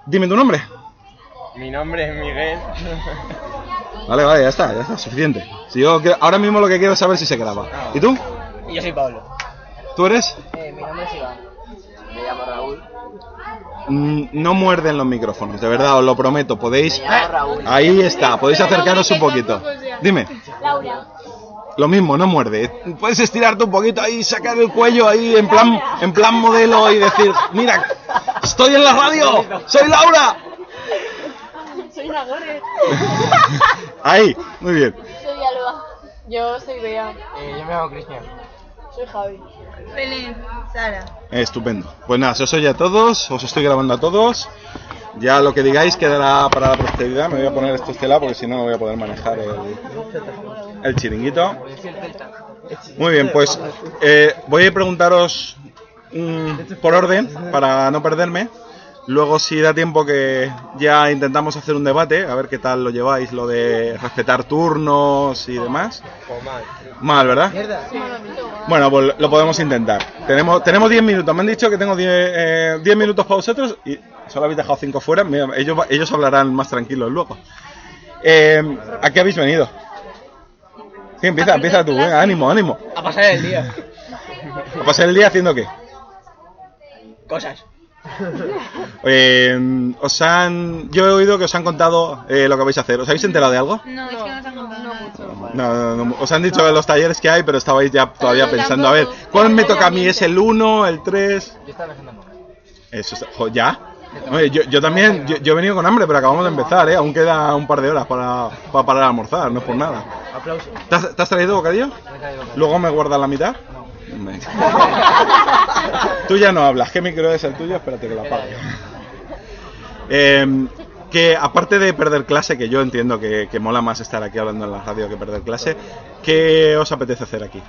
Dime tu nombre. Mi nombre es Miguel. Vale, ya está, suficiente. Si yo ahora mismo lo que quiero es saber si se graba. ¿Y tú? Yo soy Pablo. ¿Tú eres? Mi nombre es Iván. Me llamo Raúl. No muerden los micrófonos, de verdad, os lo prometo. Podéis. Me llamo Raúl. Ahí está, podéis acercaros un poquito. Dime. Laura. Lo mismo, no muerde. Puedes estirarte un poquito ahí, sacar el cuello ahí en plan modelo y decir, mira, estoy en la radio, soy Laura. Soy Nagore. Ahí, muy bien. Soy Alba. Yo soy Bea. Yo me llamo Cristian. Soy Javi. Belén, Sara. Estupendo. Pues nada, se os oye a todos, os estoy grabando a todos. Ya lo que digáis quedará para la posteridad. Me voy a poner esto este lado porque si no no voy a poder manejar el chiringuito. Muy bien, pues voy a preguntaros por orden para no perderme. Luego, si da tiempo, que ya intentamos hacer un debate, a ver qué tal lo lleváis, lo de respetar turnos y demás. Mal, ¿verdad? Bueno, pues lo podemos intentar. Tenemos 10 minutos, me han dicho que tengo 10 minutos para vosotros y solo habéis dejado 5 fuera. Mira, ellos hablarán más tranquilos luego. ¿A qué habéis venido? Sí, empieza tú, venga, ánimo. A pasar el día. ¿A pasar el día haciendo qué? Cosas. Yo he oído que os han contado lo que vais a hacer. ¿Os habéis enterado de algo? No, es que no nos han contado mucho. No, os han dicho los talleres que hay, pero estabais ya todavía pensando, a ver, ¿cuál me toca a mí? ¿Es el 1, el 3? Yo estaba pensando en Eso, ¿ya? Oye, yo también, yo he venido con hambre, pero acabamos de empezar, ¿eh? Aún queda un par de horas para parar a almorzar, no es por nada. aplausos. ¿Te has traído bocadillo? ¿Luego me guardas la mitad? Tú ya no hablas, ¿qué micro es el tuyo? Espérate que lo apague. Que aparte de perder clase, que yo entiendo que mola más estar aquí hablando en la radio que perder clase, ¿qué os apetece hacer aquí?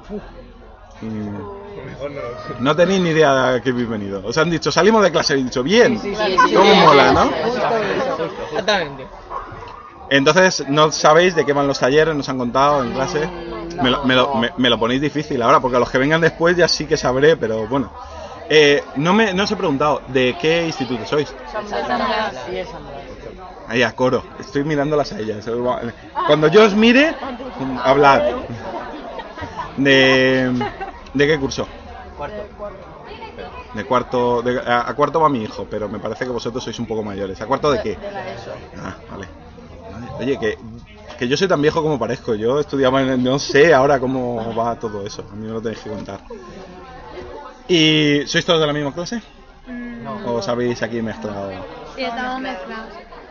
No tenéis ni idea de a qué habéis venido. Os han dicho, salimos de clase, y habéis dicho, bien, cómo mola, ¿no? Exactamente. Entonces, no sabéis de qué van los talleres, nos han contado en clase. Me lo ponéis difícil ahora, porque a los que vengan después ya sí que sabré, pero bueno. No os he preguntado, ¿de qué instituto sois? Ahí, a coro. Estoy mirándolas a ellas. Cuando yo os mire, hablad. ¿De qué curso? De cuarto. A cuarto va mi hijo, pero me parece que vosotros sois un poco mayores. ¿A cuarto de qué? Ah, vale. Oye, que yo soy tan viejo como parezco. Yo estudiaba no sé ahora cómo va todo eso. A mí me lo tenéis que contar. ¿Y sois todos de la misma clase? ¿O os habéis aquí mezclado? Sí, estamos mezclados.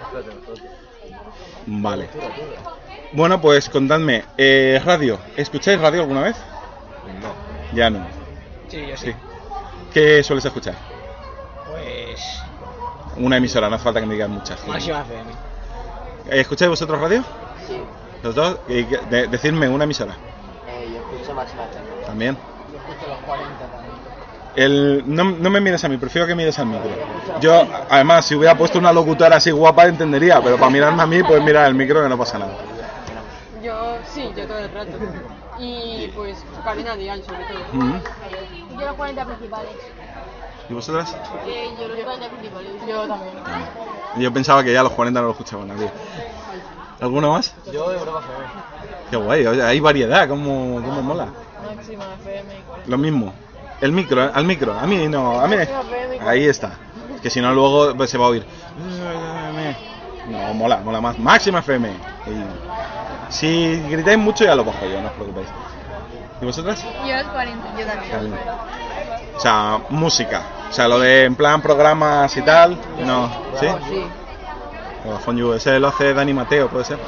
Vale. Bueno, pues contadme. Radio. ¿Escucháis radio alguna vez? No. Ya no. Sí, yo sí. ¿Qué sueles escuchar? Pues... Una emisora, no hace falta que me digan muchas. Máxima FM. ¿Escucháis vosotros radio? Sí. ¿Los dos? Decidme una emisora. Yo escucho Máxima FM. ¿También? Yo escucho los 40 también. No me mires a mí, prefiero que mires al micro. Yo, además, si hubiera puesto una locutora así guapa entendería, pero para mirarme a mí, pues mirar el micro que no pasa nada. Yo todo el rato. Y pues Cadena Dial sobre todo. Yo los 40 principales. ¿Y vosotras? Yo los 40 principales. Yo también. Yo pensaba que ya a los 40 no lo escuchaba nadie. ¿Alguno más? Yo Europa FM. Qué guay, oye, hay variedad, cómo mola. Máxima FM. Lo mismo. El micro, al micro, a mí no, a mí. Ahí está. Es que si no luego pues, se va a oír. No, mola más. Máxima FM. Y si gritáis mucho ya lo bajo yo, no os preocupéis. ¿Y vosotras? Yo los 40. Yo también. O sea, música. O sea, lo de en plan programas y tal. No, ¿sí? Sí. Vodafone You, ese lo hace Dani Mateo, puede ser.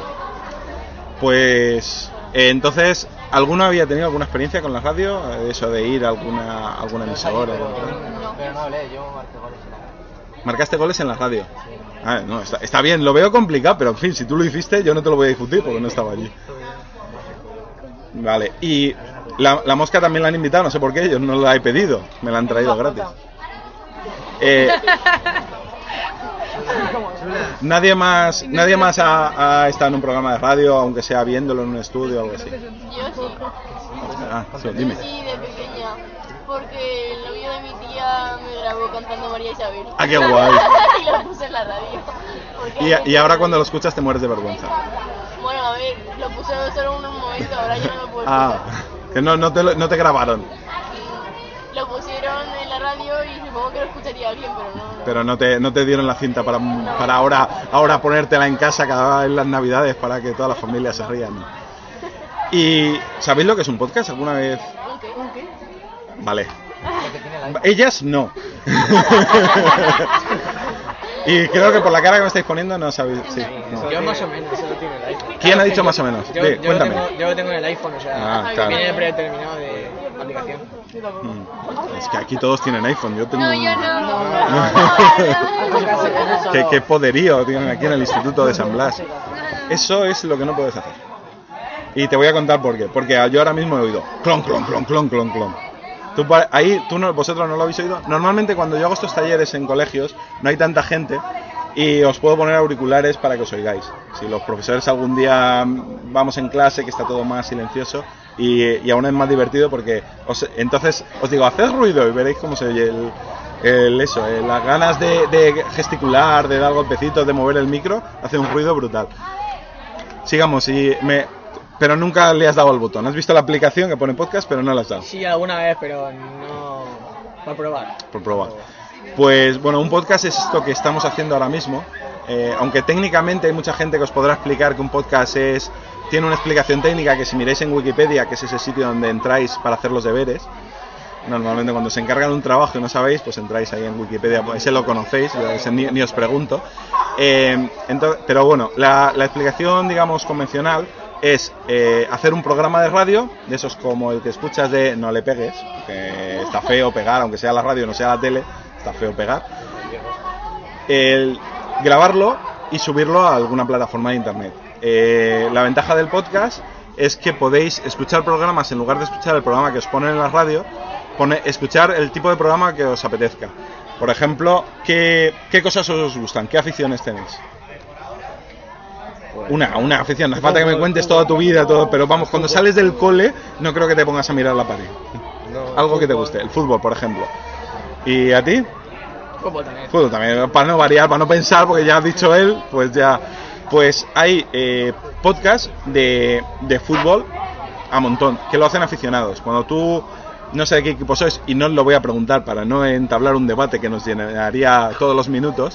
Pues entonces, ¿alguno había tenido alguna experiencia con la radio? Eso de ir a alguna emisora. Pero no, yo marqué goles en la radio. ¿Marcaste goles en la radio? Ah, no, está bien, lo veo complicado, pero en fin, si tú lo hiciste, yo no te lo voy a discutir porque no estaba allí. Vale, y la mosca también la han invitado, no sé por qué, yo no la he pedido, me la han traído gratis. Nadie más ha estado en un programa de radio, aunque sea viéndolo en un estudio o algo así. Yo sí. Ah, sí, dime. Sí, de pequeña. Porque el novio de mi tía me grabó cantando María Isabel. Ah, qué guay. Y lo puse en Y ahora cuando lo escuchas te mueres de vergüenza. Bueno, a ver, lo puse solo unos momentos, ahora ya no lo puedo Ah, que no te grabaron. Lo pusieron en la radio y supongo que lo escucharía bien, pero no. Pero no te dieron la cinta para ahora ponértela en casa cada vez en las navidades para que toda la familia se rían. ¿Y sabéis lo que es un podcast alguna vez? ¿Un qué? Vale. Ellas no. Y creo que por la cara que me estáis poniendo no sabéis. Sí, no. Yo más o menos, eso lo tiene el iPhone. ¿Quién ha dicho más o menos? Yo, Sí, yo, cuéntame. yo lo tengo en el iPhone, o sea, Ah, claro. viene predeterminado de aplicación. Es que aquí todos tienen iPhone. Yo tengo No, un- yo no. ¿Qué poderío tienen aquí en el Instituto de San Blas? Eso es lo que no puedes hacer. Y te voy a contar por qué. Porque yo ahora mismo he oído clon, clon, clon, clon, clon, clon. Vosotros no lo habéis oído. Normalmente cuando yo hago estos talleres en colegios no hay tanta gente y os puedo poner auriculares para que os oigáis. Si los profesores algún día vamos en clase que está todo más silencioso y aún es más divertido porque entonces os digo, haced ruido y veréis cómo se oye las ganas de gesticular, de dar golpecitos, de mover el micro, hace un ruido brutal. Sigamos, pero nunca le has dado al botón. Has visto la aplicación que pone podcast, pero no la has dado. Sí, alguna vez, pero no. Para probar. Por probar. Pues bueno, un podcast es esto que estamos haciendo ahora mismo. Aunque técnicamente hay mucha gente que os podrá explicar que un podcast tiene una explicación técnica que si miráis en Wikipedia, que es ese sitio donde entráis para hacer los deberes. Normalmente cuando se encargan un trabajo y no sabéis, pues entráis ahí en Wikipedia, pues ese lo conocéis, ni os pregunto. Pero bueno, la explicación, digamos, convencional es hacer un programa de radio, de esos como el que escuchas de No le pegues, que está feo pegar, aunque sea la radio no sea la tele, está feo pegar. Grabarlo y subirlo a alguna plataforma de internet. La ventaja del podcast es que podéis escuchar programas en lugar de escuchar el programa que os ponen en la radio, escuchar el tipo de programa que os apetezca. Por ejemplo, ¿qué cosas os gustan? ¿Qué aficiones tenéis? Una afición, no hace falta que me cuentes toda tu vida, pero vamos, cuando sales del cole no creo que te pongas a mirar la pared. Algo que te guste, el fútbol, por ejemplo. ¿Y a ti? Fútbol también. Fútbol también, para no variar, para no pensar, porque ya ha dicho él, pues hay podcasts de fútbol a montón, que lo hacen aficionados. Cuando tú, no sé de qué equipo sois, y no os lo voy a preguntar para no entablar un debate que nos llenaría todos los minutos,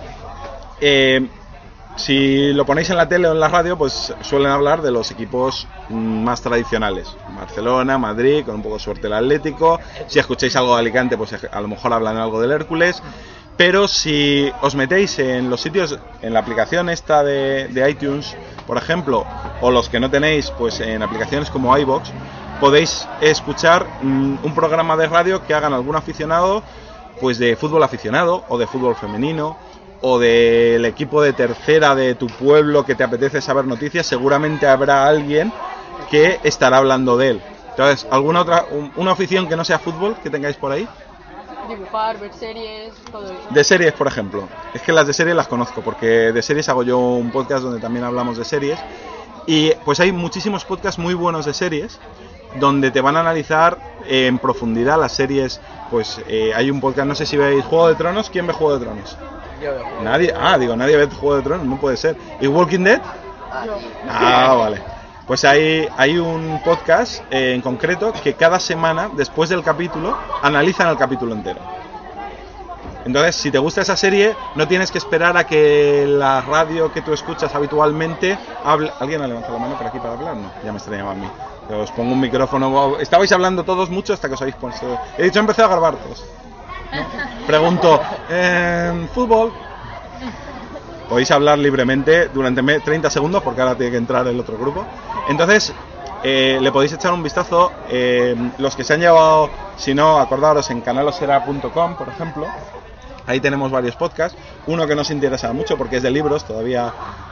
si lo ponéis en la tele o en la radio, pues suelen hablar de los equipos más tradicionales. Barcelona, Madrid, con un poco de suerte el Atlético. Si escucháis algo de Alicante, pues a lo mejor hablan algo del Hércules. Pero si os metéis en los sitios, en la aplicación esta de iTunes, por ejemplo, o los que no tenéis, pues en aplicaciones como iVoox, podéis escuchar un programa de radio que hagan algún aficionado, pues de fútbol aficionado o de fútbol femenino, o del equipo de tercera de tu pueblo que te apetece saber noticias. Seguramente habrá alguien que estará hablando de él. Entonces, ¿alguna otra, una afición que no sea fútbol que tengáis por ahí? Dibujar, ver series, todo eso. De series, por ejemplo. Es que las de series las conozco, porque de series hago yo un podcast donde también hablamos de series. Y pues hay muchísimos podcasts muy buenos de series, donde te van a analizar en profundidad las series. Pues hay un podcast, no sé si veis Juego de Tronos. ¿Quién ve Juego de Tronos? Yo veo. Nadie. Nadie ve Juego de Tronos, no puede ser. ¿Y Walking Dead? Vale. Pues hay un podcast en concreto que cada semana, después del capítulo, analizan el capítulo entero. Entonces, si te gusta esa serie, no tienes que esperar a que la radio que tú escuchas habitualmente hable. ¿Alguien ha levantado la mano por aquí para hablar? No, ya me extrañaba a mí. Os pongo un micrófono. Estabais hablando todos mucho hasta que os habéis puesto. He dicho, empecé a grabar todos. ¿No? Pregunto, ¿fútbol? Podéis hablar libremente durante 30 segundos porque ahora tiene que entrar el otro grupo. Entonces, le podéis echar un vistazo. Los que se han llevado, si no, acordaros en canalosera.com, por ejemplo. Ahí tenemos varios podcasts. Uno que nos interesa mucho porque es de libros. Todavía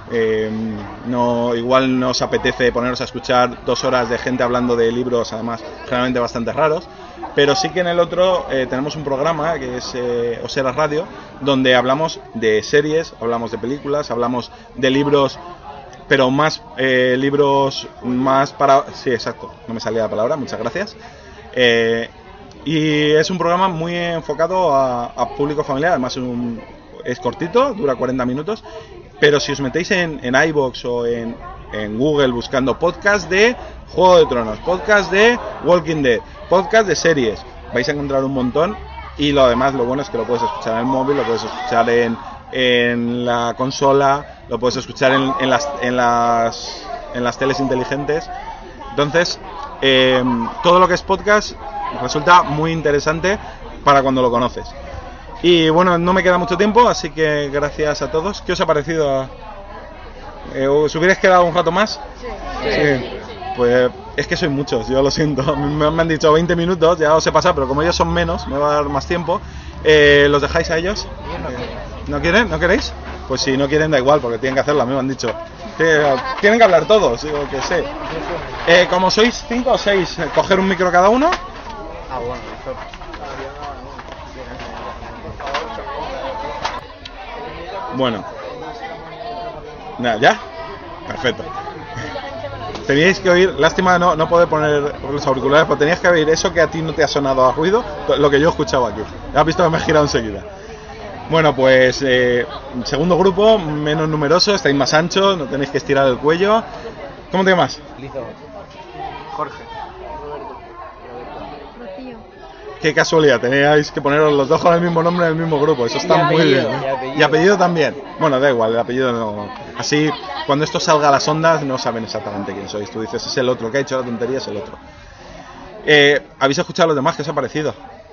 igual no os apetece poneros a escuchar 2 horas de gente hablando de libros, además generalmente bastante raros. Pero sí que en el otro tenemos un programa que es Osera Radio, donde hablamos de series, hablamos de películas, hablamos de libros, pero más libros más para... Sí, exacto, no me salía la palabra, muchas gracias. Y es un programa muy enfocado a público familiar, además es cortito, dura 40 minutos pero si os metéis en iVoox o en Google buscando podcast de Juego de Tronos, podcast de Walking Dead, podcast de series, vais a encontrar un montón. Y lo demás, lo bueno es que lo puedes escuchar en el móvil, lo puedes escuchar en la consola, lo puedes escuchar en las teles inteligentes. Entonces, todo lo que es podcast resulta muy interesante para cuando lo conoces. Y bueno, no me queda mucho tiempo, así que gracias a todos. ¿Qué os ha parecido? ¿Os hubierais quedado un rato más? Sí. Pues es que sois muchos, yo lo siento. Me han dicho 20 minutos, ya os he pasado, pero como ellos son menos, me va a dar más tiempo. ¿Los dejáis a ellos? ¿No quieren? ¿No queréis? Pues si no quieren da igual, porque tienen que hacerlo, a mí me han dicho. Tienen que hablar todos, digo que sé. Como sois 5 o 6, coger un micro cada uno. Ah, bueno, eso. Bueno. Nada, ¿ya? Perfecto. Teníais que oír, lástima no poder poner los auriculares, pero teníais que oír eso que a ti no te ha sonado a ruido, lo que yo he escuchado aquí. Ya has visto que me he girado enseguida. Bueno, pues segundo grupo, menos numeroso, estáis más anchos, no tenéis que estirar el cuello. ¿Cómo te llamas? Lizo. Jorge. Qué casualidad, teníais que poneros los dos con el mismo nombre en el mismo grupo, eso está muy bien. Y apellido también. Bueno, da igual, el apellido no. Así, cuando esto salga a las ondas, no saben exactamente quién sois. Tú dices, es el otro, que ha hecho la tontería es el otro. ¿Habéis escuchado a los demás? ¿Qué os ha parecido?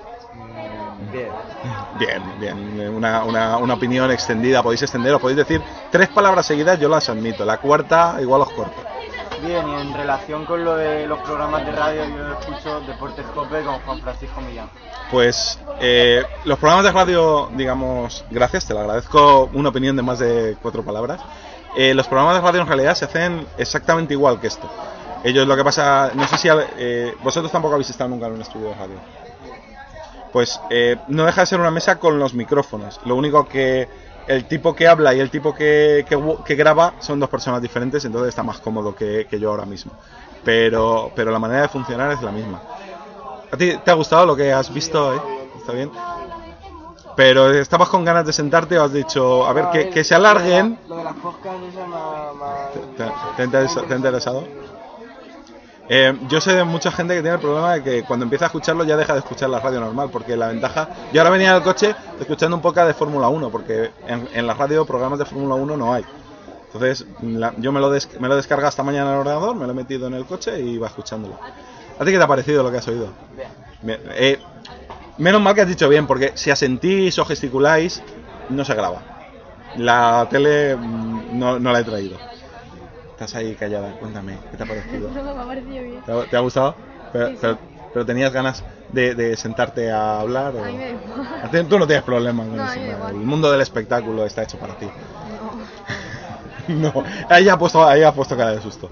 Bien. Una opinión extendida, podéis extender, os podéis decir 3 palabras seguidas, yo las admito. La cuarta, igual os corto. Bien, y en relación con lo de los programas de radio, yo escucho Deportes Cope con Juan Francisco Millán. Pues los programas de radio, digamos, gracias, te lo agradezco, una opinión de más de 4 palabras. Los programas de radio en realidad se hacen exactamente igual que esto. Ellos lo que pasa, no sé si vosotros tampoco habéis estado nunca en un estudio de radio. Pues no deja de ser una mesa con los micrófonos. Lo único que el tipo que habla y el tipo que graba son 2 personas diferentes, entonces está más cómodo que yo ahora mismo. Pero la manera de funcionar es la misma. ¿A ti te ha gustado lo que has visto? ¿Está bien? Pero estabas con ganas de sentarte o has dicho, a ver, que se alarguen. Lo de las podcasts esa ¿Te ha interesado? Yo sé de mucha gente que tiene el problema de que cuando empieza a escucharlo ya deja de escuchar la radio normal, porque la ventaja... Yo ahora venía en el coche escuchando un podcast de Fórmula 1, porque en la radio programas de Fórmula 1 no hay. Entonces yo me lo he descargado esta mañana en el ordenador, me lo he metido en el coche y iba escuchándolo. ¿A ti qué te ha parecido lo que has oído? Bien. Menos mal que has dicho bien, porque si asentís o gesticuláis, no se graba. La tele no la he traído. Estás ahí callada, cuéntame, ¿qué te ha parecido? No, me ha parecido bien. ¿Te ha gustado? Sí. Pero tenías ganas de sentarte a hablar. A mí me da ¿O? Tú no tienes problemas con no, eso. a mí me da igual. El mundo del espectáculo está hecho para ti. No. No, ahí ha puesto cara de susto.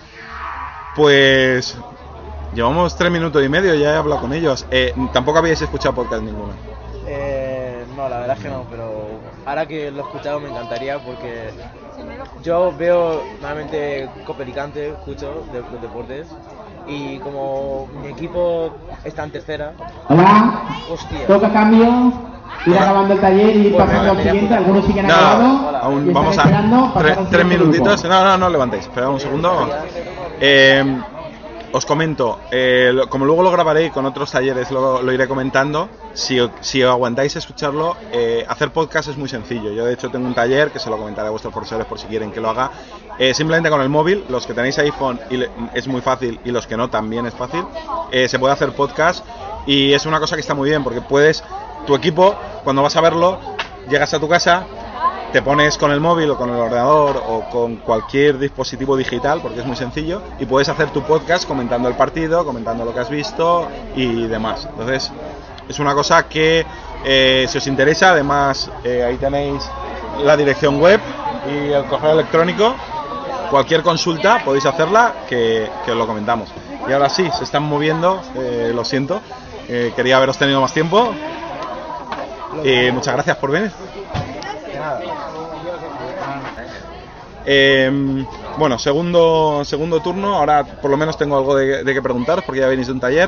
Pues llevamos 3 minutos y medio, ya he hablado con ellos. Tampoco habíais escuchado podcast ninguno. No, la verdad es que no, pero ahora que lo he escuchado me encantaría porque yo veo normalmente Copelicante, escucho de los deportes y como mi equipo está en tercera. Hola, hostia. toca cambio, ir acabando el taller y pasando al siguiente, algunos sí que han acabado. Aún y vamos están esperando pasar al 3 siguiente minutitos. grupo. No levantéis, esperad un segundo. Os comento, como luego lo grabaré con otros talleres, lo iré comentando. Si aguantáis escucharlo, hacer podcast es muy sencillo. Yo de hecho tengo un taller que se lo comentaré a vuestros profesores por si quieren que lo haga. Simplemente con el móvil, los que tenéis iPhone es muy fácil y los que no también es fácil. Se puede hacer podcast y es una cosa que está muy bien porque tu equipo, cuando vas a verlo, llegas a tu casa, te pones con el móvil o con el ordenador o con cualquier dispositivo digital, porque es muy sencillo, y puedes hacer tu podcast comentando el partido, comentando lo que has visto y demás. Entonces, es una cosa que si os interesa, además ahí tenéis la dirección web y el correo electrónico. Cualquier consulta podéis hacerla, que os lo comentamos. Y ahora sí, se están moviendo, lo siento, quería haberos tenido más tiempo. Muchas gracias por venir. Bueno, segundo turno. Ahora por lo menos tengo algo de que preguntaros porque ya venís de un taller.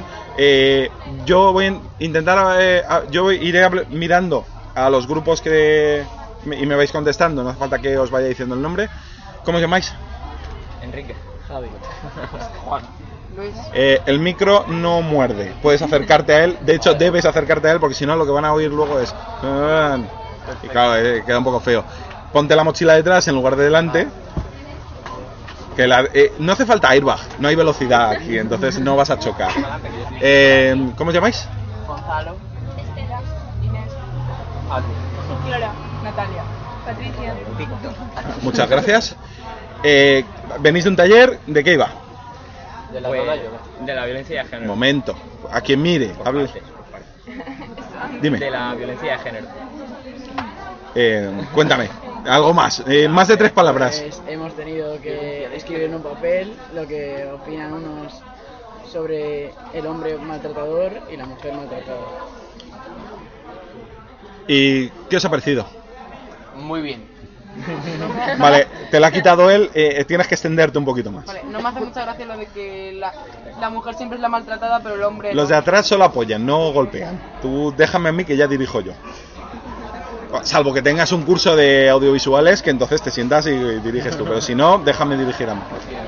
Yo voy a intentar, iré mirando a los grupos que y me vais contestando, no hace falta que os vaya diciendo el nombre. ¿Cómo os llamáis? Enrique. Javi. Juan. Luis. El micro no muerde, puedes acercarte a él, de hecho debes acercarte a él porque si no lo que van a oír luego es... Y claro, queda un poco feo. Ponte la mochila detrás en lugar de delante. Que no hace falta airbag, no hay velocidad aquí, entonces no vas a chocar. ¿Cómo os llamáis? Gonzalo. Estela. Inés. Clara. Natalia. Patricia. Muchas gracias. ¿Venís de un taller? ¿De qué iba? De la de la violencia de género. Momento, a quien mire, hable. Dime. De la violencia de género. Cuéntame, algo más, más de 3 palabras. Pues hemos tenido que escribir en un papel lo que opinan unos sobre el hombre maltratador y la mujer maltratadora. ¿Y qué os ha parecido? Muy bien. Vale, te la ha quitado él, tienes que extenderte un poquito más. Vale, no me hace mucha gracia lo de que la mujer siempre es la maltratada, pero el hombre... Los de atrás solo apoyan, no golpean. Tú déjame a mí que ya dirijo yo. Salvo que tengas un curso de audiovisuales que entonces te sientas y diriges tú, pero si no, déjame dirigir a mí.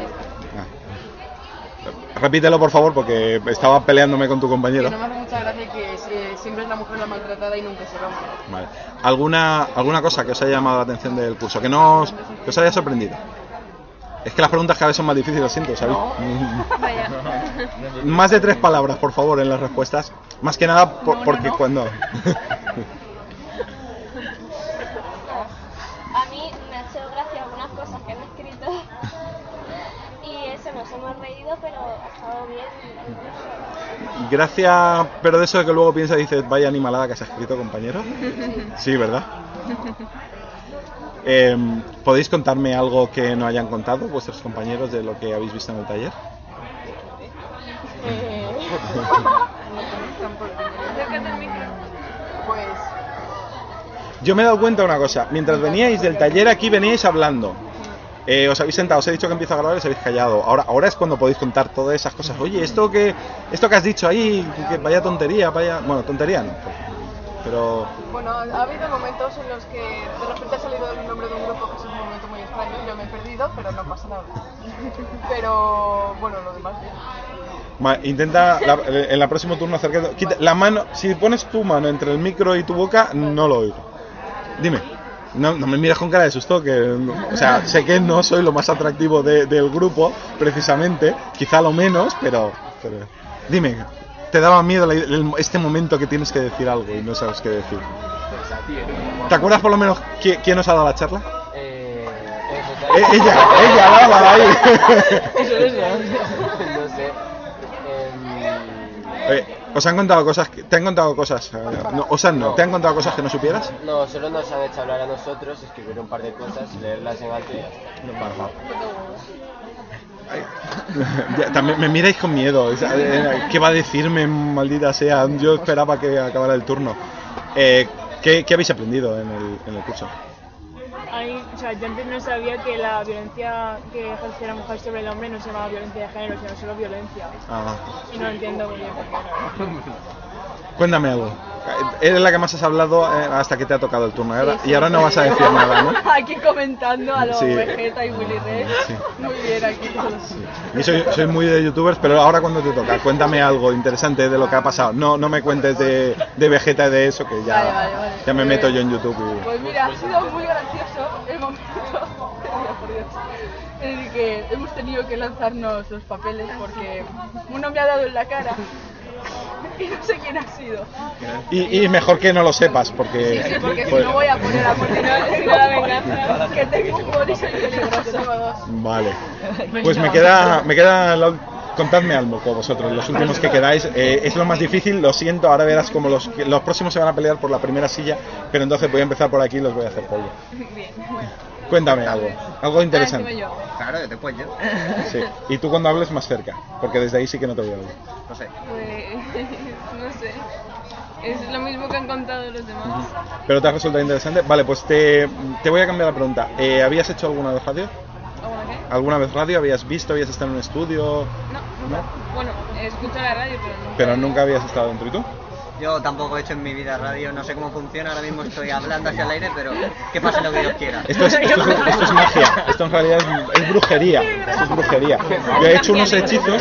Repítelo por favor porque estaba peleándome con tu compañero. Que no me hace mucha gracia que siempre es la mujer la maltratada y nunca es el hombre. Vale. ¿Alguna cosa que os haya llamado la atención del curso? Que os haya sorprendido. Es que las preguntas cada vez son más difíciles, lo siento, ¿sabéis? Vaya. Más de 3 palabras, por favor, en las respuestas. Más que nada porque cuando... A mí me ha hecho gracia algunas cosas que han escrito. Y eso, nos hemos reído, pero ha estado bien. Gracias, pero de eso de que luego piensas y dices, vaya animalada que se ha escrito, compañero. Sí, ¿verdad? ¿Podéis contarme algo que no hayan contado vuestros compañeros de lo que habéis visto en el taller? Pues... Yo me he dado cuenta de una cosa, mientras veníais del taller aquí veníais hablando. Os habéis sentado, os he dicho que empiezo a grabar y os habéis callado. Ahora es cuando podéis contar todas esas cosas. Oye, esto que has dicho ahí, que vaya tontería, bueno, tontería no. Pero... Bueno, ha habido momentos en los que de repente ha salido el nombre de un grupo que es un momento muy extraño. Yo me he perdido, pero no pasa nada. Pero bueno, lo demás bien. Intenta en la próximo turno acercarte. Quita la mano, si pones tu mano entre el micro y tu boca, no lo oigo. Dime. No me miras con cara de susto, o sea, sé que no soy lo más atractivo del grupo, precisamente, quizá lo menos, pero dime, ¿te daba miedo este momento que tienes que decir algo y no sabes qué decir? ¿Te acuerdas por lo menos quién nos ha dado la charla? Ella daba ahí. No sé. ¿Os han contado cosas? ¿Te han contado cosas? ¿Te han contado cosas que no supieras? No, solo nos han hecho hablar a nosotros, escribir un par de cosas, leerlas en alto y ya está. También me miráis con miedo. ¿Qué va a decirme, maldita sea? Yo esperaba que acabara el turno. ¿Qué habéis aprendido en el curso? O sea, yo antes no sabía que la violencia que ejerce la mujer sobre el hombre no se llamaba violencia de género, sino solo violencia. Y no entiendo muy bien por qué. Cuéntame algo. Eres la que más has hablado hasta que te ha tocado el turno. Y ahora no vas a decir nada, ¿no? Aquí comentando a los Vegeta y Willy Rex. Sí. Muy bien, aquí todos. Y soy muy de youtubers, pero ahora cuando te toca, cuéntame algo interesante de lo que ha pasado. No me cuentes de Vegeta y de eso, que ya, vale. ya me meto yo en YouTube. Pues mira, ha sido muy gracioso el momento en el que hemos tenido que lanzarnos los papeles porque uno me ha dado en la cara. Y no sé quién ha sido. Y mejor que no lo sepas, porque... Sí, porque si no voy a poner a si no la venganza, que tengo un boli y soy peligroso. Vale. Pues me queda contadme algo con vosotros, los últimos que quedáis. Es lo más difícil, lo siento, ahora verás como los próximos se van a pelear por la primera silla, pero entonces voy a empezar por aquí y los voy a hacer polvo. Bien. Cuéntame algo interesante. Claro, después yo. Sí. Y tú cuando hables más cerca, porque desde ahí sí que no te voy a oír. No sé. Pues, no sé. Es lo mismo que han contado los demás. ¿Pero te ha resultado interesante? Vale, pues te voy a cambiar la pregunta. ¿Habías hecho alguna vez radio? ¿Alguna qué? ¿Alguna vez radio? ¿Habías visto? ¿Habías estado en un estudio? No, nunca. Bueno, escucho la radio, pero no. Pero nunca habías estado dentro. ¿Y tú? Yo tampoco he hecho en mi vida radio, no sé cómo funciona, ahora mismo estoy hablando hacia el aire, pero que pase lo que Dios quiera. Esto es magia, esto en realidad es brujería, esto es brujería. Yo he hecho unos hechizos,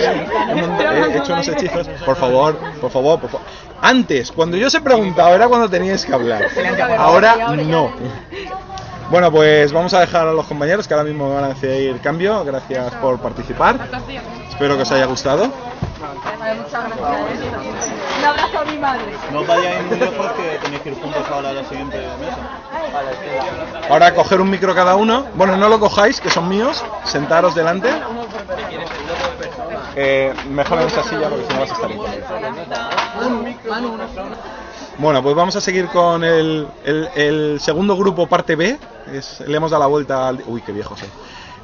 por favor. Antes, cuando yo os he preguntado, era cuando teníais que hablar, ahora no. Bueno, pues vamos a dejar a los compañeros que ahora mismo me van a decidir cambio. Gracias por participar. Espero que os haya gustado. Muchas gracias. Un abrazo a mi madre. No os vayáis muy lejos, que tenéis que ir juntos ahora a la siguiente mesa. Ahora coger un micro cada uno. Bueno, no lo cojáis, que son míos. Sentaros delante. Mejor en esa silla porque si no vas a estar incómodo. Bueno, pues vamos a seguir con el segundo grupo, parte B. Le hemos dado la vuelta al... Uy, qué viejo soy.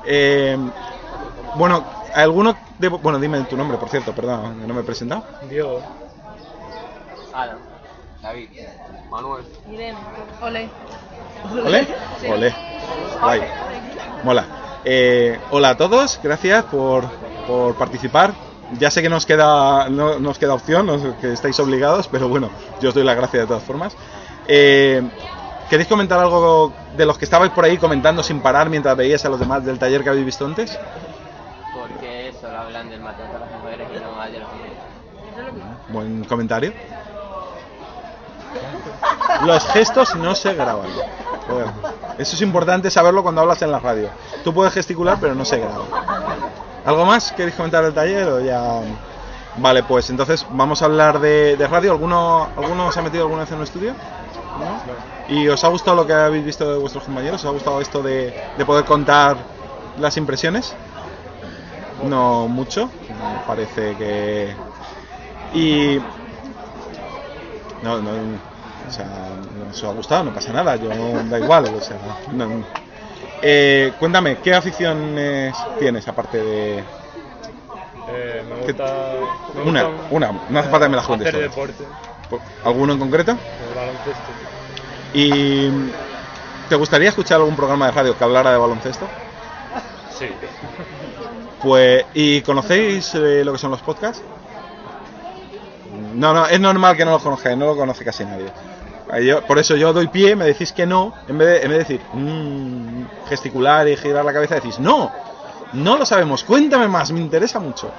Bueno, alguno de... Bueno, dime tu nombre, por cierto, perdón, no me he presentado. Diego. Adam. David. Manuel. Irene. Ole. ¿Ole? Sí. Ole. Guay. Mola. Hola a todos, gracias por participar. Ya sé que no os queda opción, que estáis obligados, pero bueno, yo os doy las gracias de todas formas. ¿Queréis comentar algo de los que estabais por ahí comentando sin parar mientras veíais a los demás del taller que habéis visto antes? Porque solo hablan del maltrato a las mujeres y no mal de los hombres. Buen comentario. Los gestos no se graban. Joder. Eso es importante saberlo cuando hablas en la radio. Tú puedes gesticular, pero no se graba. ¿Algo más queréis comentar del taller o ya...? Vale, pues entonces vamos a hablar de radio. ¿Alguno se ha metido alguna vez en un estudio? ¿No? ¿Y os ha gustado lo que habéis visto de vuestros compañeros? ¿Os ha gustado esto de poder contar las impresiones? No mucho, me parece que... Y... No, o sea, no os ha gustado, no pasa nada, yo da igual, o sea... No. Cuéntame, ¿qué aficiones tienes aparte de...? Me gusta... Una, no hace falta que me la cuentes. Hacer deporte. ¿Alguno en concreto? El baloncesto. ¿Y te gustaría escuchar algún programa de radio que hablara de baloncesto? Sí. Pues, ¿y conocéis lo que son los podcasts? No, es normal que no los conozcáis, no lo conoce casi nadie. Por eso yo doy pie, me decís que no, en vez de decir gesticular y girar la cabeza, decís no lo sabemos, cuéntame más, me interesa mucho.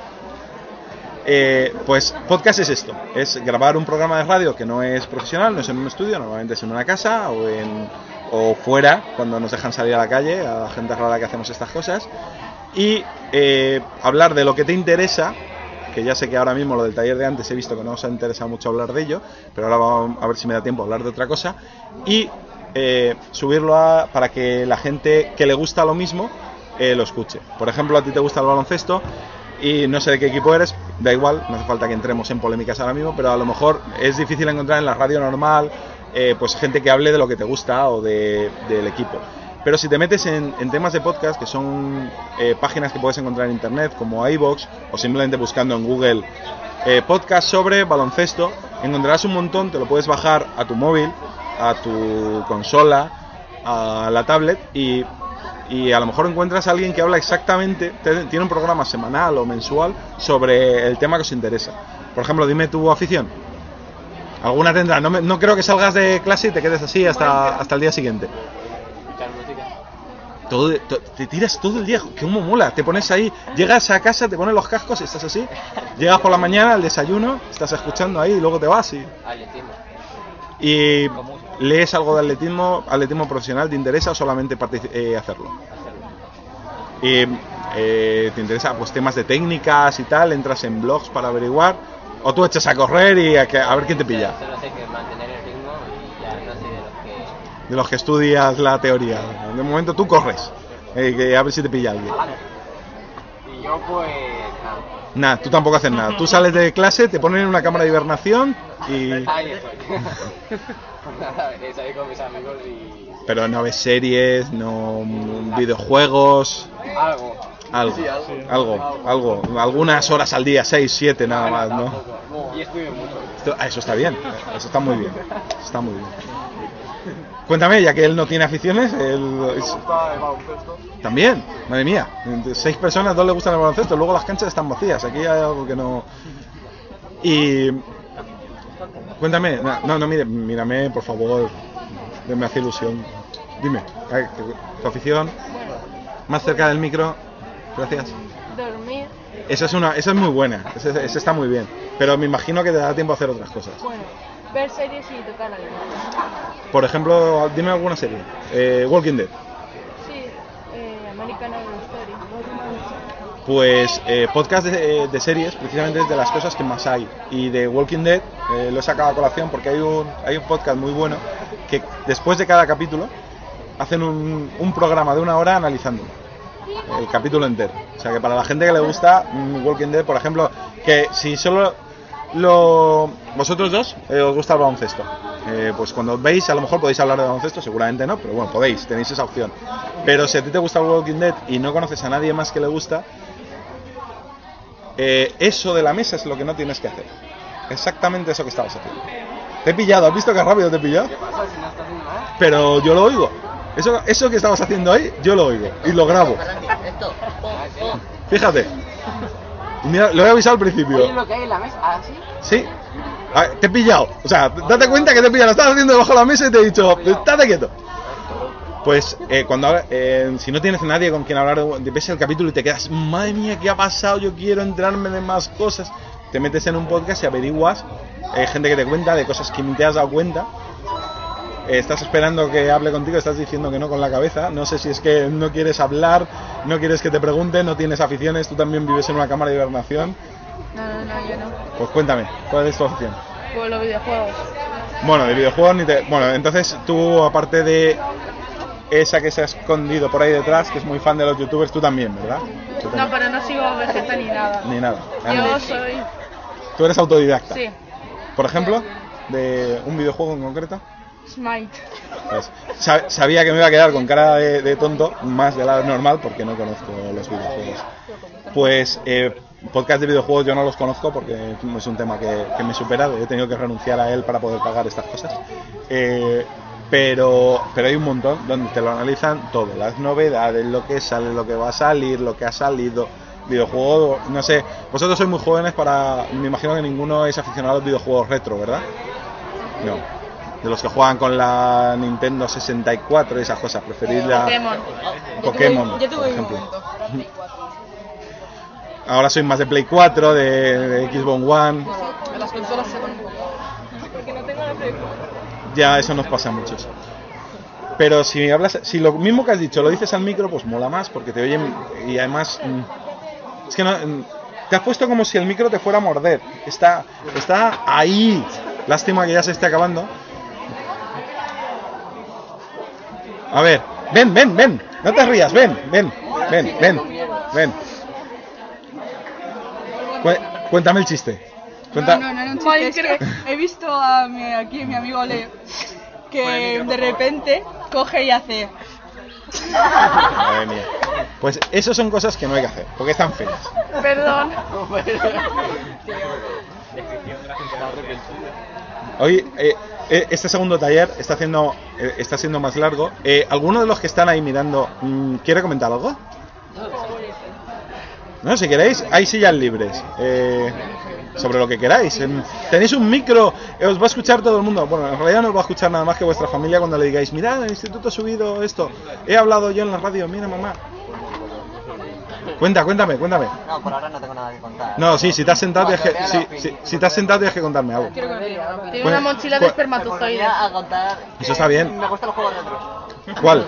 Pues podcast es esto, es grabar un programa de radio que no es profesional, no es en un estudio, normalmente es en una casa o fuera, cuando nos dejan salir a la calle, a la gente rara que hacemos estas cosas, y hablar de lo que te interesa, que ya sé que ahora mismo lo del taller de antes he visto que no os ha interesado mucho hablar de ello, pero ahora vamos a ver si me da tiempo a hablar de otra cosa, y subirlo para que la gente que le gusta lo mismo lo escuche. Por ejemplo, a ti te gusta el baloncesto y no sé de qué equipo eres, da igual, no hace falta que entremos en polémicas ahora mismo, pero a lo mejor es difícil encontrar en la radio normal pues gente que hable de lo que te gusta o del equipo. Pero si te metes en temas de podcast, que son páginas que puedes encontrar en internet como iVoox, o simplemente buscando en Google podcast sobre baloncesto, encontrarás un montón, te lo puedes bajar a tu móvil, a tu consola, a la tablet y a lo mejor encuentras a alguien que habla exactamente, tiene un programa semanal o mensual sobre el tema que os interesa. Por ejemplo, dime tu afición. Alguna tendrá, no creo que salgas de clase y te quedes así hasta el día siguiente. Te tiras todo el día, que como mola, te pones ahí, llegas a casa, te pones los cascos y estás así, llegas por la mañana al desayuno, estás escuchando ahí y luego te vas y lees algo de atletismo profesional, ¿te interesa o solamente hacerlo? Y te interesa pues temas de técnicas y tal, entras en blogs para averiguar, o tú echas a correr y a ver quién te pilla. Solo sé que mantener el ritmo y ya no soy de los que estudias la teoría. De momento tú corres, que a ver si te pilla alguien. Y yo pues nada, tú tampoco haces nada. Tú sales de clase, te ponen en una cámara de hibernación y... Ahí estoy. Salí con mis amigos y... Pero no ves series, no videojuegos... Algo. Algunas horas al día, 6, 7 nada más, ¿no? Y estudio mucho. Eso está bien, eso está muy bien. Cuéntame, ya que él no tiene aficiones, también, madre mía, 6 personas, 2 le gustan el baloncesto, luego las canchas están vacías, aquí hay algo que no... Y Cuéntame, no, mírame, por favor, me hace ilusión. Dime, tu afición, más cerca del micro, gracias. Dormir. Esa es muy buena, esa está muy bien, pero me imagino que te da tiempo a hacer otras cosas. Bueno, ver series y tocar la guitarra. Por ejemplo, dime alguna serie. Walking Dead. Sí, American Horror Story. Pues podcast de series, precisamente es de las cosas que más hay. Y de Walking Dead lo he sacado a colación porque hay un podcast muy bueno que después de cada capítulo hacen un programa de 1 hora analizando el capítulo entero. O sea que para la gente que le gusta Walking Dead, por ejemplo, que si solo vosotros dos os gusta el baloncesto, pues cuando os veis a lo mejor podéis hablar de baloncesto, seguramente no, pero bueno, tenéis esa opción. Pero si a ti te gusta el Walking Dead y no conoces a nadie más que le gusta, eso de la mesa es lo que no tienes que hacer. Exactamente eso que estabas haciendo. Te he pillado, ¿has visto qué rápido te he pillado? Pero yo lo oigo. Eso que estabas haciendo ahí, yo lo oigo y lo grabo. Fíjate. Mira, lo he avisado al principio. Oye, lo que hay en la mesa, ¿ah, sí? Sí. Te he pillado. O sea, date cuenta que te he pillado. Lo estabas haciendo debajo de la mesa y te he dicho, estate quieto. Pues si no tienes nadie con quien hablar, ves el capítulo y te quedas, madre mía, ¿qué ha pasado? Yo quiero enterarme de más cosas. Te metes en un podcast y averiguas. Hay gente que te cuenta de cosas que ni te has dado cuenta. Estás esperando que hable contigo, estás diciendo que no con la cabeza. No sé si es que no quieres hablar, no quieres que te pregunten, no tienes aficiones. Tú también vives en una cámara de hibernación. No, yo no. Pues cuéntame, ¿cuál es tu afición? Pues los videojuegos. Bueno, de videojuegos ni te... Bueno, entonces tú, aparte de esa que se ha escondido por ahí detrás, que es muy fan de los youtubers, tú también, ¿verdad? No, pero no sigo Vegeta ni nada. Ni nada. Yo soy... ¿Tú eres autodidacta? Sí. Por ejemplo, de un videojuego en concreto. Smite. Pues, sabía que me iba a quedar con cara de tonto, más de la normal, porque no conozco los videojuegos. Pues podcast de videojuegos yo no los conozco porque es un tema que me supera. He tenido que renunciar a él para poder pagar estas cosas. Pero hay un montón donde te lo analizan todo, las novedades, lo que sale, lo que va a salir, lo que ha salido, videojuegos, no sé. Vosotros sois muy jóvenes me imagino que ninguno es aficionado a los videojuegos retro, ¿verdad? No. De los que juegan con la Nintendo 64 y esas cosas, preferís la Pokémon, yo tuve por ejemplo. un momento. Ahora soy más de Play 4, de Xbox One. Las consolas se van un poco. Porque no tengo la Play 4. Ya, eso nos pasa a muchos. Pero si lo mismo que has dicho lo dices al micro, pues mola más, porque te oyen y además... es que no... Te has puesto como si el micro te fuera a morder. Está ahí. Lástima que ya se esté acabando. A ver, ven, no te rías, ven. Cuéntame el chiste. No era un chiste, es que he visto aquí mi amigo Leo, que de repente coge y hace... Madre mía. Pues eso son cosas que no hay que hacer, porque están feas. Perdón. Hoy este segundo taller está siendo más largo. ¿Alguno de los que están ahí mirando quiere comentar algo? No, si queréis, hay sillas libres. Sobre lo que queráis. Tenéis un micro, os va a escuchar todo el mundo. Bueno, en realidad no os va a escuchar nada más que vuestra familia cuando le digáis, mirad, el instituto ha subido esto. He hablado yo en la radio, mira mamá. Cuéntame. No, por ahora no tengo nada que contar. No, sí, si te has sentado tienes que, si te has sentado tienes que contarme algo. Tiene una mochila de espermatozoides. A contar. Eso está bien. Me gustan los juegos retros. ¿Cuál?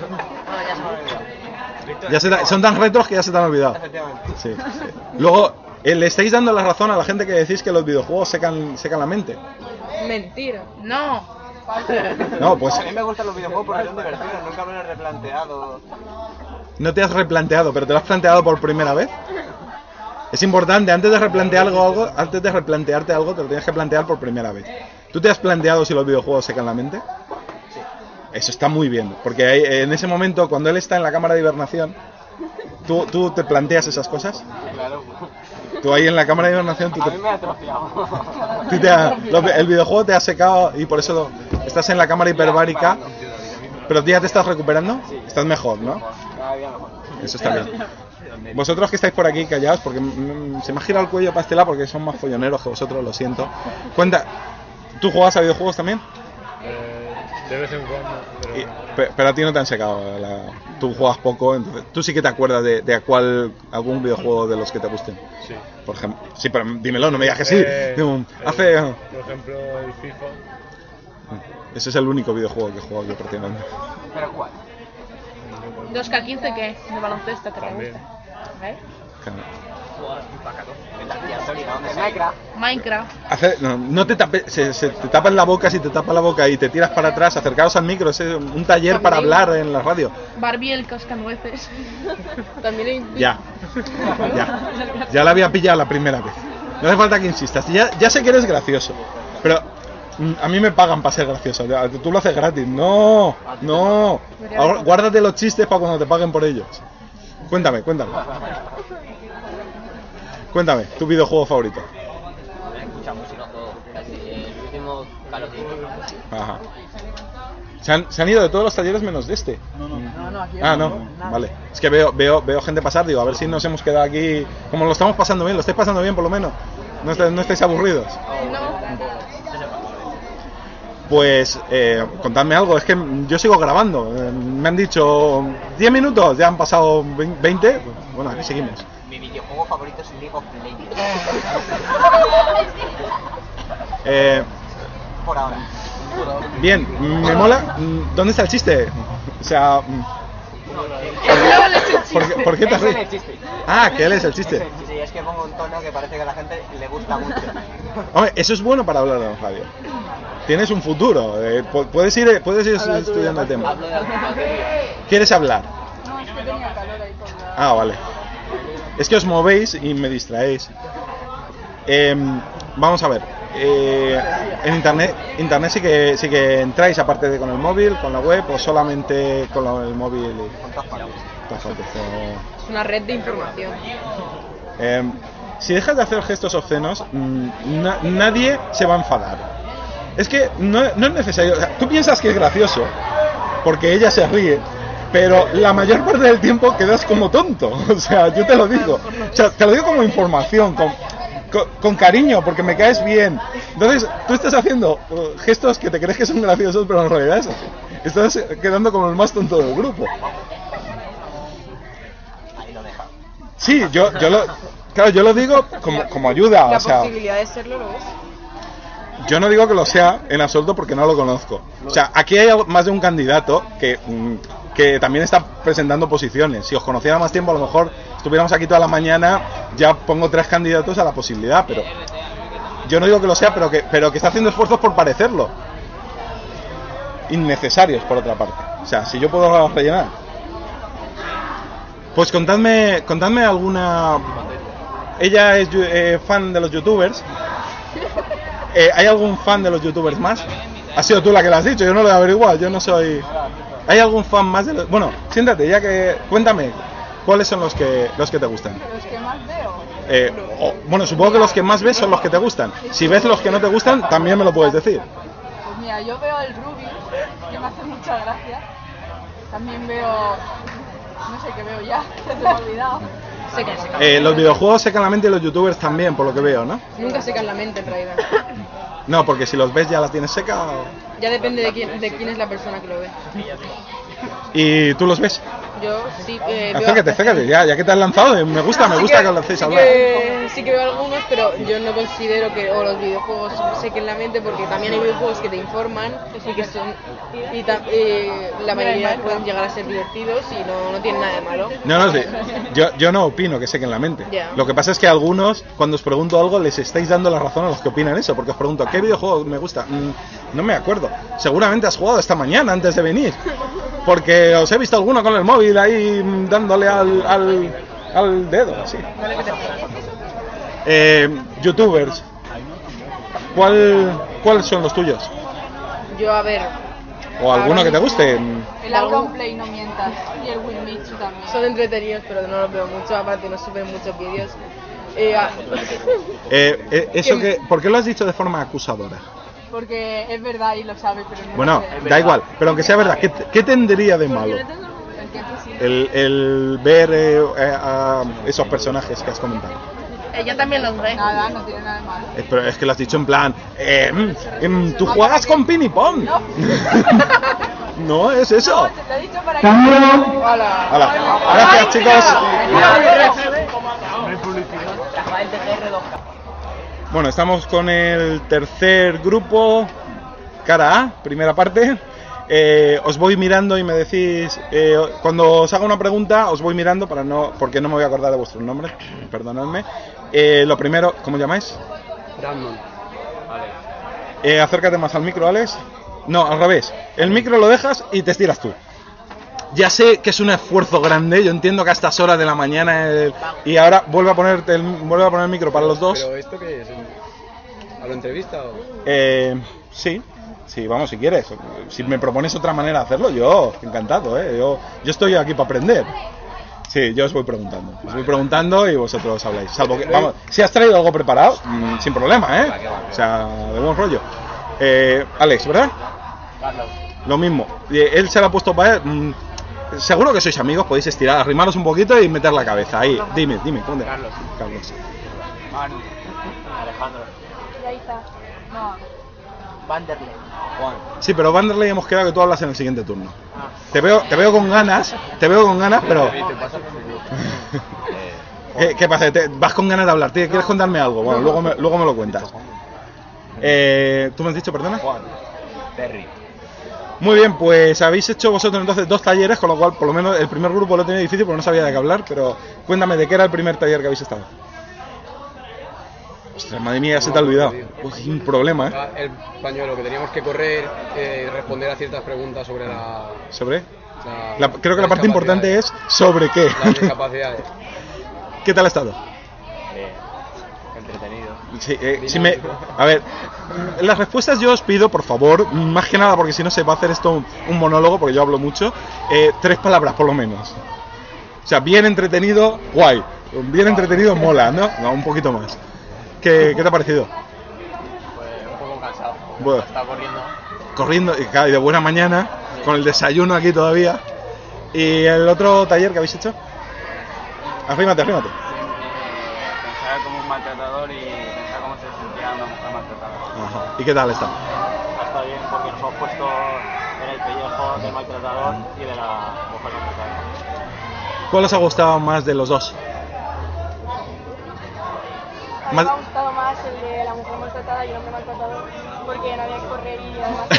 Ya se me ha olvidado. Son tan retros que ya se te han olvidado. Efectivamente. Sí. Luego, le estáis dando la razón a la gente que decís que los videojuegos secan la mente. Mentira. No. No, pues... A mí me gustan los videojuegos porque son divertidos, nunca me lo he replanteado. No te has replanteado, pero te lo has planteado por primera vez. Es importante, antes de replantearte algo, te lo tienes que plantear por primera vez. ¿Tú te has planteado si los videojuegos secan la mente? Sí. Eso está muy bien, porque en ese momento, cuando él está en la cámara de hibernación, ¿tú te planteas esas cosas? Claro. Tú ahí en la cámara de hibernación... A mí me ha atrofiado. El videojuego te ha secado y por eso estás en la cámara hiperbárica. Pero tú ya te estás recuperando, estás mejor, ¿no? Cada día mejor. Eso está bien. Vosotros que estáis por aquí callados, porque se me ha girado el cuello para este lado porque son más folloneros que vosotros, lo siento. ¿Tú juegas a videojuegos también? De vez en cuando, Pero a ti no te han secado. Tú juegas poco, entonces tú sí que te acuerdas de algún videojuego de los que te gusten. Sí. Por ejemplo, sí, pero dímelo, no me digas que sí. Por ejemplo, el FIFA. Ese es el único videojuego que he jugado yo prácticamente. ¿Pero cuál? 2K15, ¿qué? De baloncesto, que te gusta. ¿Ves? Claro. Minecraft. No te tapes, se te tapan la boca, si te tapas la boca y te tiras para atrás, acercaos al micro, es un taller para hablar en la radio. Barbie el cascanueces. También hay... Ya la había pillado la primera vez. No hace falta que insistas. Ya sé que eres gracioso, pero a mí me pagan para ser gracioso. Tú lo haces gratis. No. Ahora, guárdate los chistes para cuando te paguen por ellos. Cuéntame. Cuéntame, tu videojuego favorito. Escucha música, casi el último Call of Duty. Ajá. Se han ido de todos los talleres menos de este. No, vale. Es que veo gente pasar, digo, a ver si nos hemos quedado aquí. Como lo estamos pasando bien, lo estáis pasando bien por lo menos. No estáis aburridos. Pues contadme algo, es que yo sigo grabando. Me han dicho 10 minutos, ya han pasado 20. Bueno, aquí seguimos. Mi videojuego favorito es League of Legends. Por ahora. Bien, me mola. ¿Dónde está el chiste? O sea, ¿por qué te ríes? Ah, que él es el chiste. Sí, es que pongo un tono que parece que a la gente le gusta mucho. Hombre, eso es bueno para hablar en radio. Tienes un futuro, puedes ir estudiando el tema. ¿Quieres hablar? No, es que tenía calor ahí por la... Ah, vale. Es que os movéis y me distraéis. Vamos a ver. En internet sí que entráis, aparte de con el móvil, con la web, o solamente con el móvil. Es una red de información. Si dejas de hacer gestos obscenos, nadie se va a enfadar. Es que no es necesario. O sea, tú piensas que es gracioso porque ella se ríe, pero la mayor parte del tiempo quedas como tonto. O sea, yo te lo digo. O sea, te lo digo como información, con cariño, porque me caes bien. Entonces, tú estás haciendo gestos que te crees que son graciosos, pero en realidad es así. Estás quedando como el más tonto del grupo. Sí, yo lo digo como ayuda. La o sea, posibilidad de serlo lo es. yo no digo que lo sea en absoluto porque no lo conozco. O sea, aquí hay más de un candidato que también está presentando posiciones. Si os conociera más tiempo, a lo mejor estuviéramos aquí toda la mañana. Ya pongo 3 candidatos a la posibilidad, pero yo no digo que lo sea, pero que está haciendo esfuerzos por parecerlo. Innecesarios, por otra parte. O sea, si yo puedo rellenar. Pues contadme alguna. Ella es fan de los youtubers. ¿Hay algún fan de los youtubers más? Has sido tú la que lo has dicho, yo no lo he averiguado, yo no soy... ¿Hay algún fan más de los...? Bueno, siéntate, ya que... Cuéntame, ¿cuáles son los que te gustan? Los que más veo. Bueno, supongo que los que más ves son los que te gustan. Si ves los que no te gustan, también me lo puedes decir. Pues mira, yo veo el Rubius, que me hace mucha gracia. También veo... No sé qué veo ya, se me ha olvidado. Los videojuegos secan la mente y los youtubers también, por lo que veo, ¿no? Nunca secan la mente en realidad. No, porque si los ves ya la tienes seca o... Ya depende de quién es la persona que lo ve. ¿Y tú los ves? Yo sí Acércate, ya que te has lanzado, me gusta que os lancéis a hablar. Sí que veo algunos, pero yo no considero que los videojuegos sequen la mente, porque también hay videojuegos que te informan y que son... Y la mayoría pueden llegar a ser divertidos y no tienen nada de malo. No, sí. Yo no opino que sequen la mente. Yeah. Lo que pasa es que a algunos, cuando os pregunto algo, les estáis dando la razón a los que opinan eso, porque os pregunto, ¿qué videojuego me gusta? No me acuerdo. Seguramente has jugado esta mañana antes de venir, porque os he visto alguno con el móvil ahí dándole al dedo, así. Youtubers, ¿cuáles son los tuyos? Yo, a ver... ¿O alguno que te guste? El Auronplay, no mientas, y el Winmichu también. Son entretenidos, pero no los veo mucho, aparte no suben muchos vídeos. ¿Por qué lo has dicho de forma acusadora? Porque es verdad y lo sabe, pero no. Bueno, da igual, pero aunque sea verdad, ¿qué tendría de malo el ver a esos personajes que has comentado? Ella también los ve. Nada, no tiene nada de malo. Pero es que lo has dicho en plan, tú juegas con Pin y Pong. No. No, es eso. Te lo he dicho para que... Hola. Gracias, chicos. Bueno, estamos con el tercer grupo, cara A, primera parte. Os voy mirando y me decís, cuando os haga una pregunta, os voy mirando porque no me voy a acordar de vuestros nombres, perdonadme. Lo primero, ¿cómo llamáis? Brandon. Acércate más al micro, Alex. No, al revés. El micro lo dejas y te estiras tú. Ya sé que es un esfuerzo grande, yo entiendo que a estas horas de la mañana y ahora vuelve a poner el micro para los dos. ¿Pero esto qué es? ¿A la entrevista o...? Sí, vamos, si quieres. Si me propones otra manera de hacerlo, yo encantado, Yo estoy aquí para aprender. Sí, yo os voy preguntando. Os voy preguntando y vosotros habláis. Salvo que, vamos, si has traído algo preparado, sin problema, O sea, de buen rollo. Alex, ¿verdad? Carlos. Lo mismo. Él se lo ha puesto para él. Seguro que sois amigos, podéis estirar, arrimaros un poquito y meter la cabeza. Ahí, dime, ¿dónde? Carlos. Manu. Alejandro. Yaiza. No. Vanderlei. Juan. Sí, pero Vanderlei hemos quedado que tú hablas en el siguiente turno. Te veo con ganas, pero... ¿Qué pasa? ¿Vas con ganas de hablar? ¿Quieres contarme algo? Bueno, luego me lo cuentas. ¿Tú me has dicho, perdona? Juan. Terry. Muy bien, pues habéis hecho vosotros entonces 2 talleres, con lo cual por lo menos el primer grupo lo he tenido difícil porque no sabía de qué hablar, pero cuéntame, ¿de qué era el primer taller que habéis estado? Ostras, madre mía, ya se te ha olvidado. Uy, un problema, El pañuelo, que teníamos que correr, responder a ciertas preguntas sobre la... ¿Sobre? Creo que la parte importante es ¿sobre qué? Las discapacidades. ¿Qué tal ha estado? Entretenido. Sí, a ver, las respuestas yo os pido, por favor, más que nada porque si no se va a hacer esto un monólogo, porque yo hablo mucho, 3 palabras por lo menos. O sea, bien entretenido, guay. Bien entretenido, mola, ¿no? No, un poquito más. ¿Qué te ha parecido? Pues un poco cansado. Bueno. Está Corriendo, y de buena mañana, con el desayuno aquí todavía. ¿Y el otro taller que habéis hecho? Arrímate. Pensar como un maltratador y pensar cómo se sentía una mujer maltratada. Ajá. ¿Y qué tal está? Está bien porque nos hemos puesto en el pellejo del maltratador y de la mujer maltratada. ¿Cuál os ha gustado más de los dos? A mí me ha gustado más el de la mujer maltratada y el hombre maltratado porque no había que correr y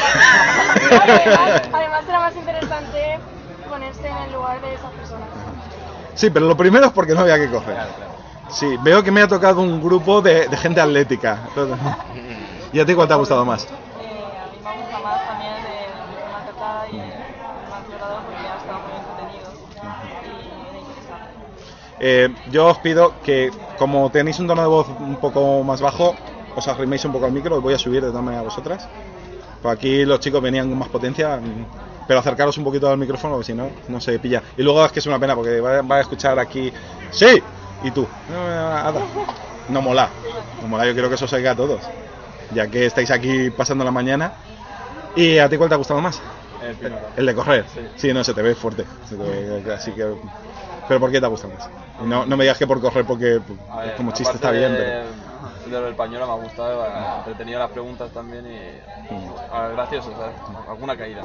además era más interesante ponerse en el lugar de esas personas. Sí, pero lo primero es porque no había que correr. Sí, veo que me ha tocado un grupo de gente atlética. ¿Y a ti cuál te ha gustado más? A mí me gusta más también el de la mujer maltratada y el maltratador porque ha estado muy entretenido y era interesante. Yo os pido que, como tenéis un tono de voz un poco más bajo, os arriméis un poco al micro, os voy a subir de todas maneras a vosotras. Pues aquí los chicos venían con más potencia, pero acercaros un poquito al micrófono, porque si no, no se pilla. Y luego es que es una pena, porque va a escuchar aquí, ¡sí! Y tú, no mola, yo quiero que eso se oiga a todos, ya que estáis aquí pasando la mañana. ¿Y a ti cuál te ha gustado más? El primero. El de correr. Sí, no, se te ve fuerte, así que... ¿Pero por qué te ha gustado más? Y no me digas que por correr, porque ver, como chiste está bien, pero... De lo del pañuelo me ha gustado, entretenido las preguntas también y gracioso, ¿sabes? Alguna caída.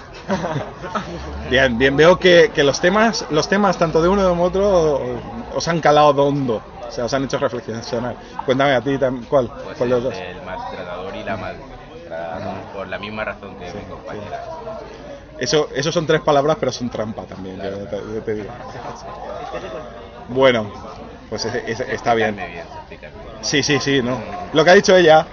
Bien, veo que los temas tanto de uno como de otro os han calado de hondo, o sea, os han hecho reflexionar. Cuéntame a ti, ¿cuál de los dos? El maltratador y la maltratada, por la misma razón que mi compañera. Eso son 3 palabras, pero son trampa también, claro, yo te digo. Bueno, pues está bien. Sí, ¿no? Lo que ha dicho ella.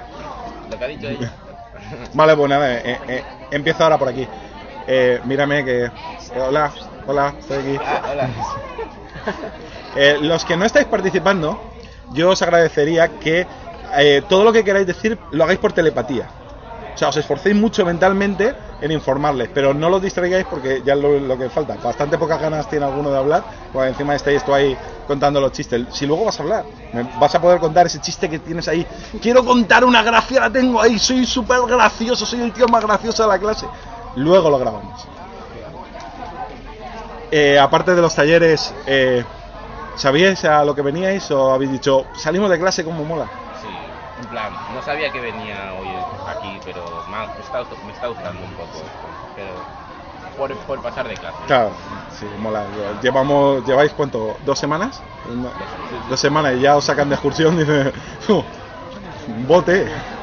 Vale, pues nada, empiezo ahora por aquí. Mírame que... hola, estoy aquí. Hola. Los que no estáis participando, yo os agradecería que todo lo que queráis decir lo hagáis por telepatía. O sea, os esforcéis mucho mentalmente en informarles, pero no los distraigáis porque ya es lo que falta. Bastante pocas ganas tiene alguno de hablar, porque encima estáis tú ahí contando los chistes. Si luego vas a hablar, vas a poder contar ese chiste que tienes ahí. Quiero contar una gracia, la tengo ahí, soy súper gracioso, soy el tío más gracioso de la clase. Luego lo grabamos. Aparte de los talleres, ¿Sabíais a lo que veníais o habéis dicho, salimos de clase como mola? Sí, en plan, no sabía que venía hoy aquí, pero me está gustando un poco, pero por pasar de clase. Claro, sí, mola. ¿Lleváis cuánto? ¿2 semanas? 2 semanas y ya os sacan de excursión y dicen, un bote.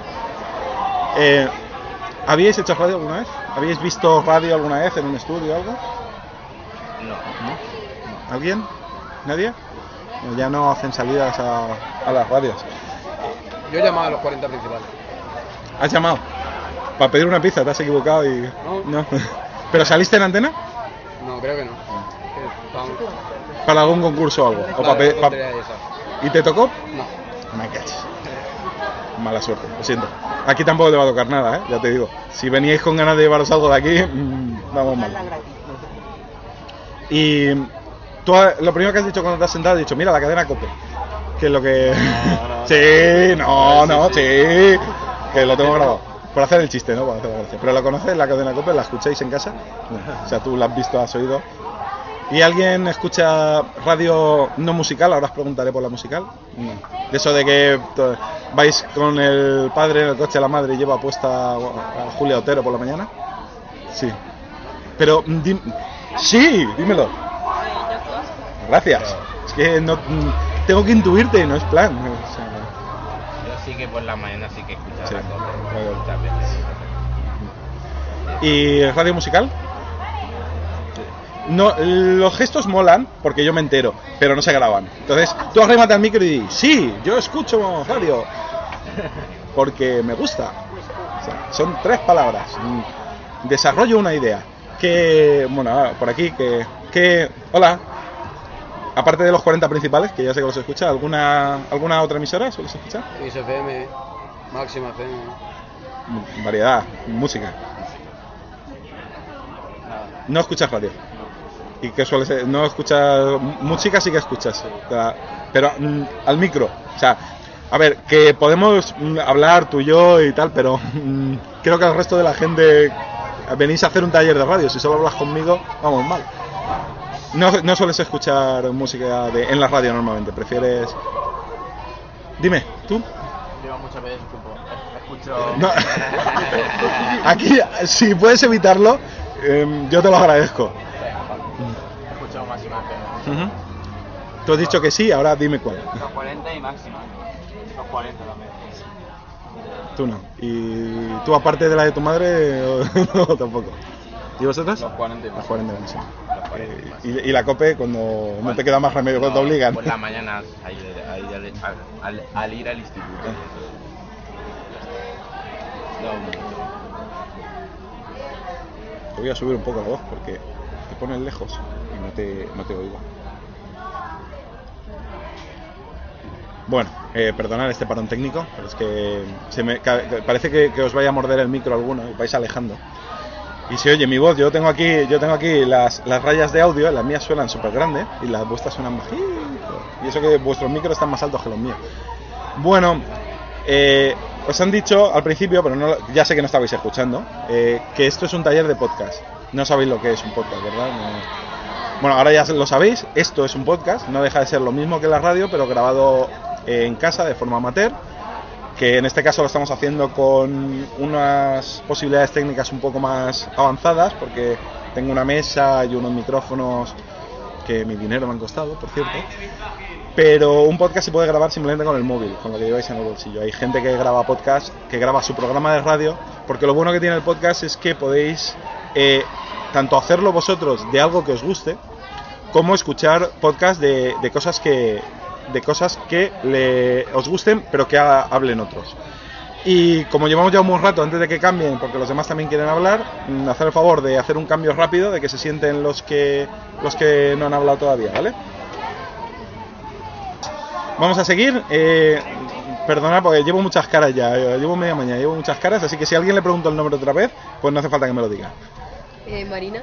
¿Habíais hecho radio alguna vez? ¿Habíais visto radio alguna vez en un estudio o algo? No. ¿Alguien? ¿Nadie? Ya no hacen salidas a las radios. Yo he llamado a los 40 principales. ¿Has llamado? Para pedir una pizza, te has equivocado y... No. ¿Pero saliste en antena? No, creo que no. ¿Para algún concurso o algo? ¿Y te tocó? No. Me cachis. Mala suerte, lo siento. Aquí tampoco te va a tocar nada, ya te digo. Si veníais con ganas de llevaros algo de aquí, vamos mal. Y tú, lo primero que has dicho cuando te has sentado, has dicho, mira la cadena COPE. Que es lo que... Sí, que lo tengo grabado. Por hacer el chiste, ¿no? Por hacer la gracia. Pero la conoces, la cadena COPE, la escucháis en casa. No. O sea, tú la has visto, has oído. ¿Y alguien escucha radio no musical? Ahora os preguntaré por la musical. No. De eso de que vais con el padre en el coche, la madre lleva puesta a Julia Otero por la mañana. Sí. Pero, sí, dímelo. Gracias. Es que no tengo que intuirte, no es plan. O sea, yo sí que por la mañana sí que escucho la COPE. Muchas veces. ¿Y radio musical? No, los gestos molan porque yo me entero, pero no se graban. Entonces, tú arrímate al micro y di, sí, yo escucho radio porque me gusta. O sea, son 3 palabras. Desarrollo una idea. Que, bueno, por aquí, hola. Aparte de los 40 principales, que ya sé que los escucha, ¿alguna otra emisora sueles escuchar? XFM, Máxima FM. Variedad, música. No escuchas radio. ¿Y qué suele ser? No escuchas música, sí que escuchas, pero al micro. O sea, a ver, que podemos hablar tú y yo y tal, pero creo que el resto de la gente venís a hacer un taller de radio. Si solo hablas conmigo, vamos mal. No sueles escuchar música en la radio normalmente, prefieres... Dime, ¿tú? Yo muchas veces escucho... No. Aquí, si puedes evitarlo, yo te lo agradezco. Escucho Máxima FM. Tú has dicho que sí, ahora dime cuál. Los 40 y Máxima. Los 40 también. Tú no. ¿Y tú aparte de la de tu madre no, tampoco? ¿Y vosotros? Los 40 y Máxima. Los 40 y Máxima. Y la COPE cuando no te queda más remedio, cuando te obligan. Por la mañana al ir al instituto. Te voy a subir un poco la voz porque te pones lejos y no te oigo. Bueno, perdonad este parón técnico, pero es que parece que os vaya a morder el micro alguno y vais alejando. Y si oye mi voz, yo tengo aquí las rayas de audio, las mías suenan súper grandes y las vuestras suenan bajito. Y eso que vuestros micros están más altos que los míos. Bueno, os han dicho al principio, pero ya sé que no estabais escuchando, que esto es un taller de podcast. No sabéis lo que es un podcast, ¿verdad? Bueno, ahora ya lo sabéis, esto es un podcast, no deja de ser lo mismo que la radio, pero grabado en casa de forma amateur, que en este caso lo estamos haciendo con unas posibilidades técnicas un poco más avanzadas, porque tengo una mesa y unos micrófonos que mi dinero me han costado, por cierto. Pero un podcast se puede grabar simplemente con el móvil, con lo que lleváis en el bolsillo. Hay gente que graba podcast, que graba su programa de radio, porque lo bueno que tiene el podcast es que podéis tanto hacerlo vosotros de algo que os guste, como escuchar podcast de cosas que os gusten, pero que hablen otros. Y como llevamos ya un buen rato antes de que cambien, porque los demás también quieren hablar, hacer el favor de hacer un cambio rápido, de que se sienten los que no han hablado todavía, ¿vale? Vamos a seguir. Perdonad porque llevo muchas caras ya, llevo media mañana, llevo muchas caras, así que si a alguien le pregunto el nombre otra vez, pues no hace falta que me lo diga. Marina.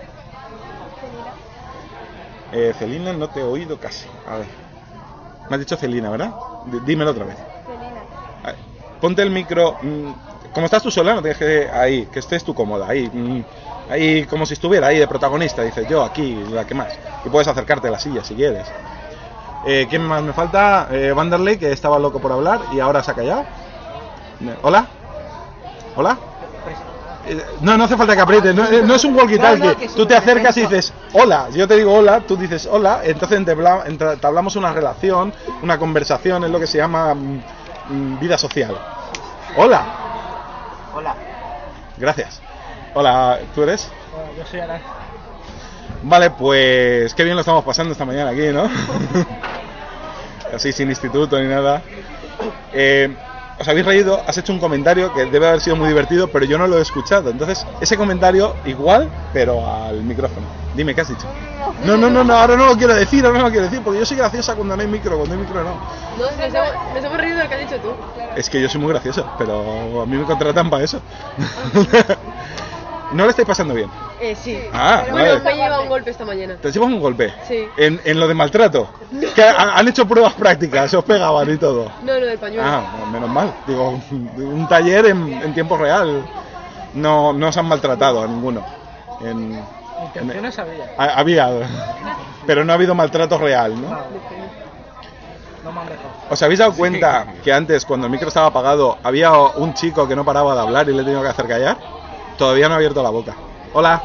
Celina, no te he oído casi. A ver. Me has dicho Celina, ¿verdad? Dímelo otra vez. Celina. Ponte el micro. Como estás tú sola, no tienes que... Ahí, que estés tú cómoda. Ahí, como si estuviera ahí de protagonista. Dices, yo aquí, la que más. Y puedes acercarte a la silla si quieres. ¿Quién más me falta? Vanderlei, que estaba loco por hablar y ahora se ha callado. ¿Hola? ¿Hola? No hace falta que aprietes, no es un walkie-talkie. Tú te acercas y dices hola, yo te digo hola, tú dices hola, entonces entablamos una relación, una conversación, es lo que se llama vida social. Hola. Hola. Gracias. Hola, ¿tú eres? Yo soy Aran. Vale, pues qué bien lo estamos pasando esta mañana aquí, ¿no? Así sin instituto ni nada. Os habéis reído, has hecho un comentario que debe haber sido muy divertido, pero yo no lo he escuchado. Entonces, ese comentario igual, pero al micrófono. Dime, ¿qué has dicho? No, ahora no lo quiero decir, porque yo soy graciosa cuando no hay micro, cuando hay micro no. No, nos hemos reído de lo que has dicho tú. Es que yo soy muy gracioso, pero a mí me contratan para eso. ¿No le estáis pasando bien? Sí. Ah, bueno, vale. me he llevado un golpe esta mañana. ¿Te llevas un golpe? Sí. ¿En lo de maltrato? Que han hecho pruebas prácticas, se os pegaban y todo. No, lo del pañuelo. Ah, menos mal. Digo, un taller en tiempo real. No os han maltratado a ninguno. Intenciones había. Había, pero no ha habido maltrato real, ¿no? No me han dejado. ¿Os habéis dado cuenta que antes, cuando el micro estaba apagado, había un chico que no paraba de hablar y le he tenido que hacer callar? Todavía no ha abierto la boca. Hola.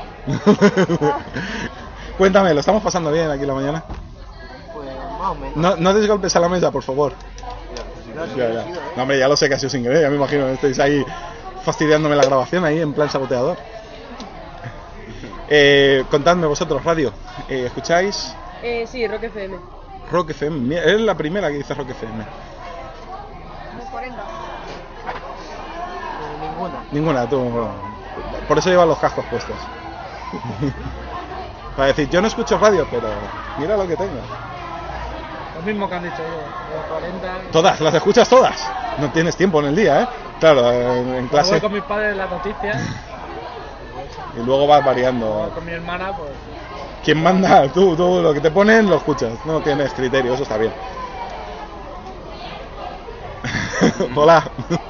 Cuéntame, ¿lo estamos pasando bien aquí en la mañana? Pues más o menos. No des golpes a la mesa, por favor. Ya. No, hombre, ya lo sé que ha sido sin querer, ya me imagino que estáis ahí fastidiándome la grabación ahí en plan saboteador. Contadme vosotros, radio. ¿Escucháis? Sí, Rock FM. Rock FM, eres la primera que dice Rock FM. Ninguna, tú. Por eso llevan los cascos puestos. Para decir, yo no escucho radio, pero mira lo que tengo. Lo mismo que han dicho yo, los 40. Todas, las escuchas todas. No tienes tiempo en el día, ¿eh? Claro, en clase. Voy con mis padres las noticias. Y luego vas variando. Con mi hermana, pues. ¿Quién manda? Tú lo que te ponen lo escuchas. No tienes criterio, eso está bien. Hola.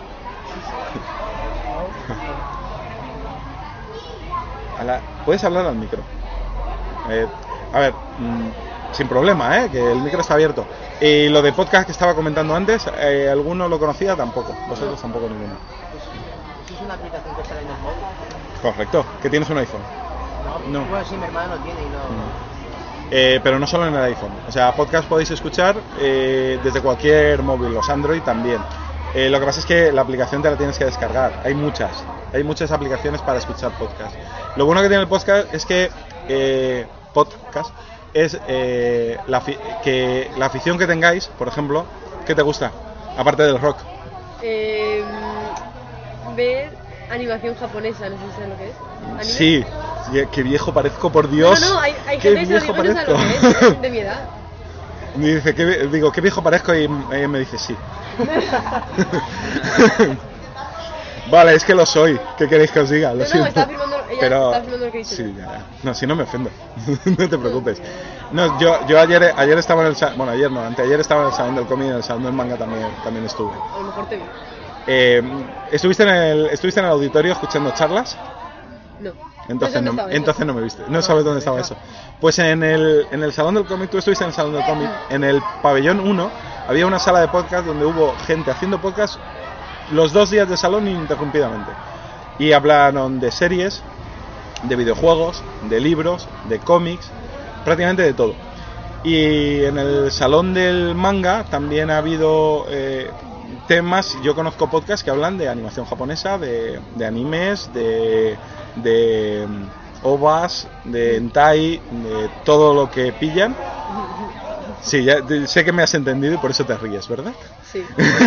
Puedes hablar al micro. A ver, sin problema, que el micro está abierto. Y lo de podcast que estaba comentando antes, ¿alguno lo conocía? Tampoco. Vosotros tampoco ninguno. ¿Es una aplicación que sale en el móvil? Correcto. ¿Que tienes un iPhone? No. Bueno, sí, mi hermana lo tiene y no. Pero no solo en el iPhone. O sea, podcast podéis escuchar desde cualquier móvil, los Android también. Lo que pasa es que la aplicación te la tienes que descargar. Hay muchas aplicaciones para escuchar podcast. Lo bueno que tiene el podcast es que podcast es que la afición que tengáis, por ejemplo, ¿qué te gusta? Aparte del rock. Ver animación japonesa, no sé si sabes lo que es. ¿Anime? Sí, qué viejo parezco, por Dios. No, hay qué gente viejo que no sabe lo parezco. que es, de mi edad. Me dice, qué viejo parezco y ella me dice sí. Vale, es que lo soy. ¿Qué queréis que os diga? Lo siento. Está afirmando, está afirmando lo que dice. Sí, ya. No, si no me ofendo. No te preocupes. No, yo ayer estaba en el bueno, ayer no, anteayer estaba en el salón del cómic y en el salón del manga también estuve. A lo mejor te vi. ¿Estuviste en el auditorio escuchando charlas? No. Entonces no me viste. No sabes dónde estaba eso. Pues en el salón del cómic, tú estuviste en el salón del cómic, en el pabellón 1 había una sala de podcast donde hubo gente haciendo podcast los 2 días de salón ininterrumpidamente. Y hablaron de series, de videojuegos, de libros, de cómics, prácticamente de todo. Y en el salón del manga también ha habido temas. Yo conozco podcasts que hablan de animación japonesa, de animes, de ovas, de hentai, de todo lo que pillan. Sí, ya sé que me has entendido y por eso te ríes, ¿verdad? Sí.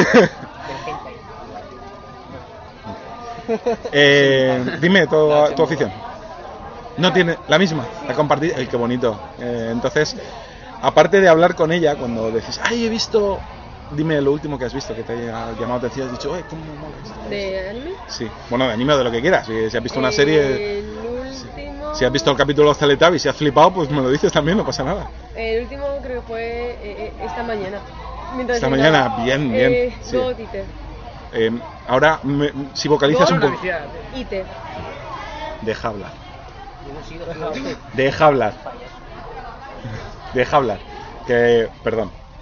Dime tu afición. No tiene la misma, la compartí. Qué bonito. Entonces, aparte de hablar con ella, cuando decís, ay, he visto, dime lo último que has visto que te haya llamado atención, has dicho, ¿cómo mola esto? ¿De anime? Sí, bueno, de anime o de lo que quieras. Si has visto una serie, si has visto el capítulo de los Teletubbies y has flipado, pues me lo dices también, no pasa nada. El último creo que fue esta mañana. Esta mañana, bien. Sí. Go Ite. Ahora, si vocalizas un poco. Ite. Deja hablar. Deja hablar. Que, perdón.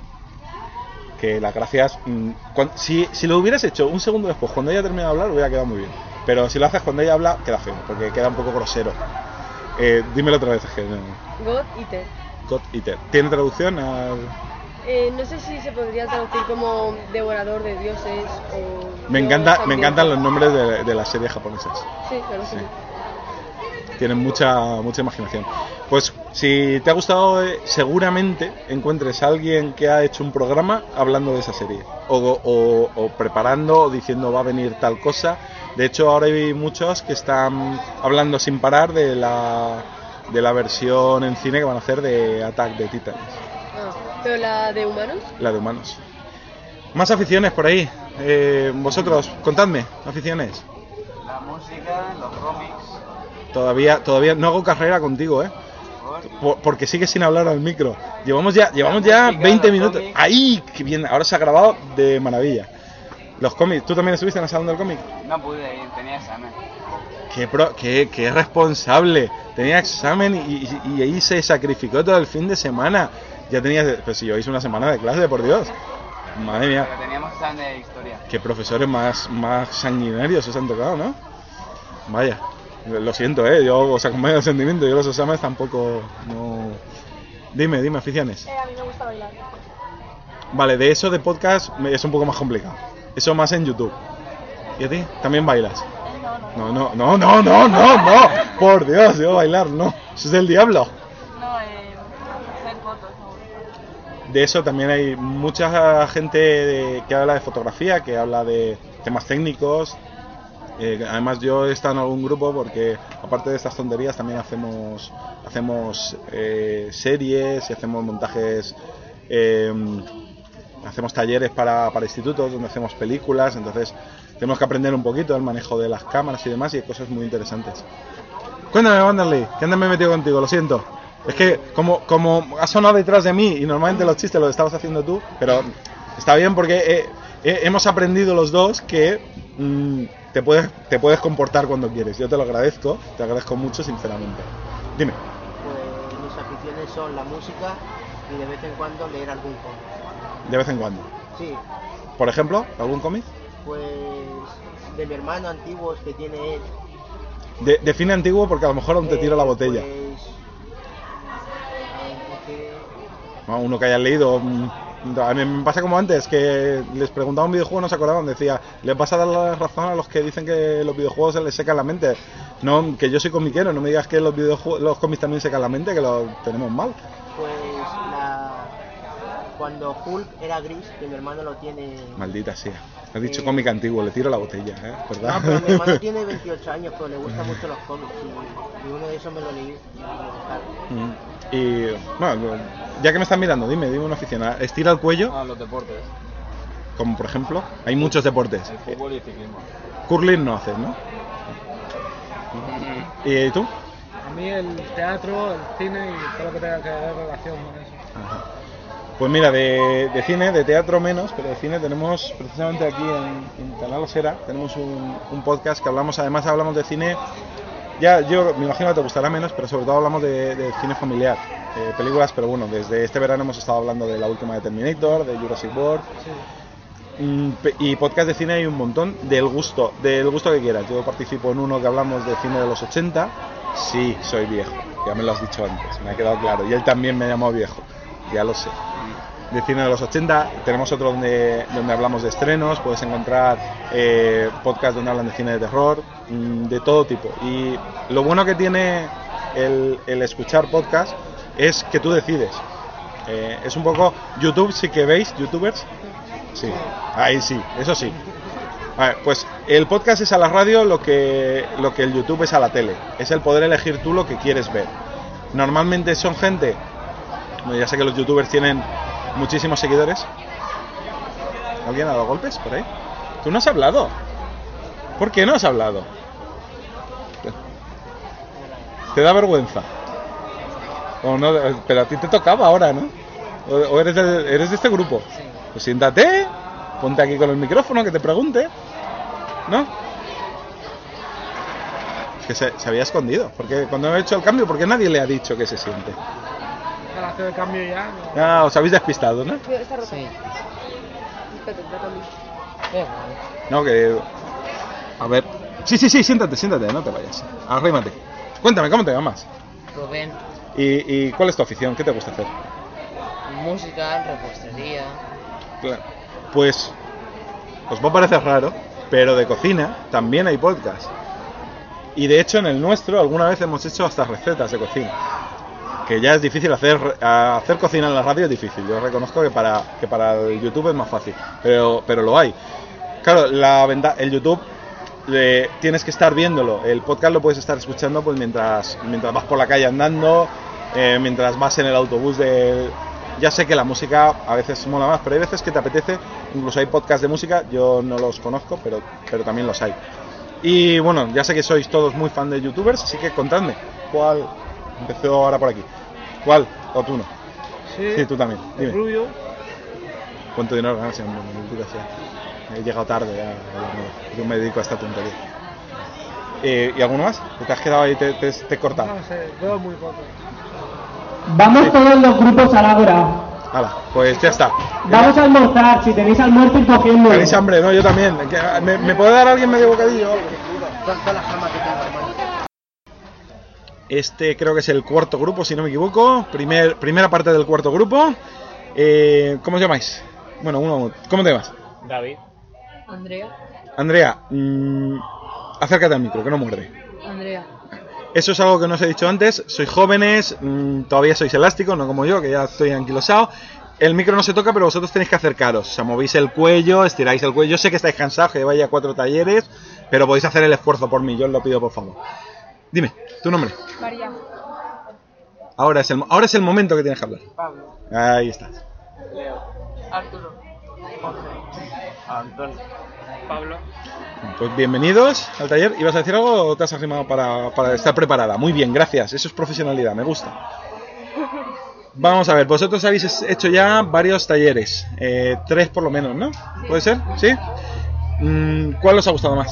que las gracias, si lo hubieras hecho un segundo después, cuando ella termina de hablar, hubiera quedado muy bien. Pero si lo haces cuando ella habla, queda feo, porque queda un poco grosero. Dímelo otra vez, es que no. God Eater. God Eater. ¿Tiene traducción? No sé si se podría traducir como devorador de dioses o... Me encantan los nombres de las series japonesas. Sí, claro, sí. Tienen mucha imaginación. Pues si te ha gustado, seguramente encuentres a alguien que ha hecho un programa hablando de esa serie. O preparando, o diciendo va a venir tal cosa. De hecho, ahora hay muchos que están hablando sin parar de la versión en cine que van a hacer de Attack de Titans. ¿Pero la de humanos? La de humanos. Más aficiones por ahí. Vosotros, contadme, aficiones. La música, los cómics. Todavía no hago carrera contigo, porque sigues sin hablar al micro. Llevamos ya 20 minutos. ¡Ay! ¡Qué bien! Ahora se ha grabado de maravilla. Los cómics. ¿Tú también estuviste en el salón del cómic? No pude ir, tenía examen. ¡Qué responsable! Tenía examen y ahí se sacrificó todo el fin de semana. Ya tenías... Pues si yo hice una semana de clase, por Dios. Madre mía. Pero teníamos examen de historia. Qué profesores más sanguinarios os han tocado, ¿no? Vaya. Lo siento, yo os acompaño el sentimiento. Yo los exámenes tampoco... No... Dime, aficiones. A mí me gusta bailar. Vale, de eso de podcast es un poco más complicado. Eso más en YouTube. ¿Y a ti? ¿También bailas? No. Por Dios, yo bailar no. Eso es del diablo. No, hacer fotos. No. De eso también hay mucha gente que habla de fotografía, que habla de temas técnicos. Además yo he estado en algún grupo porque aparte de estas tonterías también hacemos series y hacemos montajes, hacemos talleres para institutos donde hacemos películas, entonces tenemos que aprender un poquito el manejo de las cámaras y demás, y hay cosas muy interesantes. Cuéntame, Wanderley, que antes me he metido contigo, lo siento. Es que como has sonado detrás de mí y normalmente los chistes los estabas haciendo tú, pero está bien porque hemos aprendido los dos que te puedes comportar cuando quieres. Yo te agradezco mucho, sinceramente. Dime. Pues mis aficiones son la música y de vez en cuando leer algún cómic. ¿De vez en cuando? Sí. ¿Por ejemplo, algún cómic? Pues de mi hermano antiguos que tiene él. Define antiguo porque a lo mejor aún te tiro la botella. No, uno que hayas leído. A mí me pasa como antes, que les preguntaba un videojuego, no se acordaban, decía, les vas a dar la razón a los que dicen que los videojuegos se les secan la mente. No, que yo soy comiquero, no me digas que los cómics también secan la mente, que lo tenemos mal. Pues cuando Hulk era gris, que mi hermano lo tiene... Maldita sea. Has dicho cómic antiguo, le tiro la botella, ¿verdad? No, pero mi hermano tiene 28 años, pero le gustan mucho los cómics y uno de esos me lo leí y bueno, ya que me estás mirando, dime una afición. ¿Estira el cuello? Los deportes. Como por ejemplo, hay muchos deportes. El fútbol y el ciclismo. Curling no haces, ¿no? ¿Y tú? A mí el teatro, el cine y todo lo que tenga que ver relación con eso. Ajá. Pues mira, de cine, de teatro menos, pero de cine tenemos precisamente aquí en Canal Osera, tenemos un podcast que hablamos de cine. Ya, yo me imagino que te gustará menos, pero sobre todo hablamos de cine familiar, películas, pero bueno, desde este verano hemos estado hablando de la última de Terminator, de Jurassic World, y podcast de cine hay un montón, del gusto que quieras. Yo participo en uno que hablamos de cine de los 80, sí, soy viejo, ya me lo has dicho antes, me ha quedado claro, y él también me llamó viejo, ya lo sé. De cine de los 80, tenemos otro donde hablamos de estrenos, puedes encontrar podcasts donde hablan de cine de terror, de todo tipo. Y lo bueno que tiene el escuchar podcast es que tú decides. Es un poco YouTube, sí que veis, youtubers. Sí, ahí sí, eso sí. A ver, pues el podcast es a la radio lo que el YouTube es a la tele. Es el poder elegir tú lo que quieres ver. Normalmente son gente, bueno, ya sé que los youtubers tienen muchísimos seguidores. ¿Alguien ha dado golpes por ahí? ¿Tú no has hablado? ¿Por qué no has hablado? ¿Te da vergüenza? ¿O no? Pero a ti te tocaba ahora, ¿no? ¿O eres de este grupo? Sí. Pues siéntate, ponte aquí con el micrófono que te pregunte, ¿no? Es que se había escondido, porque cuando he hecho el cambio, ¿por qué nadie le ha dicho que se siente? Al hacer el cambio ya... Ah, os habéis despistado, ¿no? Sí. toca a mí. No, que... A ver... Sí, siéntate, no te vayas. Arrímate. Cuéntame, ¿cómo te llamas? Rubén. ¿Y cuál es tu afición? ¿Qué te gusta hacer? Música, repostería. Claro. Pues os va a parecer raro, pero de cocina también hay podcast. Y de hecho en el nuestro alguna vez hemos hecho hasta recetas de cocina. Que ya es difícil hacer cocina en la radio, es difícil. Yo reconozco que para el YouTube es más fácil, pero lo hay. Claro, el YouTube tienes que estar viéndolo. El podcast lo puedes estar escuchando pues mientras vas por la calle andando, mientras vas en el autobús Ya sé que la música a veces mola más, pero hay veces que te apetece. Incluso hay podcasts de música, yo no los conozco, pero también los hay. Y bueno, ya sé que sois todos muy fan de youtubers, así que contadme, ¿cuál empezó ahora por aquí? ¿Cuál? ¿O tú no? Sí, tú también. Dime. Rubio. ¿Cuánto dinero ganas? He llegado tarde, yo me dedico a esta tontería. ¿Y alguno más? ¿Te has quedado ahí te he cortado? No sé, veo muy poco. Vamos todos los grupos al Ágora. Hala, pues ya está. Vamos a almorzar, si tenéis almuerzo ir cogiendo. ¿Tenéis hambre? No, yo también. ¿Me puede dar alguien medio bocadillo? Este creo que es el cuarto grupo, si no me equivoco. Primera parte del cuarto grupo. ¿Cómo os llamáis? Bueno, uno. ¿Cómo te llamas? David. Andrea, acércate al micro, que no muerde. Andrea. Eso es algo que no os he dicho antes. Sois jóvenes, todavía sois elásticos, no como yo, que ya estoy anquilosado. El micro no se toca, pero vosotros tenéis que acercaros. O sea, movéis el cuello, estiráis el cuello. Yo sé que estáis cansados, que lleváis ya 4 talleres, pero podéis hacer el esfuerzo por mí, yo os lo pido por favor. Dime, tu nombre. María. Ahora es el momento que tienes que hablar. Pablo. Ahí estás. Leo. Arturo. Jorge. Antonio. Pablo. Pues bienvenidos al taller. ¿Ibas a decir algo o te has arrimado para estar preparada? Muy bien, gracias. Eso es profesionalidad, me gusta. Vamos a ver, vosotros habéis hecho ya varios talleres. 3 por lo menos, ¿no? ¿Puede ser? ¿Sí? ¿Cuál os ha gustado más?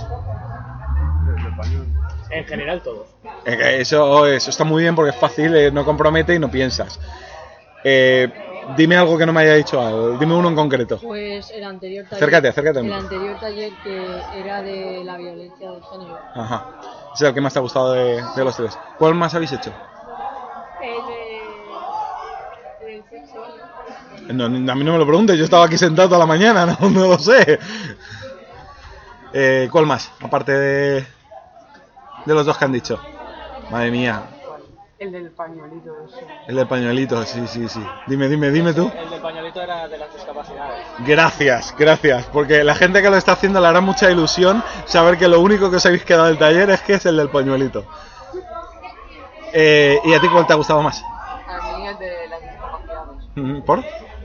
En general todos. Eso está muy bien porque es fácil, no compromete y no piensas. Dime algo que no me haya dicho algo. Dime uno en concreto. Pues el anterior taller. Acércate. El anterior taller que era de la violencia de género. Ajá. Ese es el que más te ha gustado de los 3. ¿Cuál más habéis hecho? El del sexo. No, a mí no me lo preguntes, yo estaba aquí sentado toda la mañana, no lo sé. ¿Cuál más? Aparte de los 2 que han dicho. Madre mía. El del pañuelito. El del pañuelito, sí. Dime tú. El del pañuelito era de las discapacidades. Gracias, porque la gente que lo está haciendo le hará mucha ilusión saber que lo único que os habéis quedado del taller es que es el del pañuelito. ¿Y a ti cuál te ha gustado más? A mí el de las discapacidades. ¿Por?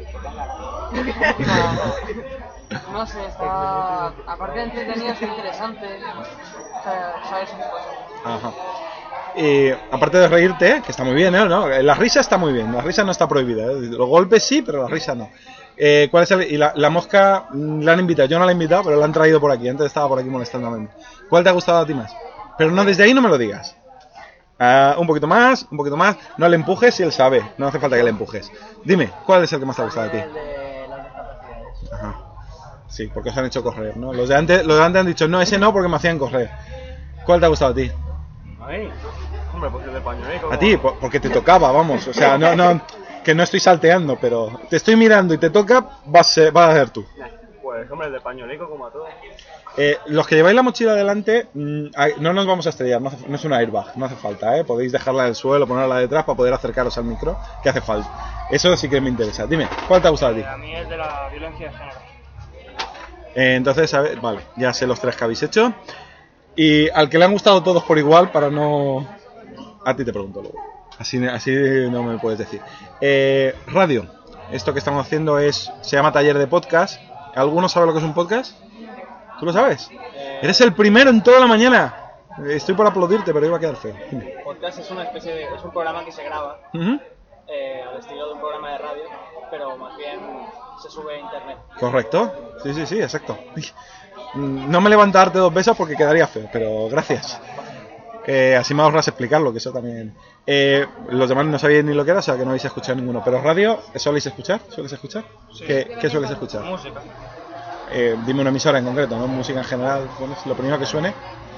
No sé, está... Aparte de entretenido, es interesante. O sea, sabes un poco. Ajá. Aparte de reírte, que está muy bien, ¿no? La risa está muy bien, la risa no está prohibida, ¿eh? Los golpes sí, pero la risa no. ¿Cuál es y la mosca la han invitado? Yo no la he invitado, pero la han traído por aquí, antes estaba por aquí molestándome. ¿Cuál te ha gustado a ti más? Pero no, desde ahí no me lo digas. Un poquito más, no le empujes si él sabe, no hace falta que le empujes. Dime, ¿cuál es el que más te ha gustado a ti? El de las discapacidades. Ajá. Sí, porque os han hecho correr, ¿no? Los de antes han dicho, no, ese no, porque me hacían correr. ¿Cuál te ha gustado a ti? A mí, hombre, pues el de pañuelito. A ti, porque te tocaba, vamos. O sea, no, que no estoy salteando, pero te estoy mirando y te toca, vas a ser tú. Pues, hombre, el de pañuelito como a todos. Los que lleváis la mochila delante, no nos vamos a estrellar, no es una airbag, no hace falta, ¿eh? Podéis dejarla en el suelo, ponerla detrás para poder acercaros al micro, que hace falta. Eso sí que me interesa. Dime, ¿cuál te ha gustado a ti? A mí es de la violencia de género. Entonces, a ver, vale, ya sé los 3 que habéis hecho. Y al que le han gustado todos por igual, para no... A ti te pregunto luego. Así no me puedes decir. Radio. Esto que estamos haciendo se llama taller de podcast. ¿Alguno sabe lo que es un podcast? ¿Tú lo sabes? Eres el primero en toda la mañana. Estoy por aplaudirte, pero iba a quedar feo. Podcast es una especie de... es un programa que se graba al estilo de un programa de radio, pero más bien se sube a internet. ¿Correcto? Sí, exacto. No me levanta a darte 2 besos porque quedaría feo, pero gracias. Así me ahorras explicarlo, que eso también... los demás no sabían ni lo que era, o sea que no habéis escuchado ninguno. Pero radio, ¿sueles escuchar? ¿Sueles escuchar? Sí. ¿Qué sueles escuchar? Música. dime una emisora en concreto, no música en general, pones lo primero que suene.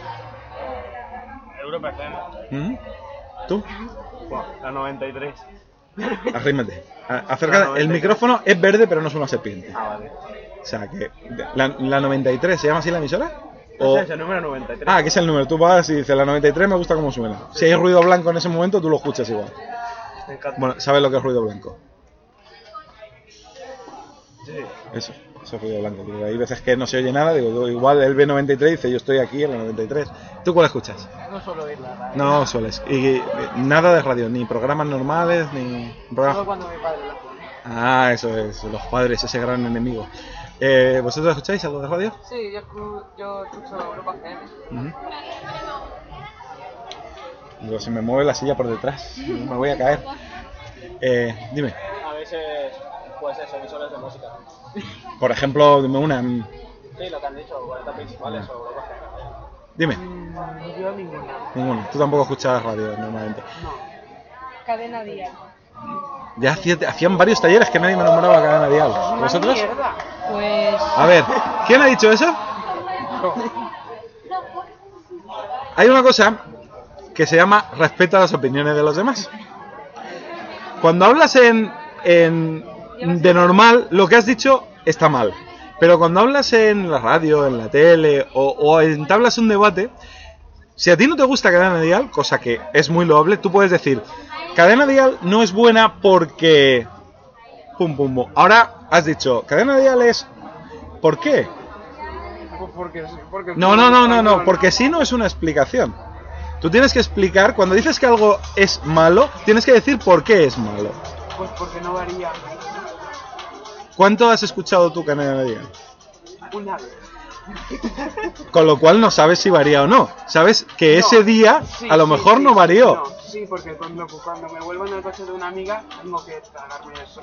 Europa FM. ¿Tú? La 93. Arrímate. El micrófono es verde, pero no es una serpiente. Vale. O sea que la 93, ¿se llama así la emisora? O... es el número 93. Ah, que es el número. Tú vas y dices la 93, me gusta cómo suena. Si hay ruido blanco en ese momento, tú lo escuchas igual. Bueno, ¿sabes lo que es ruido blanco? Sí. Eso es ruido blanco. Digo, hay veces que no se oye nada, digo, igual el B93 dice yo estoy aquí en la 93. ¿Tú cuál escuchas? No suelo oír la radio. No sueles. Y nada de radio, ni programas normales, ni... Solo cuando mi padre la pone. Ah, eso es, los padres, ese gran enemigo. ¿Vosotros escucháis algo de radio? Sí, yo escucho Europa FM. Digo, se me mueve la silla por detrás, me voy a caer. Dime. A veces, pues eso, emisoras de música. Por ejemplo, dime una. Sí, lo que han dicho, 40 principales o Europa FM. Dime. Yo ninguna. Ninguna. Tú tampoco escuchabas radio normalmente. No. Cadena Dial. Ya hacían varios talleres que nadie me nombraba Cadena Dial. ¿Vosotros? Pues... A ver, ¿quién ha dicho eso? Hay una cosa que se llama respeta las opiniones de los demás. Cuando hablas de normal, lo que has dicho está mal. Pero cuando hablas en la radio, en la tele o entablas un debate, si a ti no te gusta Cadena Dial, cosa que es muy loable, tú puedes decir Cadena Dial no es buena porque... Pum, pum, pum. Ahora has dicho, Cadena Dial es... ¿Por qué? Porque No, porque si no es una explicación. Tú tienes que explicar, cuando dices que algo es malo, tienes que decir por qué es malo. Pues porque no varía. ¿Cuánto has escuchado tú Cadena Dial? Una vez. Con lo cual no sabes si varía o no. Sabes que ese día a lo mejor no varió. No, sí, porque cuando me vuelvo en el coche de una amiga tengo que tragarme eso.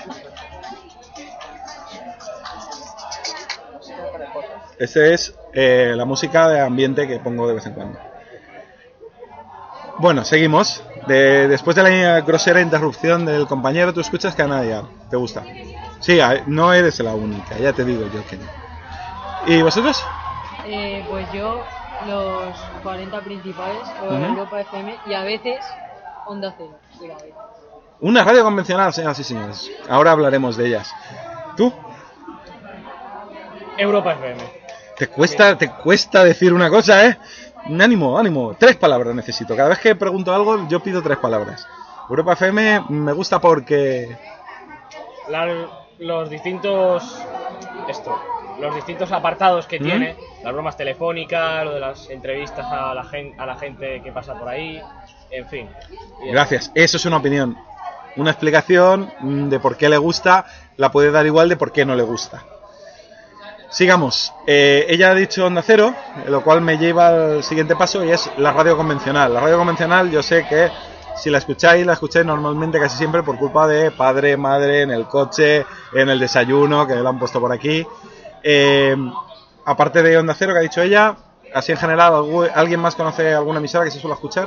Esa es la música de ambiente que pongo de vez en cuando. Bueno, seguimos. Después de la grosera interrupción del compañero, tú escuchas Cadena Dial. ¿Te gusta? Sí, no eres la única, ya te digo yo que no. ¿Y vosotros? Pues yo, los 40 principales, o Europa FM, y a veces Onda Cero. Una radio convencional, señoras y señores. Ahora hablaremos de ellas. ¿Tú? Europa FM. Te cuesta decir una cosa, ¿eh? Ánimo. 3 palabras necesito. Cada vez que pregunto algo, yo pido 3 palabras. Europa FM me gusta porque... Los distintos apartados que tiene, las bromas telefónicas, lo de las entrevistas a la gente que pasa por ahí, en fin. Gracias, eso es una opinión. Una explicación de por qué le gusta, la puede dar igual de por qué no le gusta. Sigamos. Ella ha dicho Onda Cero, lo cual me lleva al siguiente paso y es la radio convencional. La radio convencional yo sé que si la escucháis normalmente casi siempre por culpa de padre, madre, en el coche, en el desayuno, que lo han puesto por aquí. Aparte de Onda Cero que ha dicho ella, así en general, ¿alguien más conoce alguna emisora que se suele escuchar?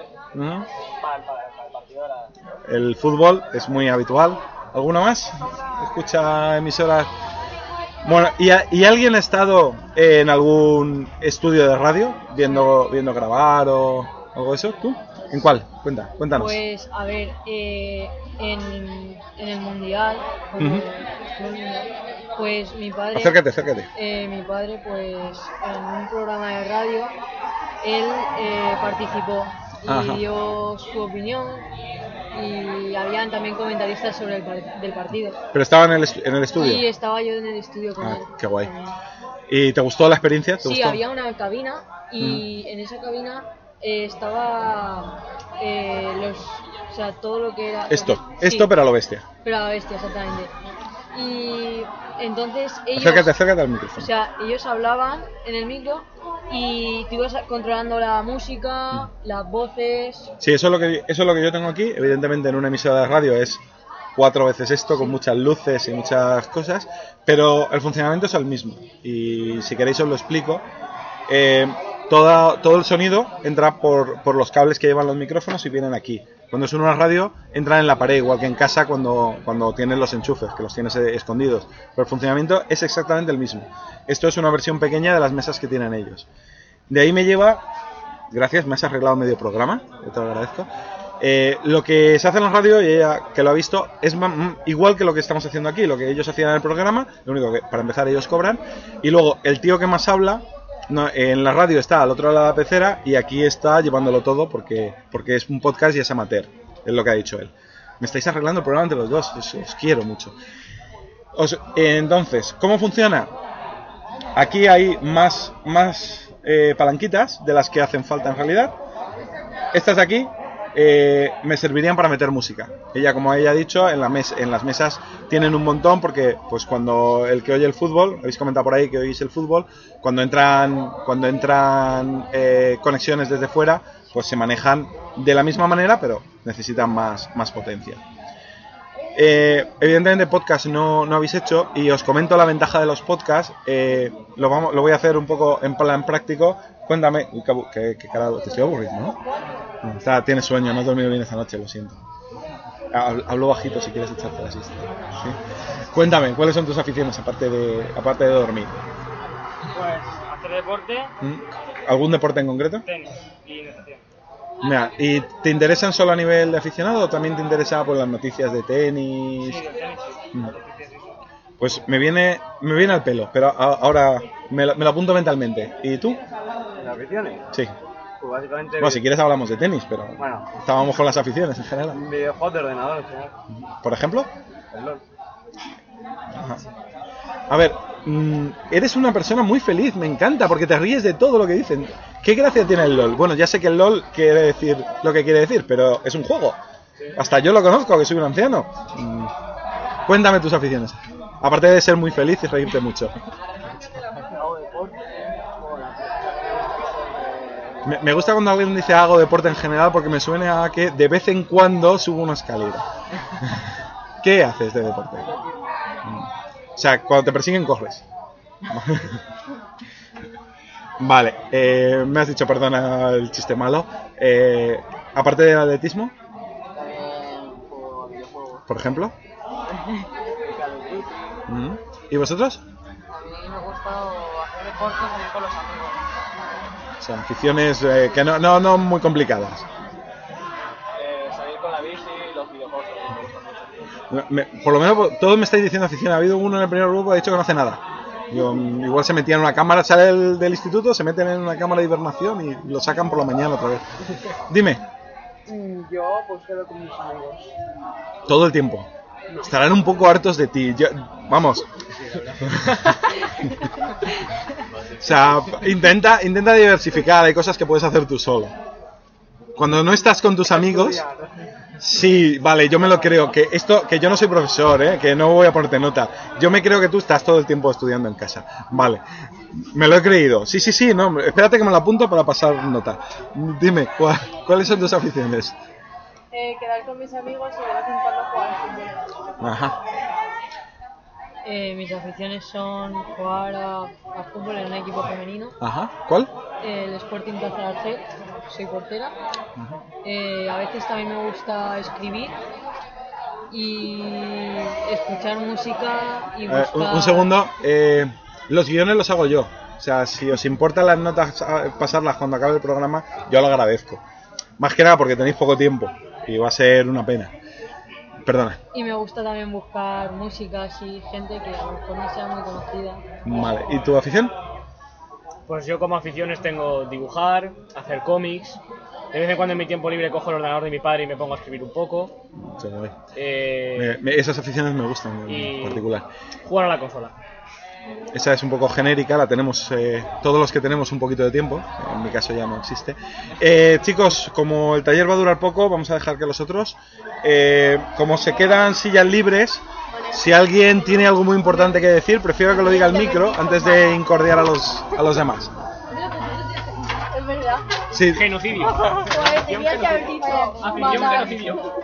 El fútbol es muy habitual. ¿Alguna más? ¿Escucha emisoras? Bueno, ¿y alguien ha estado en algún estudio de radio viendo grabar o algo de eso? ¿Tú? ¿En cuál? Cuéntanos. Pues, a ver, en el Mundial, pues mi padre... Acércate. Mi padre, pues, en un programa de radio, él participó y dio su opinión y habían también comentaristas sobre del partido. ¿Pero estaba en el estudio? Sí, estaba yo en el estudio con él. Qué guay. ¿Y te gustó la experiencia? Sí, gustó? Había una cabina y en esa cabina... estaba todo lo que era esto sí, pero a lo bestia, exactamente. Y entonces ellos acércate al micrófono. Ellos hablaban en el micro y tú ibas controlando la música, las voces. Sí, eso es lo que yo tengo aquí. Evidentemente en una emisora de radio es 4 veces esto, con muchas luces y muchas cosas, pero el funcionamiento es el mismo y si queréis os lo explico. Todo el sonido entra por los cables que llevan los micrófonos y vienen aquí. Cuando suena una radio, entran en la pared, igual que en casa cuando tienes los enchufes, que los tienes escondidos. Pero el funcionamiento es exactamente el mismo. Esto es una versión pequeña de las mesas que tienen ellos. De ahí me lleva... Gracias, me has arreglado medio programa, yo te lo agradezco. Lo que se hace en la radio, y ella que lo ha visto, es igual que lo que estamos haciendo aquí, lo que ellos hacían en el programa, lo único que para empezar ellos cobran, y luego el tío que más habla, en la radio está al otro lado de la pecera, y aquí está llevándolo todo porque es un podcast y es amateur, es lo que ha dicho él. Me estáis arreglando el programa entre los dos, os quiero mucho. Entonces, ¿cómo funciona? Aquí hay más palanquitas de las que hacen falta en realidad. Estas de aquí me servirían para meter música. Ella, como ella ha dicho, en las mesas tienen un montón porque pues cuando el que oye el fútbol, habéis comentado por ahí que oís el fútbol, cuando entran conexiones desde fuera, pues se manejan de la misma manera, pero necesitan más potencia. Evidentemente podcast no habéis hecho, y os comento la ventaja de los podcasts. Lo voy a hacer un poco en plan práctico. Cuéntame, ¿qué carajo? Te estoy aburriendo, ¿no? Tienes sueño, no he dormido bien esta noche, lo siento. Hablo bajito si quieres echarte la siesta. ¿Sí? Cuéntame, ¿cuáles son tus aficiones aparte de dormir? Pues hacer deporte. ¿Algún deporte en concreto? Tenis y natación. Mira, ¿y te interesan solo a nivel de aficionado o también te interesa por las noticias de tenis? Sí, de tenis, sí. Pues me viene al pelo, pero ahora me lo apunto mentalmente. ¿Y tú? ¿Las aficiones? Sí. Pues básicamente... Bueno, si quieres hablamos de tenis, pero bueno, estábamos con las aficiones en general. Videojuegos de ordenador en general. ¿Por ejemplo? El LOL. Ajá. A ver, eres una persona muy feliz, me encanta, porque te ríes de todo lo que dicen. ¿Qué gracia tiene el LOL? Bueno, ya sé que el LOL quiere decir lo que quiere decir, pero es un juego. Sí. Hasta yo lo conozco, que soy un anciano. Cuéntame tus aficiones. Aparte de ser muy feliz y reírte mucho. Me gusta cuando alguien dice hago deporte en general porque me suena a que de vez en cuando subo una escalera. ¿Qué haces de deporte? O sea, cuando te persiguen corres. Vale, me has dicho, perdona el chiste malo. Aparte del atletismo. Por ejemplo. ¿Y vosotros? A mí me gusta hacer deporte y salir con los amigos. O sea, aficiones que no muy complicadas. Salir con la bici y los videojuegos. Me gustan mucho. Por lo menos todos me estáis diciendo afición. Ha habido uno en el primer grupo que ha dicho que no hace nada. Igual se metían en una cámara, sale del instituto, se meten en una cámara de hibernación y lo sacan por la mañana otra vez. Dime. Yo pues quedo con mis amigos. Todo el tiempo. Estarán un poco hartos de ti. Vamos. O sea, intenta diversificar. Hay cosas que puedes hacer tú solo. Cuando no estás con tus amigos... Sí, vale, yo me lo creo. Que yo no soy profesor, que no voy a ponerte nota. Yo me creo que tú estás todo el tiempo estudiando en casa. Vale, me lo he creído. Sí, no, espérate que me lo apunto para pasar nota. Dime, ¿cuáles son tus aficiones? Quedar con mis amigos y de vez en cuando jugar al fútbol. Ajá. Mis aficiones son jugar a fútbol en un equipo femenino. Ajá. ¿Cuál? El Sporting Plaza C, soy portera. A veces también me gusta escribir y escuchar música y buscar... Un segundo, los guiones los hago yo. O sea, si os importa las notas pasarlas cuando acabe el programa, yo lo agradezco. Más que nada porque tenéis poco tiempo y va a ser una pena. Perdona. Y me gusta también buscar músicas y gente que a lo mejor no sea muy conocida. Vale, ¿y tu afición? Pues yo como aficiones tengo dibujar, hacer cómics. De vez en cuando en mi tiempo libre cojo el ordenador de mi padre y me pongo a escribir un poco. Esas aficiones me gustan en particular. Jugar a la consola. Esa es un poco genérica, la tenemos todos los que tenemos un poquito de tiempo. En mi caso ya no existe. Chicos, como el taller va a durar poco, vamos a dejar que los otros, como se quedan sillas libres, si alguien tiene algo muy importante que decir, prefiero que lo diga al micro antes de incordiar a los demás. Es verdad. Sí. Genocidio. Tenías que haber dicho. Afición genocidio.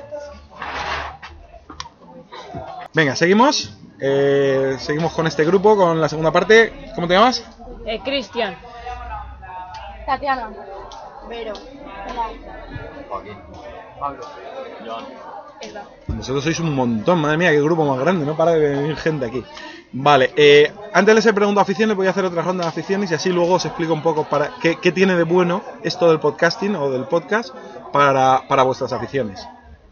Venga, seguimos. Seguimos con este grupo, con la segunda parte. ¿Cómo te llamas? Cristian. Tatiana. Vero. Joaquín. Pablo. Joan. Eva. Vosotros sois un montón, madre mía, qué grupo más grande, no para de venir gente aquí. Vale, antes les he preguntado aficiones, voy a hacer otra ronda de aficiones y así luego os explico un poco para qué tiene de bueno esto del podcasting o del podcast para vuestras aficiones.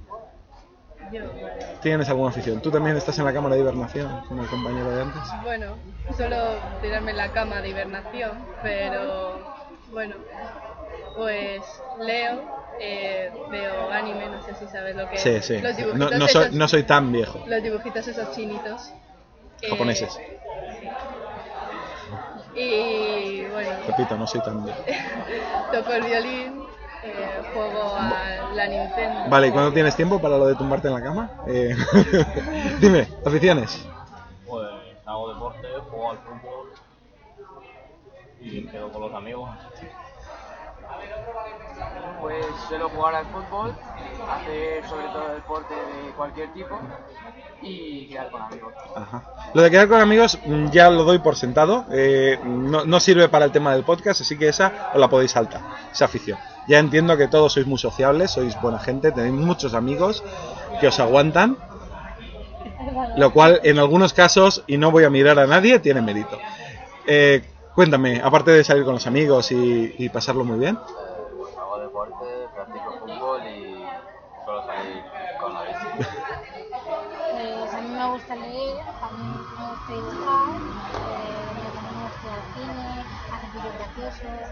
¿Tienes alguna afición? ¿Tú también estás en la cámara de hibernación con el compañero de antes? Bueno, solo tirarme en la cama de hibernación, pero bueno, pues leo, veo anime, no sé si sabes lo que es. Sí, sí. Los dibujitos No soy tan viejo. Los dibujitos esos chinitos. Japoneses. Y bueno. Repito, no soy tan viejo. Toco el violín, juego a la Nintendo. Vale, ¿y cuándo tienes tiempo para lo de tumbarte en la cama? Dime, aficiones. Pues hago deporte, juego al fútbol y quedo con los amigos. Pues suelo jugar al fútbol, hacer sobre todo deporte de cualquier tipo y quedar con amigos. Ajá. Lo de quedar con amigos ya lo doy por sentado, no sirve para el tema del podcast, así que esa os la podéis saltar, esa afición. Ya entiendo que todos sois muy sociables, sois buena gente, tenéis muchos amigos que os aguantan, lo cual en algunos casos, y no voy a mirar a nadie, tiene mérito. Cuéntame, aparte de salir con los amigos y pasarlo muy bien. Hago deporte, practico fútbol y suelo salir con la bici. Pues a mí me gusta leer, a mí me gusta dibujar, me gusta el cine, hacer vídeos graciosos.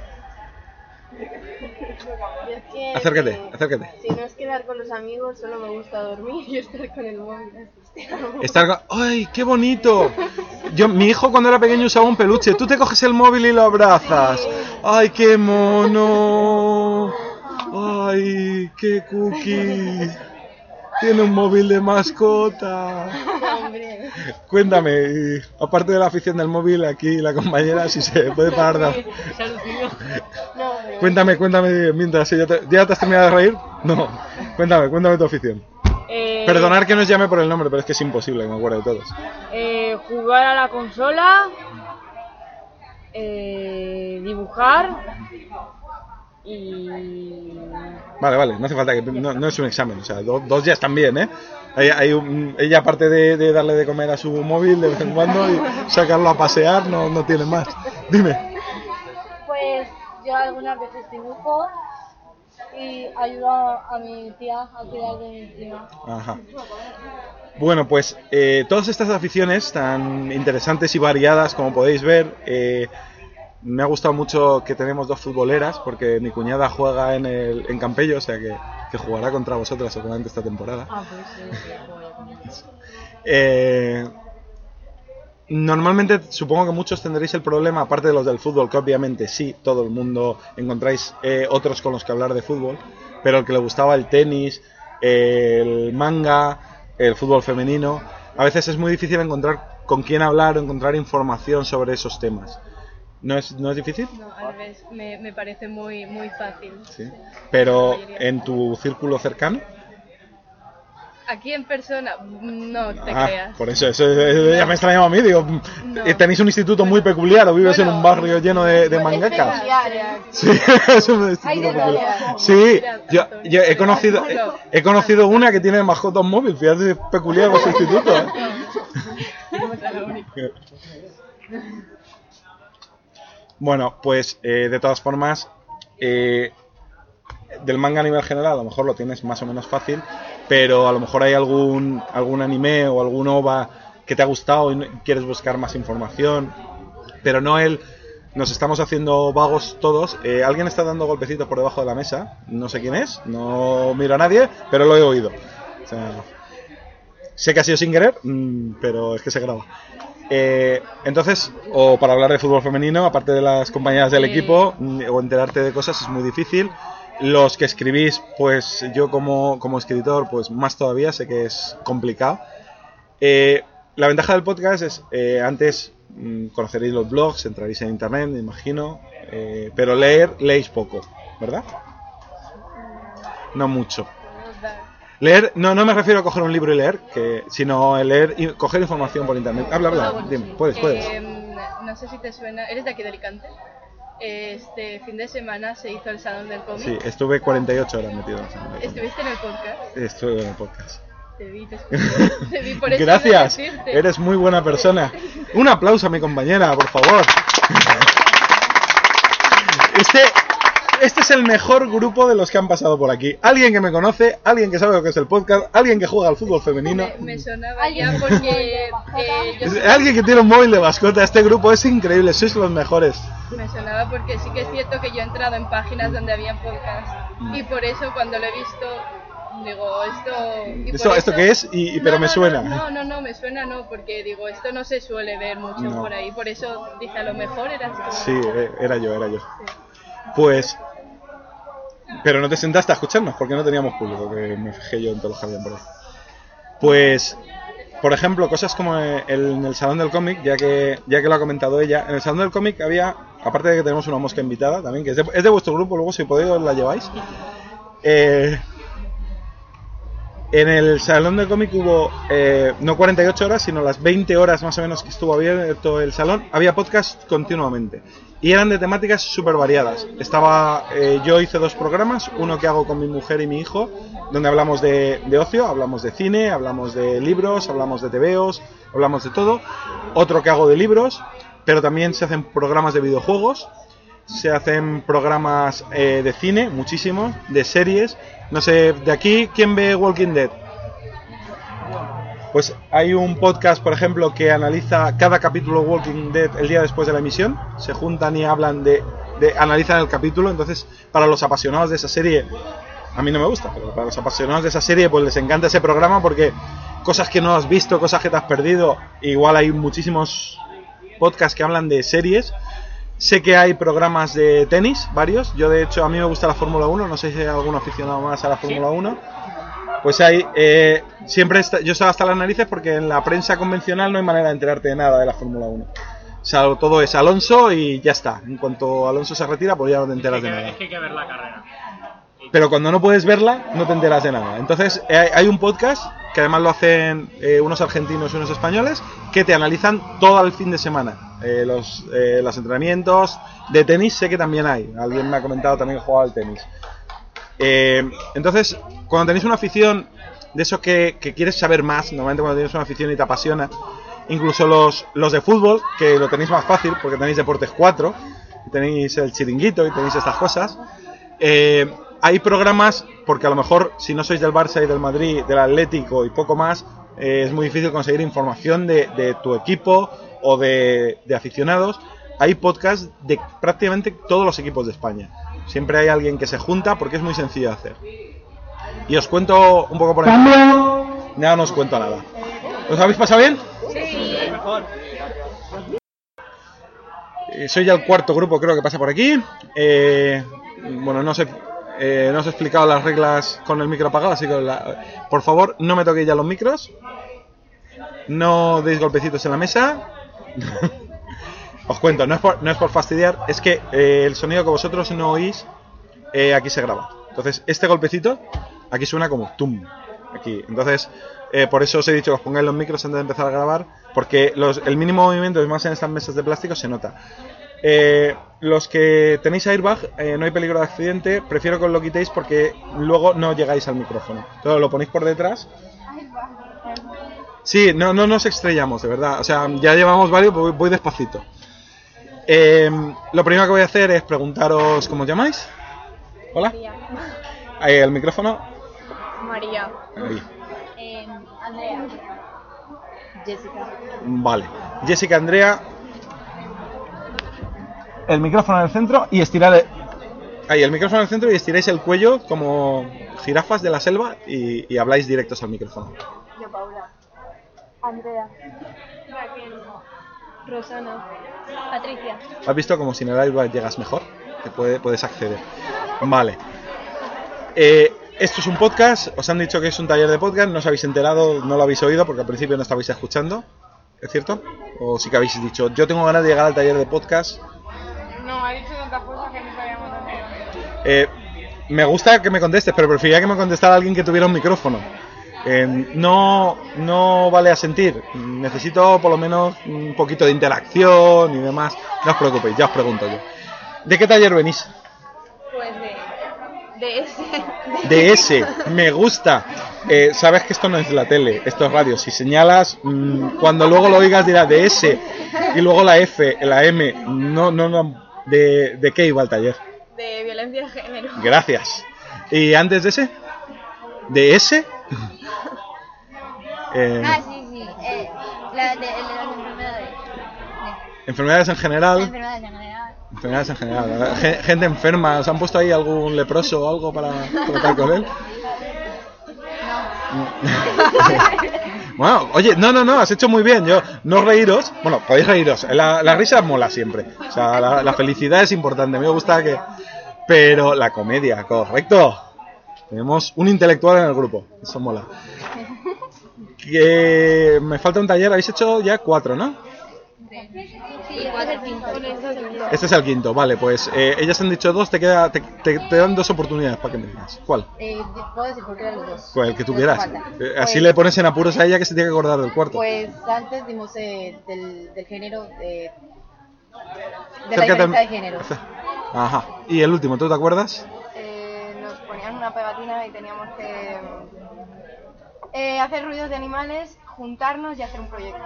Es que, Acércate. Si no es quedar con los amigos, solo me gusta dormir y estar con el móvil. ¡Ay, qué bonito! Mi hijo cuando era pequeño usaba un peluche. Tú te coges el móvil y lo abrazas. ¡Ay, qué mono! ¡Ay, qué cookie! Tiene un móvil de mascota. Cuéntame, aparte de la afición del móvil, aquí la compañera, si se puede parar de... Cuéntame, mientras ¿ya te has terminado de reír? No, cuéntame tu afición. Perdonad que no os llame por el nombre, pero es que es imposible que me acuerde de todos. Jugar a la consola, dibujar y... Vale, no hace falta que... No es un examen, o sea, dos ya están bien, ¿eh? Ella aparte de darle de comer a su móvil de vez en cuando y sacarlo a pasear, no tiene más. Dime. Pues yo algunas veces dibujo y ayudo a mi tía a cuidar de mi prima. Ajá. Bueno, pues todas estas aficiones tan interesantes y variadas, como podéis ver, me ha gustado mucho que tenemos dos futboleras, porque mi cuñada juega en Campello, o sea que jugará contra vosotras seguramente esta temporada. Normalmente supongo que muchos tendréis el problema, aparte de los del fútbol, que obviamente sí, todo el mundo encontráis otros con los que hablar de fútbol, pero el que le gustaba el tenis, el manga, el fútbol femenino, a veces es muy difícil encontrar con quién hablar o encontrar información sobre esos temas. ¿No es difícil? No, al revés, me parece muy fácil. Sí. Pero en tu círculo cercano. Aquí en persona, no te creas. Por eso ya me extrañaba a mí, digo, tenéis un instituto muy peculiar o vives en un barrio lleno de mangakas. Sí, es un instituto peculiar. Sí, yo he conocido una que tiene mascota un móvil, fíjate, es peculiar ese instituto, ¿eh? Bueno, pues de todas formas, del manga a nivel general a lo mejor lo tienes más o menos fácil, pero a lo mejor hay algún anime o algún OVA que te ha gustado y quieres buscar más información, pero nos estamos haciendo vagos todos. Alguien está dando golpecitos por debajo de la mesa, no sé quién es, no miro a nadie, pero lo he oído. O sea, sé que ha sido sin querer, pero es que se graba. Entonces, o para hablar de fútbol femenino, aparte de las compañeras del equipo, o enterarte de cosas es muy difícil. Los que escribís, pues yo como escritor, pues más todavía, sé que es complicado. La ventaja del podcast es, antes conoceréis los blogs, entraréis en internet, me imagino, pero leéis poco, ¿verdad? No mucho. Leer, no me refiero a coger un libro y leer, sino leer y coger información por internet. Habla, dime, puedes. No sé si te suena, ¿eres de aquí de Alicante? este fin de semana se hizo el Salón del Cómic. Sí, estuve 48 horas metido en el Salón del Cómic. ¿Estuviste en el podcast? Estuve en el podcast. Te vi, te vi, por eso Gracias, iba a decirte. eres muy buena persona. Un aplauso a mi compañera, por favor. Este es el mejor grupo de los que han pasado por aquí. Alguien que me conoce, alguien que sabe lo que es el podcast, alguien que juega al fútbol femenino. Me sonaba ya porque Alguien que tiene un móvil de mascota. Este grupo es increíble, sois los mejores. me sonaba porque sí que es cierto que yo he entrado en páginas donde había podcast y por eso cuando lo he visto digo ¿Esto qué es? Pero me suena. No, me suena no, porque digo, esto no se suele ver mucho por ahí, por eso dije, a lo mejor eras tú. Sí, era yo. Pues... Pero no te sentaste a escucharnos porque no teníamos público, que me fijé yo en todos los que habían por ahí. Pues, por ejemplo, cosas como en el Salón del Cómic, ya que lo ha comentado ella, en el Salón del Cómic había, aparte de que tenemos una mosca invitada también, que es de vuestro grupo, luego si podéis os la lleváis. En el Salón del Cómic hubo no 48 horas, sino las 20 horas más o menos que estuvo abierto el salón. Había podcast continuamente y eran de temáticas súper variadas. Yo hice 2 programas, uno que hago con mi mujer y mi hijo, donde hablamos de ocio, hablamos de cine, hablamos de libros, hablamos de tebeos, hablamos de todo. Otro que hago de libros, pero también se hacen programas de videojuegos. Se hacen programas de cine, muchísimos, de series. No sé, de aquí, ¿quién ve Walking Dead? Pues hay un podcast, por ejemplo, que analiza cada capítulo de Walking Dead el día después de la emisión. Se juntan y hablan analizan el capítulo. Entonces, para los apasionados de esa serie, a mí no me gusta, pero para los apasionados de esa serie, pues les encanta ese programa porque cosas que no has visto, cosas que te has perdido. Igual hay muchísimos podcasts que hablan de series. Sé que hay programas de tenis, varios. Yo, de hecho, a mí me gusta la Fórmula 1. No sé si hay algún aficionado más a la Fórmula 1. Pues hay... yo estaba hasta las narices porque en la prensa convencional no hay manera de enterarte de nada de la Fórmula 1. O sea, todo es Alonso y ya está. En cuanto Alonso se retira, pues ya no te enteras de nada. Es que hay que ver la carrera. Pero cuando no puedes verla, no te enteras de nada. Entonces, hay un podcast, que además lo hacen unos argentinos y unos españoles, que te analizan todo el fin de semana. Los entrenamientos de tenis sé que también hay. Alguien me ha comentado también que jugaba al tenis. Entonces, cuando tenéis una afición de eso que quieres saber más, normalmente cuando tienes una afición y te apasiona, incluso los de fútbol, que lo tenéis más fácil porque tenéis Deportes 4, y tenéis el chiringuito y tenéis estas cosas, hay programas, porque a lo mejor si no sois del Barça y del Madrid, del Atlético y poco más, es muy difícil conseguir información de tu equipo o de aficionados. Hay podcasts de prácticamente todos los equipos de España. Siempre hay alguien que se junta porque es muy sencillo de hacer. Y os cuento un poco por encima. Nada, no os cuento nada. ¿Os habéis pasado bien? Sí, mejor. Soy ya el cuarto grupo, creo que pasa por aquí. Bueno, no os he explicado las reglas con el micro apagado, así que por favor no me toquéis ya los micros. No deis golpecitos en la mesa. Os cuento, no es por fastidiar, es que el sonido que vosotros no oís aquí se graba. Entonces este golpecito aquí suena como tum. Aquí. Entonces por eso os he dicho que os pongáis los micros antes de empezar a grabar, porque el mínimo movimiento, es más en estas mesas de plástico, se nota. Los que tenéis airbag, no hay peligro de accidente. Prefiero que os lo quitéis porque luego no llegáis al micrófono. Entonces lo ponéis por detrás. Sí, no nos estrellamos, de verdad. O sea, ya llevamos varios, voy despacito. Lo primero que voy a hacer es preguntaros cómo os llamáis. Hola. Ahí el micrófono. María. Ahí. Andrea. Jessica. Vale. Jessica, Andrea. El micrófono en el centro y estirar ahí el micrófono en el centro y estiráis el cuello como jirafas de la selva y habláis directos al micrófono. Yo, Paula. Andrea. Raquel. Rosana. Patricia. ¿Has visto como sin el airbag llegas mejor? Te puedes acceder. Vale. Esto es un podcast. Os han dicho que es un taller de podcast. No os habéis enterado, no lo habéis oído porque al principio no estabais escuchando. ¿Es cierto? ¿O sí que habéis dicho, yo tengo ganas de llegar al taller de podcast? No, ha dicho tantas cosas que no sabíamos dónde. Me gusta que me contestes, pero preferiría que me contestara alguien que tuviera un micrófono. No vale a sentir. Necesito por lo menos un poquito de interacción y demás. No os preocupéis, ya os pregunto yo. ¿De qué taller venís? Pues de ese. De ese, me gusta. Sabes que esto no es la tele, esto es radio. Si señalas, cuando luego lo oigas dirás de ese y luego la F, la M. No. ¿De qué iba el taller? De violencia de género. Gracias. ¿Y antes de ese? ¿De ese? Sí. La de las enfermedades. Enfermedades en general. Enfermedades en general. Enfermedades en general. Gente enferma. ¿Os han puesto ahí algún leproso o algo para tratar con él? Bueno, oye, no, has hecho muy bien. Yo, no reíros. Bueno, podéis reíros. La risa mola siempre. O sea, la felicidad es importante. Me gusta que... Pero la comedia, correcto. Tenemos un intelectual en el grupo. Eso mola. Que me falta un taller. Habéis hecho ya 4, ¿no? Sí, igual el quinto. Este es el quinto, vale, pues ellas han dicho 2, te dan 2 oportunidades para que me digas. ¿Cuál? Puedo decir por qué eran los 2. Pues el que tú quieras. Así le pones en apuros a ella que se tiene que acordar del cuarto. Pues antes dimos del género, de la diversidad de género. Ajá. ¿Y el último, tú te acuerdas? Nos ponían una pegatina y teníamos que hacer ruidos de animales, juntarnos y hacer un proyecto.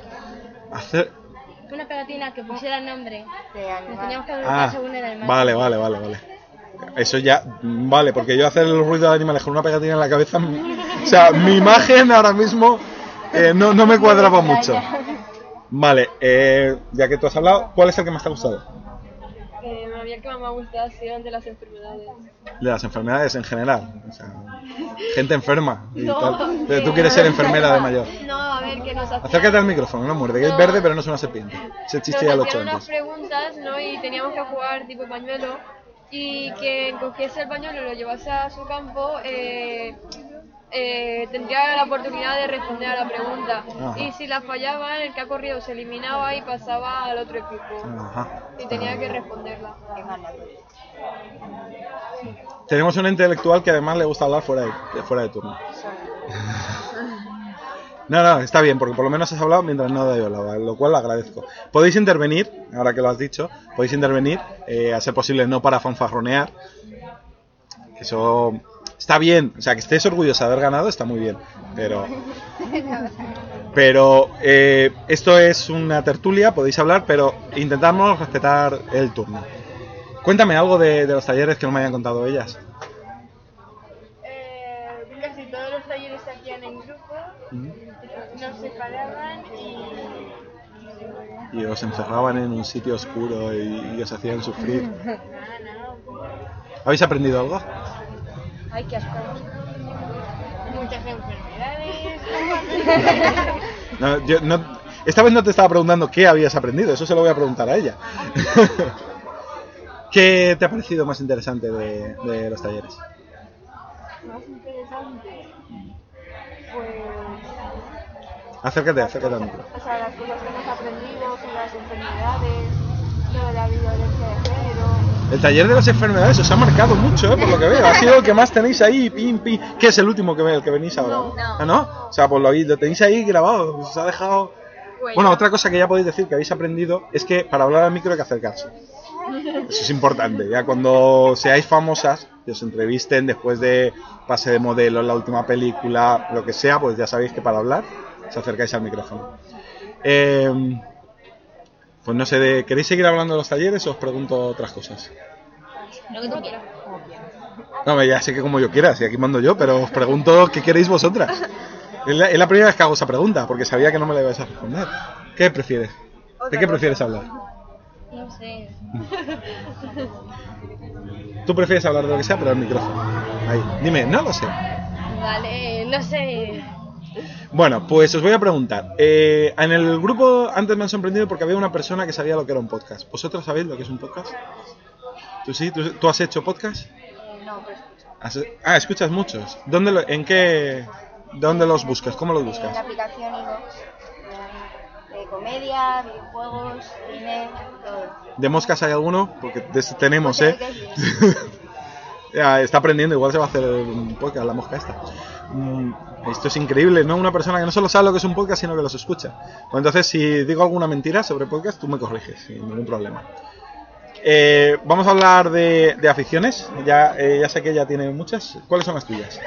Una pegatina que pusiera el nombre. Nos teníamos que agrupar según el animal. Vale. Eso ya, vale, porque yo hacer el ruido de animales con una pegatina en la cabeza, o sea, mi imagen ahora mismo no me cuadraba mucho. Vale, ya que tú has hablado, ¿cuál es el que más te ha gustado? El que más me ha gustado ha sido el de las enfermedades. De las enfermedades en general, o sea, gente enferma y tal. Pero tú quieres ser enfermera de mayor. No, a ver, que nos hacían... Acércate al micrófono, no muerde, que es verde pero no es una serpiente. Ese chiste ya lo he hecho Nos hacían antes. unas preguntas, ¿no? Y teníamos que jugar tipo pañuelo. Y quien cogiese el pañuelo y lo llevase a su campo, tendría la oportunidad de responder a la pregunta. Ajá. Y si la fallaba, el que ha corrido se eliminaba y pasaba al otro equipo. Ajá. Y tenía que responderla. Tenemos un intelectual que además le gusta hablar fuera de turno. No, está bien, porque por lo menos has hablado mientras no yo hablaba, lo cual lo agradezco. Podéis intervenir, ahora que lo has dicho, podéis intervenir, a ser posible no para fanfarronear. Eso está bien, o sea, que estéis orgullosos de haber ganado está muy bien, pero esto es una tertulia, podéis hablar, pero intentamos respetar el turno. Cuéntame algo de los talleres que no me hayan contado ellas. Casi todos los talleres se hacían en grupo, nos separaban y os encerraban en un sitio oscuro y os hacían sufrir. ¿Habéis aprendido algo? Ay, qué asco. Muchas enfermedades. Esta vez no te estaba preguntando qué habías aprendido, eso se lo voy a preguntar a ella. ¿Qué te ha parecido más interesante de los talleres? Más interesante, pues... Acércate al micro. O sea, las cosas que hemos aprendido sobre las enfermedades, sobre la violencia de género... El taller de las enfermedades os ha marcado mucho, por lo que veo. Ha sido el que más tenéis ahí, pim. ¿Qué es el último el que venís ahora? No. ¿Ah, no? O sea, pues lo tenéis ahí grabado, os ha dejado... Bueno, otra cosa que ya podéis decir que habéis aprendido es que para hablar al micro hay que acercarse. Eso es importante. Ya cuando seáis famosas, que os entrevisten después de pase de modelo, la última película, lo que sea, pues ya sabéis que para hablar os acercáis al micrófono. Pues no sé, ¿queréis seguir hablando de los talleres o os pregunto otras cosas? Lo que tú quieras. No, ya sé que como yo quiera, si aquí mando yo, pero os pregunto qué queréis vosotras. Es la primera vez que hago esa pregunta, porque sabía que no me la ibais a responder. ¿Qué prefieres? ¿De qué prefieres hablar? No sé. Tú prefieres hablar de lo que sea, pero al micrófono. Ahí, dime, no lo sé. Vale, no sé. Bueno, pues os voy a preguntar. En el grupo antes me han sorprendido porque había una persona que sabía lo que era un podcast. ¿Vosotros sabéis lo que es un podcast? ¿Tú sí? ¿Tú has hecho podcast? No, pero escucho. Escuchas muchos. ¿Dónde los buscas? ¿Cómo los buscas? En la aplicación iVoox, de comedia, videojuegos, cine, todo. ¿De moscas hay alguno? Porque tenemos, Ya, está aprendiendo, igual se va a hacer un podcast, la mosca esta. Esto es increíble, ¿no? Una persona que no solo sabe lo que es un podcast, sino que los escucha. Pues entonces, si digo alguna mentira sobre podcast, tú me corriges, sin ningún problema. Vamos a hablar de aficiones. Ya sé que ella tiene muchas. ¿Cuáles son las tuyas?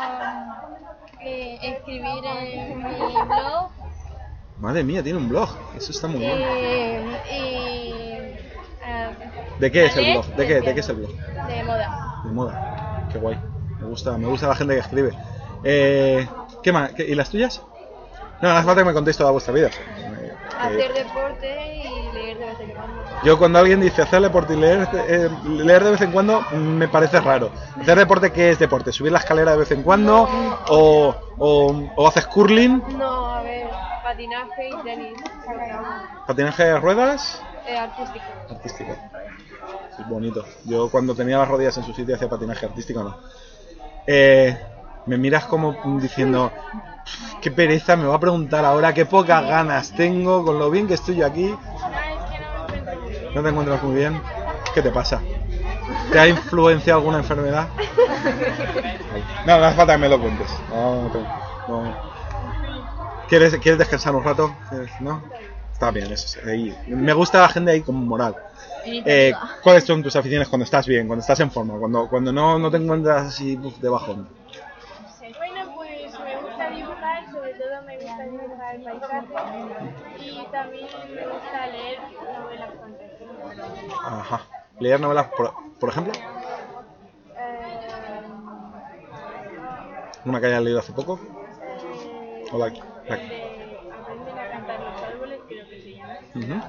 Escribir en mi blog. Madre mía, tiene un blog. Eso está muy bien. ¿De qué es el blog? ¿De qué es el blog? De moda. De moda. Qué guay. Me gusta la gente que escribe. ¿Qué más? ¿Y las tuyas? No hace falta que me contéis toda vuestra vida. Hacer deporte y leer de vez en cuando. Yo cuando alguien dice hacer deporte y leer de vez en cuando me parece raro. ¿Hacer deporte qué es deporte? ¿Subir la escalera de vez en cuando? ¿O haces curling? No, a ver, patinaje y tenis. ¿Patinaje de ruedas? Artístico. Artístico. Es bonito. Yo cuando tenía las rodillas en su sitio hacía patinaje artístico, no. Me miras como diciendo, qué pereza, me va a preguntar ahora, qué pocas ganas tengo con lo bien que estoy yo aquí. ¿No te encuentras muy bien? ¿Qué te pasa? ¿Te ha influenciado alguna enfermedad? No hace falta que me lo cuentes. No. ¿Quieres descansar un rato? ¿No? Está bien, eso ahí. Me gusta la gente ahí con moral. ¿Cuáles son tus aficiones cuando estás bien, cuando estás en forma, cuando no te encuentras así de bajón? Bueno, pues me gusta dibujar, sobre todo me gusta dibujar paisajes y también me gusta leer novelas fantásticas. Ajá. ¿Leer novelas, por ejemplo? ¿Una que hayas leído hace poco? ¿O la... Aprenden a cantar los árboles, creo que se llama.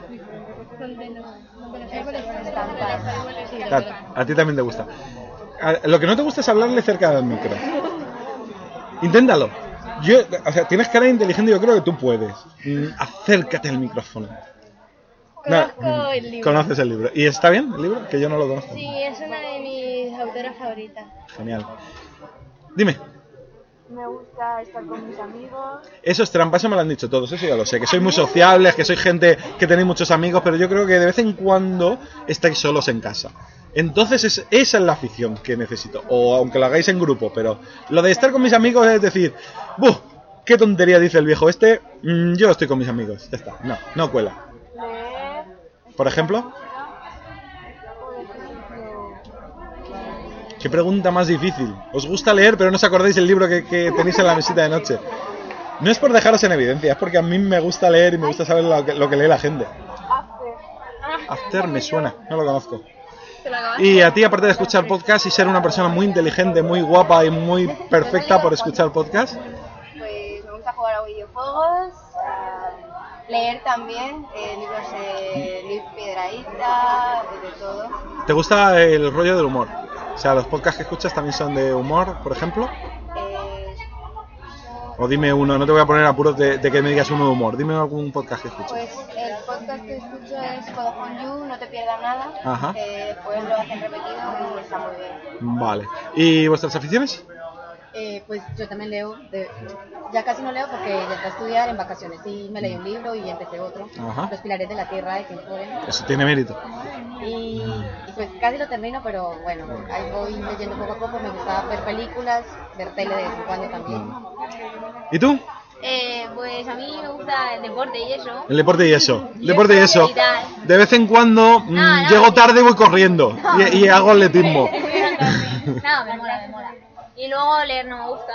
A ti también te gusta. Lo que no te gusta es hablarle cerca del micro. Inténtalo. Tienes cara inteligente y yo creo que tú puedes. Acércate al micrófono. Conozco el libro. ¿Conoces el libro? ¿Y está bien el libro? Que yo no lo conozco. Sí, es una de mis autoras favoritas. Genial. Dime. Me gusta estar con mis amigos. Eso es trampa, eso me lo han dicho todos, eso ya lo sé. Que sois muy sociables, que sois gente que tenéis muchos amigos, pero yo creo que de vez en cuando estáis solos en casa. Entonces esa es la afición que necesito. O aunque lo hagáis en grupo, pero lo de estar con mis amigos es decir, ¡buh! ¿Qué tontería dice el viejo este? Yo estoy con mis amigos, ya está. No cuela. ¿Por ejemplo? ¿Qué pregunta más difícil? ¿Os gusta leer pero no os acordáis del libro que tenéis en la mesita de noche? No es por dejaros en evidencia, es porque a mí me gusta leer y me gusta saber lo que lee la gente. After me suena, no lo conozco. Y a ti, aparte de escuchar podcast y ser una persona muy inteligente, muy guapa y muy perfecta por escuchar podcast. Pues me gusta jugar a videojuegos, leer también, libros de Luis Piedrahita, de todo. ¿Te gusta el rollo del humor? O sea, ¿los podcasts que escuchas también son de humor, por ejemplo? O dime uno, no te voy a poner apuros de que me digas uno de humor. Dime algún podcast que escuches. Pues el podcast que escucho es Vodafone You, No te pierdas nada. Ajá. Después lo hacen repetido y está muy bien. Vale. ¿Y vuestras aficiones? Pues yo también leo, ya casi no leo porque ya está a estudiar en vacaciones. Sí, me leí un libro y empecé otro. Ajá. Los pilares de la tierra de Ken Follett. Eso tiene mérito. Y pues casi lo termino, pero bueno, ahí voy leyendo poco a poco. Me gusta ver películas, ver tele de vez en cuando también. ¿Y tú? Pues a mí me gusta el deporte y eso. El deporte y eso. Deporte y eso. De vez en cuando llego tarde y voy corriendo. Y hago atletismo. No, me mola. Y luego leer no me gusta.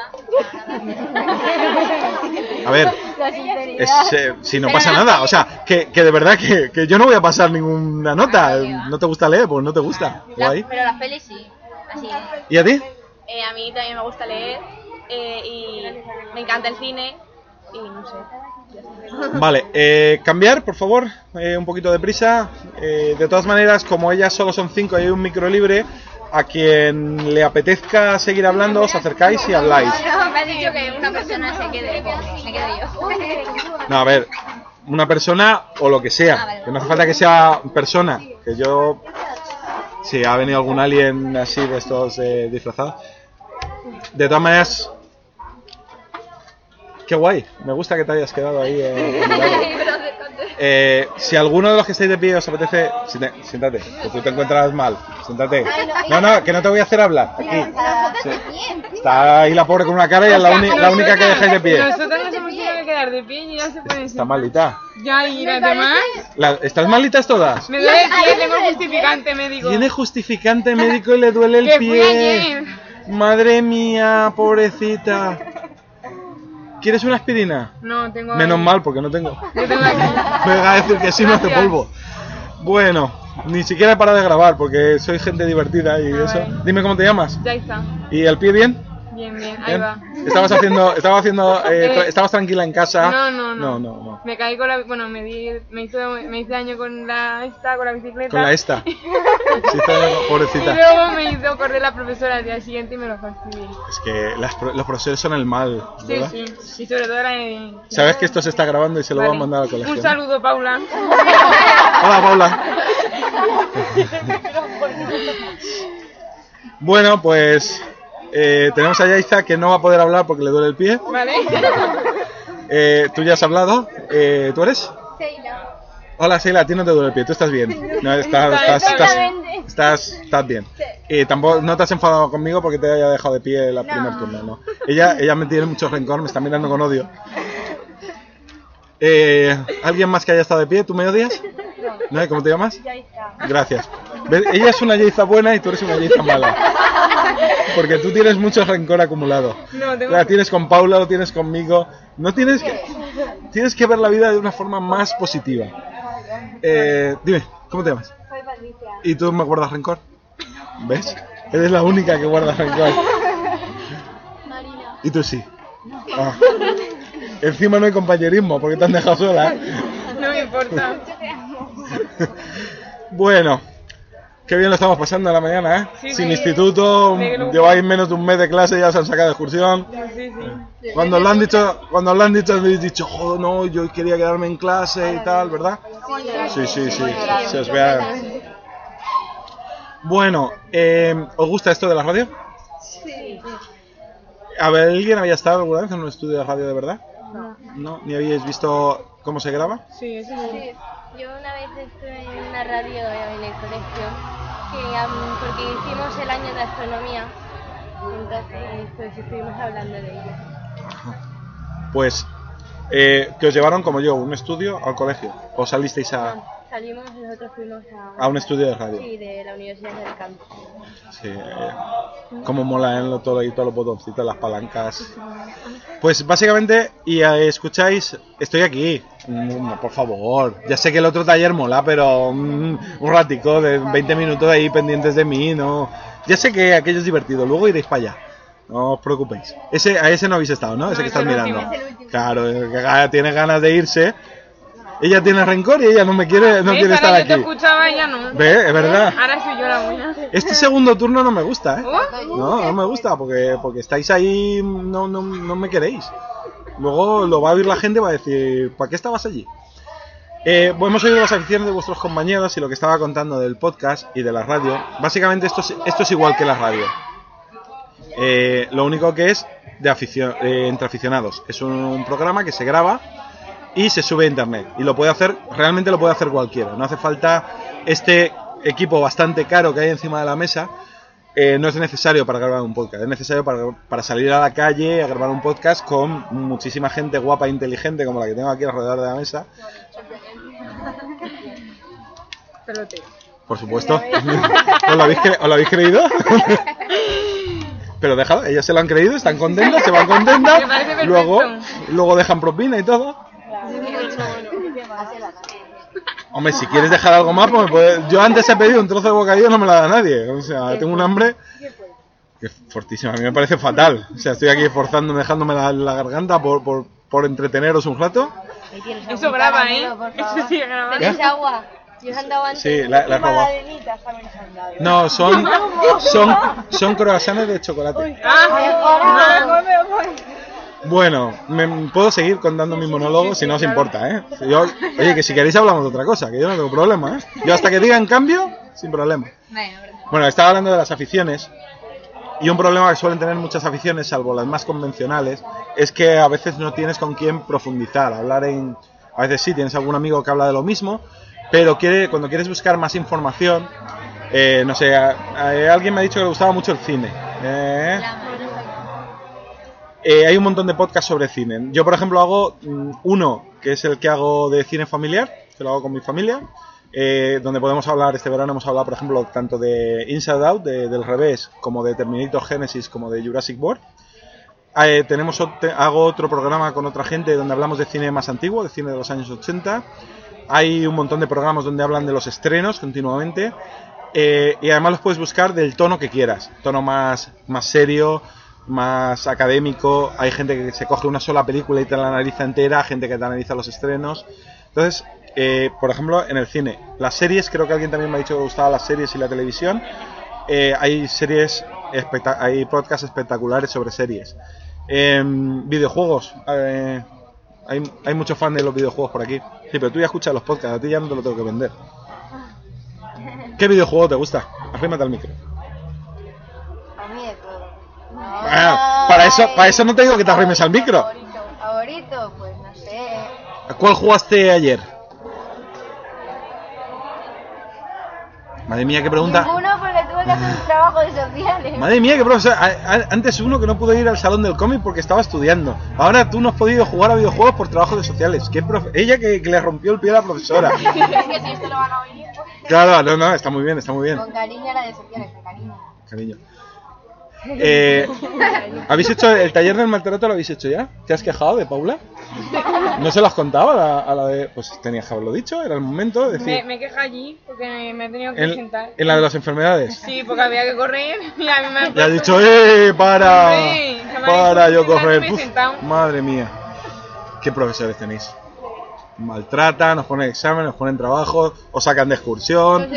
A ver, si no pasa nada, o sea, que de verdad que yo no voy a pasar ninguna nota. ¿No te gusta leer? Pues no te gusta. Guay. Pero las pelis sí, así. ¿Y a ti? A mí también me gusta leer y me encanta el cine y no sé. Vale, cambiar, por favor, un poquito de prisa. De todas maneras, como ellas solo son 5 y hay un micro libre, a quien le apetezca seguir hablando, os acercáis y habláis. No, me has dicho que una persona se quede, me quedo yo. No, a ver, una persona o lo que sea, que no hace falta que sea persona, que yo... Si ha venido algún alien así de estos disfrazados. De todas maneras... Qué guay, me gusta que te hayas quedado ahí. Si alguno de los que estáis de pie os apetece, siéntate, que tú te encuentras mal, siéntate. No, que no te voy a hacer hablar, aquí. Sí. Está ahí la pobre con una cara y es la única que dejáis de pie. Nosotros nos hemos tenido que quedar de pie y ya se pueden Está malita. Ya, y las demás. ¿Estás malitas todas? Me duele el pie, tengo justificante médico. Tiene justificante médico y le duele el Que pie. fui ayer. Madre mía, pobrecita. ¿Quieres una aspirina? No, tengo. Menos ahí. mal, porque no tengo. Yo tengo aquí. Me va a decir que sí, no hace Gracias. polvo. Bueno, ni siquiera he parado de grabar porque soy gente divertida y eso. vale. Dime cómo te llamas. Ya está. ¿Y el pie bien? Bien, ahí ¿Bien? va. ¿Estabas tranquila en casa? No. Me caí con la, bueno, me hice daño con la bicicleta. Con la esta. Sí, pobrecita. Y luego me hizo correr la profesora al día siguiente y me lo fastidié. Es que los profesores son el mal, ¿verdad? Sí. Y sobre todo era de... Sabes que esto se está grabando y se lo Vale. van a mandar al colegio. Un saludo, Paula. Hola, Paula. Bueno, pues tenemos a Yaiza que no va a poder hablar porque le duele el pie. Vale. Tú ya has hablado. ¿Tú eres? Seila. Hola, Seila, a ti no te duele el pie, tú estás bien. No, estás bien. Tampoco, no te has enfadado conmigo porque te haya dejado de pie el primer turno, ¿no? Ella me tiene mucho rencor, me está mirando con odio. ¿Alguien más que haya estado de pie? ¿Tú me odias? ¿No? ¿Cómo te llamas? Yaiza. Gracias. ¿Ves? Ella es una Yaiza buena y tú eres una Yaiza mala. Porque tú tienes mucho rencor acumulado. No, tengo... La tienes con Paula, lo tienes conmigo. No tienes que ver la vida de una forma más positiva. Dime, ¿cómo te llamas? Soy Patricia. ¿Y tú me guardas rencor? ¿Ves? Eres la única que guarda rencor. Marina. Y tú sí. Ah. Encima no hay compañerismo porque te han dejado sola. No me importa. Bueno, qué bien lo estamos pasando en la mañana, ¿eh? Sí, Sin sí. instituto, lleváis menos de un mes de clase y ya se han sacado de excursión. Sí. Cuando os lo han dicho, habéis dicho, joder, no, yo quería quedarme en clase y tal, ¿verdad? Sí, se os ve. Bueno, ¿os gusta esto de la radio? Sí. A ver, ¿alguien había estado alguna vez en un estudio de radio de verdad? No. ¿No? ¿Ni habíais visto cómo se graba? Sí. Yo una vez estuve en una radio en el colegio porque hicimos el año de astronomía, entonces pues estuvimos hablando de ello. Pues, que os llevaron como yo, un estudio al colegio, o salisteis Nosotros fuimos a un estudio de radio. Sí, de la Universidad del Campo. Sí, cómo mola todos los botoncitos, las palancas. Pues básicamente, y escucháis, estoy aquí, por favor. Ya sé que el otro taller mola, pero un ratico de 20 minutos ahí pendientes de mí, no. Ya sé que aquello es divertido, luego iréis para allá. No os preocupéis. A ese no habéis estado, ¿no? Ese que estás mirando. Claro, que tiene ganas de irse. Ella tiene rencor y ella no quiere estar aquí. Yo te escuchaba y ella no. ¿Ve? Es verdad. Ahora soy yo la buena. Este segundo turno no me gusta, ¿eh? No me gusta porque estáis ahí, no me queréis. Luego lo va a oír la gente y va a decir, ¿para qué estabas allí? Hemos oído las aficiones de vuestros compañeros y lo que estaba contando del podcast y de la radio. Básicamente esto es igual que la radio. Lo único que es de afición, entre aficionados. Es un programa que se graba y se sube a internet. Y realmente lo puede hacer cualquiera. No hace falta este equipo bastante caro que hay encima de la mesa. No es necesario para grabar un podcast. Es necesario para salir a la calle a grabar un podcast con muchísima gente guapa e inteligente como la que tengo aquí alrededor de la mesa. Pelotero. Por supuesto. ¿Os lo habéis creído? Pero déjalo, ellas se lo han creído, están contentas, se van contentas. Luego dejan propina y todo. Hombre, si quieres dejar algo más, pues yo antes he pedido un trozo de bocadillo, no me lo da nadie. O sea, tengo un hambre que es fortísima. A mí me parece fatal. O sea, estoy aquí esforzándome, dejándome la garganta por entreteneros un rato. Eso graba, ¿eh? Eso sí graba. ¿Tenéis agua? Yo os han dado antes. Sí, la he robado. No, son croissants de chocolate. Bueno, puedo seguir contando mi monólogo si no os importa, ¿eh? Oye, que si queréis hablamos de otra cosa, que yo no tengo problema, ¿eh? Yo hasta que digan cambio, sin problema. Bueno, estaba hablando de las aficiones. Y un problema que suelen tener muchas aficiones, salvo las más convencionales, es que a veces no tienes con quién profundizar. A veces sí, tienes algún amigo que habla de lo mismo, pero cuando quieres buscar más información, no sé, alguien me ha dicho que le gustaba mucho el cine. Hay un montón de podcasts sobre cine. Yo, por ejemplo, hago uno, que es el que hago de cine familiar, que lo hago con mi familia, donde podemos hablar, este verano hemos hablado, por ejemplo, tanto de Inside Out, del revés, como de Terminator Genesis, como de Jurassic World. Hago otro programa con otra gente donde hablamos de cine más antiguo, de cine de los años 80. Hay un montón de programas donde hablan de los estrenos continuamente. Y además los puedes buscar del tono que quieras. Tono más serio, más académico. Hay gente que se coge una sola película y te la analiza entera, gente que te analiza los estrenos. Entonces, por ejemplo, en el cine, las series, creo que alguien también me ha dicho que gustaba las series y la televisión. Hay podcasts espectaculares sobre series. Videojuegos, hay muchos fans de los videojuegos por aquí. Sí, pero tú ya escuchas los podcasts, a ti ya no te lo tengo que vender. ¿Qué videojuego te gusta? Afírmate al micro. A mí de todo. Bueno, para eso no te digo que te arrimes al micro. Favorito, pues no sé. ¿A cuál jugaste ayer? Madre mía, qué pregunta. Ninguno, porque tuve que hacer un trabajo de sociales. Madre mía, qué profesor. Antes uno que no pudo ir al salón del cómic porque estaba estudiando. Ahora tú no has podido jugar a videojuegos por trabajo de sociales. Ella que le rompió el pie a la profesora. Es que si esto lo van a oír. Claro, no, está muy bien, está muy bien. Con cariño la de sociales, con cariño. Cariño. ¿Habéis hecho el taller del maltrato? ¿Lo habéis hecho ya? ¿Te has quejado de Paula? ¿No se lo has contado a la de...? Pues tenías que haberlo dicho, era el momento de decir... Me quejo allí porque me he tenido que sentar. ¿En la de las enfermedades? Sí, porque había que correr y a mí me... Ya has dicho, para yo correr. Madre mía. ¿Qué profesores tenéis? Maltratan, nos ponen examen, nos ponen trabajos, os sacan de excursión.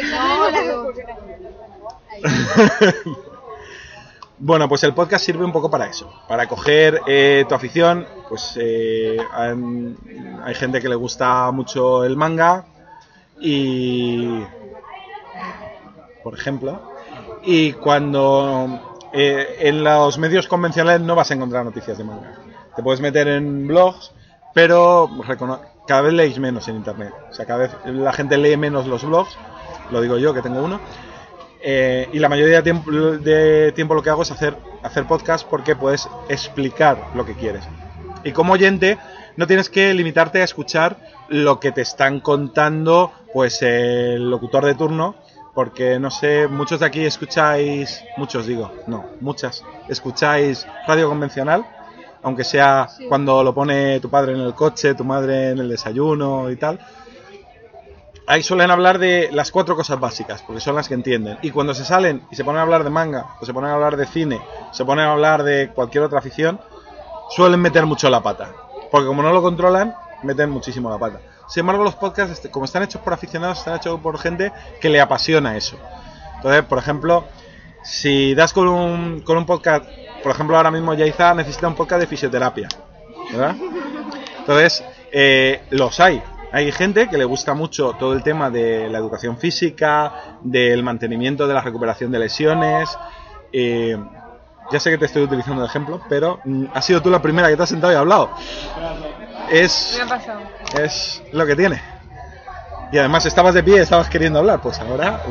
Bueno, pues el podcast sirve un poco para eso, para coger tu afición. Pues hay gente que le gusta mucho el manga y, por ejemplo, y cuando en los medios convencionales no vas a encontrar noticias de manga. Te puedes meter en blogs, pero cada vez leéis menos en internet. O sea, cada vez la gente lee menos los blogs, lo digo yo que tengo uno. Y la mayoría de tiempo lo que hago es hacer podcast porque puedes explicar lo que quieres. Y como oyente no tienes que limitarte a escuchar lo que te están contando pues el locutor de turno, porque no sé, muchos de aquí escucháis radio convencional, aunque sea cuando lo pone tu padre en el coche, tu madre en el desayuno y tal. Ahí suelen hablar de las 4 cosas básicas, porque son las que entienden. Y cuando se salen y se ponen a hablar de manga, o se ponen a hablar de cine, se ponen a hablar de cualquier otra afición, suelen meter mucho la pata. Porque como no lo controlan, meten muchísimo la pata. Sin embargo, los podcasts, como están hechos por aficionados, están hechos por gente que le apasiona eso. Entonces, por ejemplo, si das con un podcast, por ejemplo, ahora mismo Yaiza necesita un podcast de fisioterapia, ¿verdad? Entonces, los hay. Hay gente que le gusta mucho todo el tema de la educación física, del mantenimiento de la recuperación de lesiones. Ya sé que te estoy utilizando de ejemplo, pero has sido tú la primera que te has sentado y ha hablado. Es lo que tiene. Y además estabas de pie y estabas queriendo hablar, pues ahora...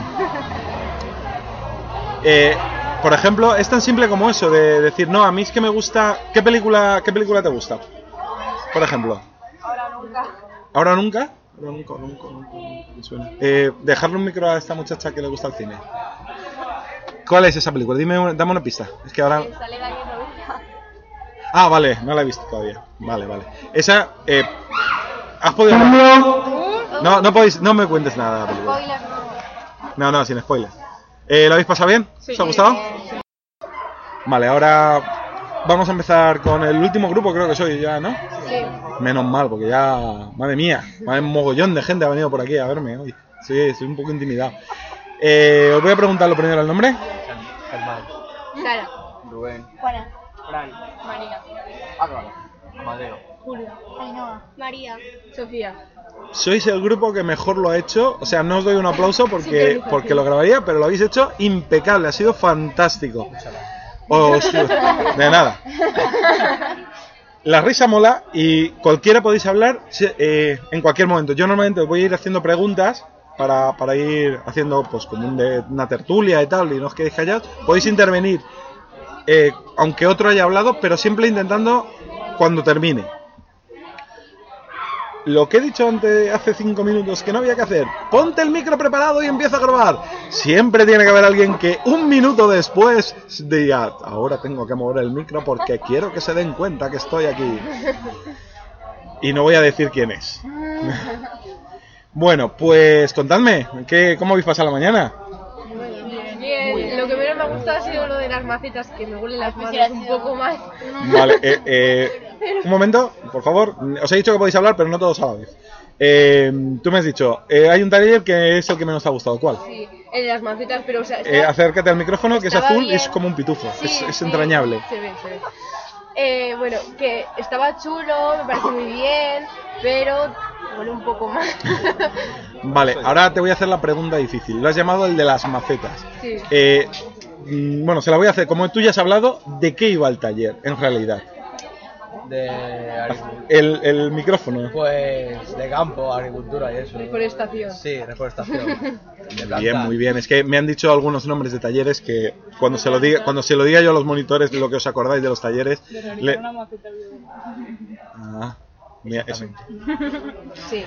por ejemplo, es tan simple como eso, de decir, no, a mí es que me gusta... ¿Qué película te gusta? Por ejemplo. ¿Ahora nunca? Nunca me suena. Dejarle un micro a esta muchacha que le gusta el cine. ¿Cuál es esa película? Dame una pista. Es que ahora... Ah, vale, no la he visto todavía. Vale. Esa... ¿Has podido...? No podéis... No me cuentes nada de la película. No, sin spoilers. ¿Lo habéis pasado bien? ¿Os ha gustado? Vale, ahora... Vamos a empezar con el último grupo, creo que soy ya, ¿no? Sí. Menos mal, porque ya... Madre mía, un mogollón de gente ha venido por aquí a verme hoy. Sí, estoy un poco intimidado. Os voy a preguntar lo primero el nombre. Germán. Sara. Rubén. Juana. Fran. María. Álvaro. Amadeo. Julio. Ainhoa. María. Sofía. Sois el grupo que mejor lo ha hecho. O sea, no os doy un aplauso porque lo grabaría, pero lo habéis hecho impecable. Ha sido fantástico. De nada. La risa mola y cualquiera podéis hablar en cualquier momento. Yo normalmente voy a ir haciendo preguntas para ir haciendo pues como una tertulia y tal, y no os quedéis callados. Podéis intervenir aunque otro haya hablado, pero siempre intentando cuando termine. Lo que he dicho antes, hace 5 minutos, que no había que hacer, ponte el micro preparado y empieza a grabar. Siempre tiene que haber alguien que un minuto después diga, ahora tengo que mover el micro porque quiero que se den cuenta que estoy aquí. Y no voy a decir quién es. Bueno, pues contadme, ¿cómo habéis pasado la mañana? Bien, lo que menos me ha gustado ha sido lo de las macetas, que me huelen las manos un poco más. Vale, un momento, por favor. Os he dicho que podéis hablar, pero no todos a la vez. Tú me has dicho, hay un taller que es el que menos te ha gustado. ¿Cuál? Sí, el de las macetas, pero o sea... acércate al micrófono, que es azul bien. y es como un pitufo. Sí, es entrañable. Se ve. Bueno, que estaba chulo, me parece muy bien, pero huele un poco más. Vale, ahora te voy a hacer la pregunta difícil. Lo has llamado el de las macetas. Sí. Bueno, se la voy a hacer. Como tú ya has hablado, ¿de qué iba el taller, en realidad? El micrófono. Pues de campo, agricultura y eso. Reforestación. Sí, reforestación. Bien, muy bien. Es que me han dicho algunos nombres de talleres que cuando se lo diga yo a los monitores lo que os acordáis de los talleres. Mira, eso. Sí.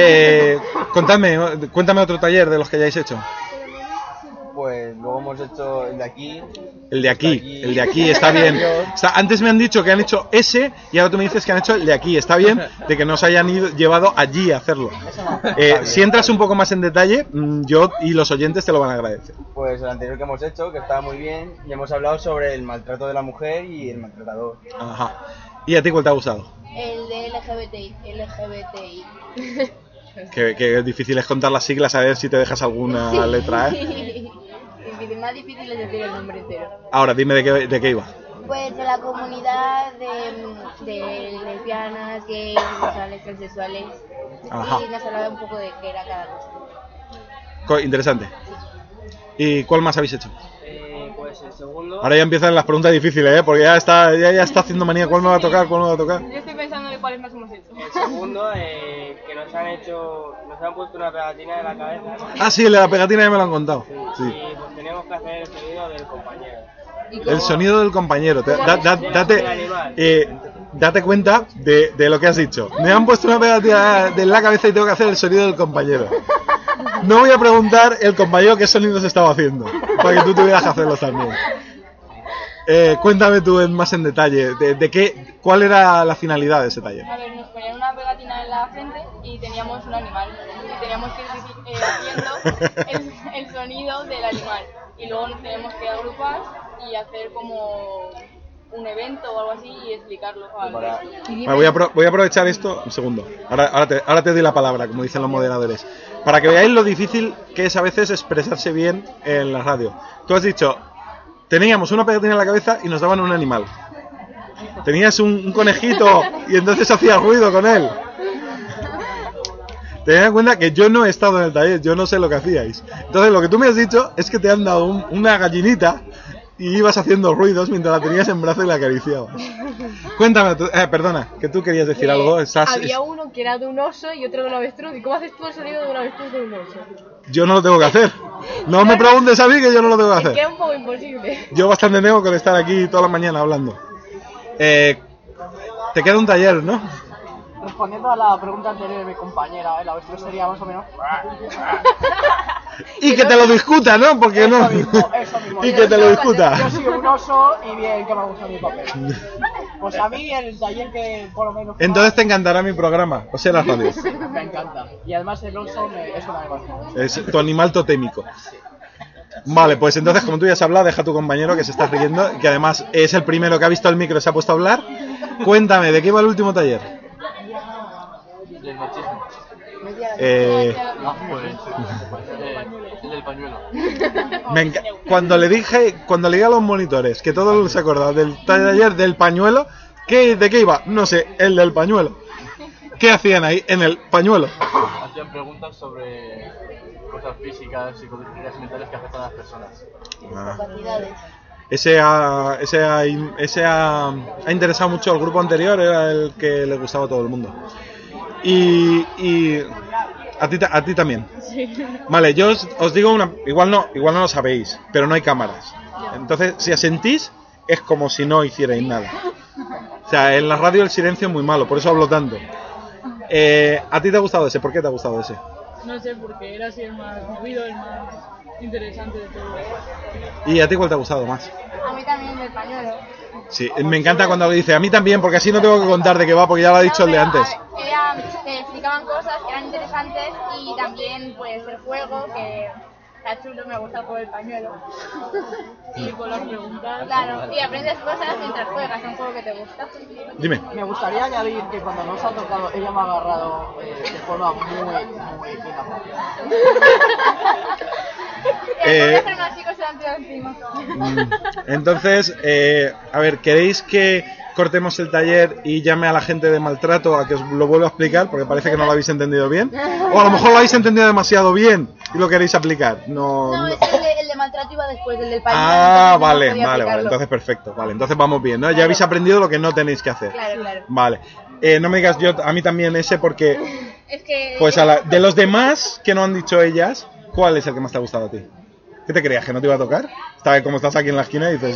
Cuéntame otro taller de los que hayáis hecho. Pues luego hemos hecho el de aquí. El de aquí está bien. Antes me han dicho que han hecho ese y ahora tú me dices que han hecho el de aquí. Está bien de que nos hayan llevado allí a hacerlo. Si entras un poco más en detalle, yo y los oyentes te lo van a agradecer. Pues el anterior que hemos hecho, que estaba muy bien, y hemos hablado sobre el maltrato de la mujer y el maltratador. Ajá. ¿Y a ti cuál te ha gustado? El de LGBTI. Que difícil es contar las siglas, a ver si te dejas alguna letra, Más difícil es decir el nombre entero. Ahora, dime de qué iba. Pues de la comunidad de lesbianas, gays, homosexuales, transexuales. Ajá. Y nos hablaba un poco de qué era cada cosa. Interesante. ¿Y cuál más habéis hecho? Pues el segundo... Ahora ya empiezan las preguntas difíciles, porque ya está haciendo manía. ¿Cuál me va a tocar? Yo estoy pensando de cuáles más hemos hecho. El segundo, que nos han puesto una pegatina en la cabeza. Ah, sí, la pegatina ya me lo han contado. Sí. Y pues teníamos que hacer el sonido del compañero. El sonido del compañero. Date cuenta de lo que has dicho. Me han puesto una pegatina en la cabeza y tengo que hacer el sonido del compañero. No voy a preguntar el compañero qué sonidos estaba haciendo, para que tú tuvieras que hacerlos también. Cuéntame tú más en detalle, ¿cuál era la finalidad de ese taller? A ver, nos ponían una pegatina en la frente y teníamos un animal. Y teníamos que ir haciendo el sonido del animal. Y luego nos teníamos que agrupar y hacer como un evento o algo así y explicarlo. Voy a aprovechar esto un segundo. Ahora te doy la palabra, como dicen los moderadores, para que veáis lo difícil que es a veces expresarse bien en la radio. Tú has dicho, teníamos una pegatina en la cabeza y nos daban un animal. Tenías un conejito y entonces hacía ruido con él. Tened en cuenta que yo no he estado en el taller, yo no sé lo que hacíais. Entonces lo que tú me has dicho es que te han dado una gallinita y ibas haciendo ruidos mientras la tenías en brazos y la acariciabas. Cuéntame, perdona, que tú querías decir algo. Había uno que era de un oso y otro de un avestruz. ¿Y cómo haces tú el sonido de un avestruz de un oso? Yo no lo tengo que hacer. No me preguntes a mí, que yo no lo tengo que hacer. Es que es un poco imposible. Yo bastante tengo con estar aquí toda la mañana hablando. Te queda un taller, ¿no? Respondiendo a la pregunta anterior de mi compañera, la avestruz sería más o menos... Y que te lo discuta, ¿no? Porque no... Eso mismo. Y que te lo discuta. Yo soy un oso y bien que me gusta mi papel. Pues a mí el taller que por lo menos... Entonces te encantará mi programa, o sea, la radio. Me encanta. Y además el oso es un animal. Es tu animal totémico. Vale, pues entonces como tú ya has hablado, deja a tu compañero que se está riendo, que además es el primero que ha visto el micro y se ha puesto a hablar. Cuéntame, ¿de qué va el último taller? Del machismo. El del pañuelo. Cuando le dije a los monitores que todos se acordaban del taller del pañuelo, ¿de qué iba? No sé, el del pañuelo. ¿Qué hacían ahí en el pañuelo? Hacían preguntas sobre cosas físicas, psicológicas y mentales que afectan a las personas. Ese ha interesado mucho al grupo anterior, era el que le gustaba a todo el mundo. Y a ti también. Sí. Vale, yo os digo igual no lo sabéis, pero no hay cámaras. Entonces, si asentís, es como si no hicierais nada. O sea, en la radio el silencio es muy malo, por eso hablo tanto. ¿A ti te ha gustado ese? ¿Por qué te ha gustado ese? No sé, porque era así el más movido, el más interesante de todo. ¿Y a ti cuál te ha gustado más? A mí también el pañuelo. Sí, me encanta cuando dice a mí también, porque así no tengo que contar de qué va, porque ya lo ha dicho el de antes. Te explicaban cosas que eran interesantes y también pues el juego, que está chulo, me gusta el juego del pañuelo. Y con las preguntas. Claro, y aprendes cosas mientras juegas, un juego que te gusta. Dime. Me gustaría añadir que cuando nos ha tocado, ella me ha agarrado de forma muy fina. Entonces, a ver, ¿queréis que cortemos el taller y llame a la gente de maltrato a que os lo vuelva a explicar? Porque parece que no lo habéis entendido bien. O a lo mejor lo habéis entendido demasiado bien y lo queréis aplicar. No, es el de maltrato iba después, el del pañuelo. Ah, vale. Entonces perfecto. Vale, entonces vamos bien, ¿no? Ya habéis aprendido lo que no tenéis que hacer. Claro. Vale. No me digas yo, a mí también ese, porque Es que... pues de los demás que no han dicho ellas, ¿cuál es el que más te ha gustado a ti? ¿Qué te creías? ¿Que no te iba a tocar? Como estás aquí en la esquina y dices...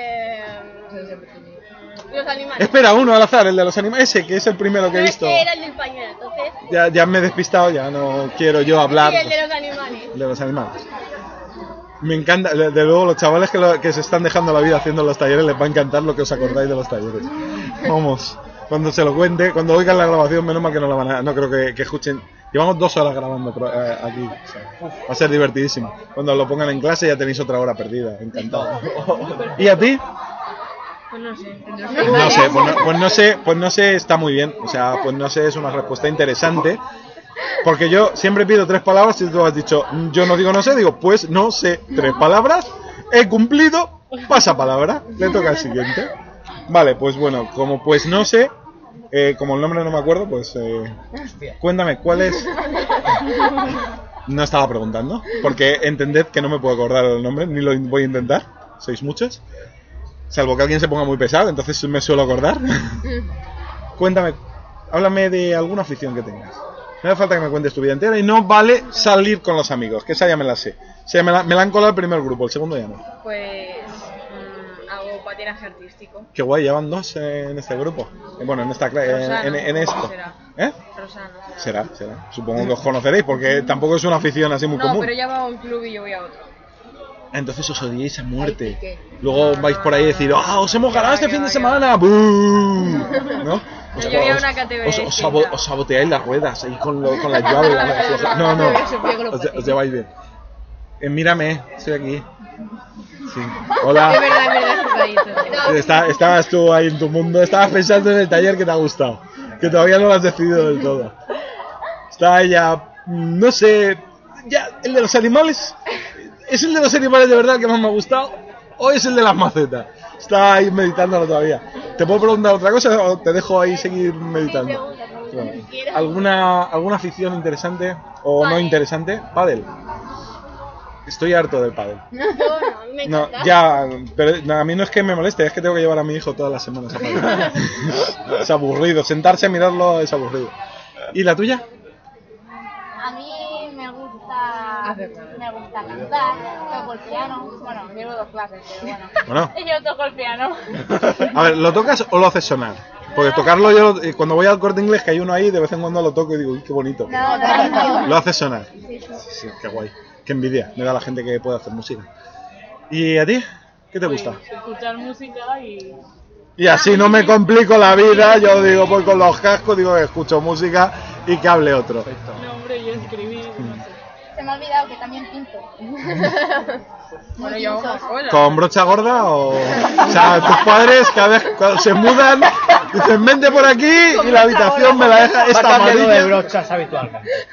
Los animales. Espera, uno al azar, el de los animales. Ese, que es el primero que he visto. Ese era el del pañuelo, entonces... Ya me he despistado, ya no quiero yo hablar. Y el de los animales. De los animales. Me encanta, de luego los chavales que se están dejando la vida haciendo los talleres les va a encantar lo que os acordáis de los talleres. Vamos, cuando se lo cuente, cuando oigan la grabación, menos mal que no la van a... No creo que escuchen... Llevamos 2 horas grabando aquí, o sea, va a ser divertidísimo. Cuando lo pongan en clase ya tenéis otra hora perdida, encantado. ¿Y a ti? Pues no sé. No sé, pues no sé, está muy bien. O sea, pues no sé, es una respuesta interesante. Porque yo siempre pido 3 palabras y tú has dicho, yo no digo no sé, digo pues no sé, 3 palabras, he cumplido, pasa palabra, le toca al siguiente. Vale, pues bueno, como pues no sé, como el nombre no me acuerdo, pues cuéntame, ¿cuál es? No estaba preguntando, porque entended que no me puedo acordar el nombre, ni lo voy a intentar, sois muchos. Salvo que alguien se ponga muy pesado, entonces me suelo acordar. Cuéntame, háblame de alguna afición que tengas. No hace falta que me cuentes tu vida entera y no vale salir con los amigos, que esa ya me la sé. O sea, me la han colado el primer grupo, el segundo ya no. Pues hago patinaje artístico. Qué guay, ya van 2 en este grupo. Bueno, en esta en esto. Será. Rosano. Será. Supongo que os conoceréis porque tampoco es una afición así muy común. No, pero ya va a un club y yo voy a otro. Entonces os odiáis a muerte. Luego vais por ahí y decir, os hemos ganado este fin de semana. ¡Bum! ¿No? Yo había una categoría. Os saboteáis las ruedas ahí con la llave. No. Os lleváis bien. Mírame, estoy aquí. Sí. Hola. Es verdad, Estabas tú ahí en tu mundo. Estabas pensando en el taller que te ha gustado. Que todavía no lo has decidido del todo. Está ella, no sé. Ya, el de los animales. ¿Es el de los animales de verdad que más me ha gustado? ¿O es el de las macetas? Está ahí meditándolo todavía. ¿Te puedo preguntar otra cosa o te dejo ahí seguir meditando? ¿Alguna afición interesante o no interesante? Pádel. Estoy harto del pádel. No, ya, pero a mí no es que me moleste, es que tengo que llevar a mi hijo todas las semanas a pádel. Es aburrido, sentarse a mirarlo es aburrido. ¿Y la tuya? A mí me gusta cantar, toco el piano. Bueno, llevo 2 clases, pero bueno. Yo toco el piano. A ver, ¿lo tocas o lo haces sonar? Porque tocarlo yo, cuando voy al Corte Inglés, que hay uno ahí, de vez en cuando lo toco y digo, uy, qué bonito. Lo haces sonar. Sí, qué guay. Qué envidia me da la gente que puede hacer música. ¿Y a ti? ¿Qué te gusta? Escuchar música y así no me complico la vida, yo digo, voy con los cascos, digo que escucho música y que hable otro. No, hombre, yo escribí, no sé. Se me ha olvidado que también pinto. Bueno, yo ¿Con brocha gorda o sea, tus padres cada vez cuando se mudan dicen vente por aquí y la habitación me la deja esta amarilla? de brochas habitual.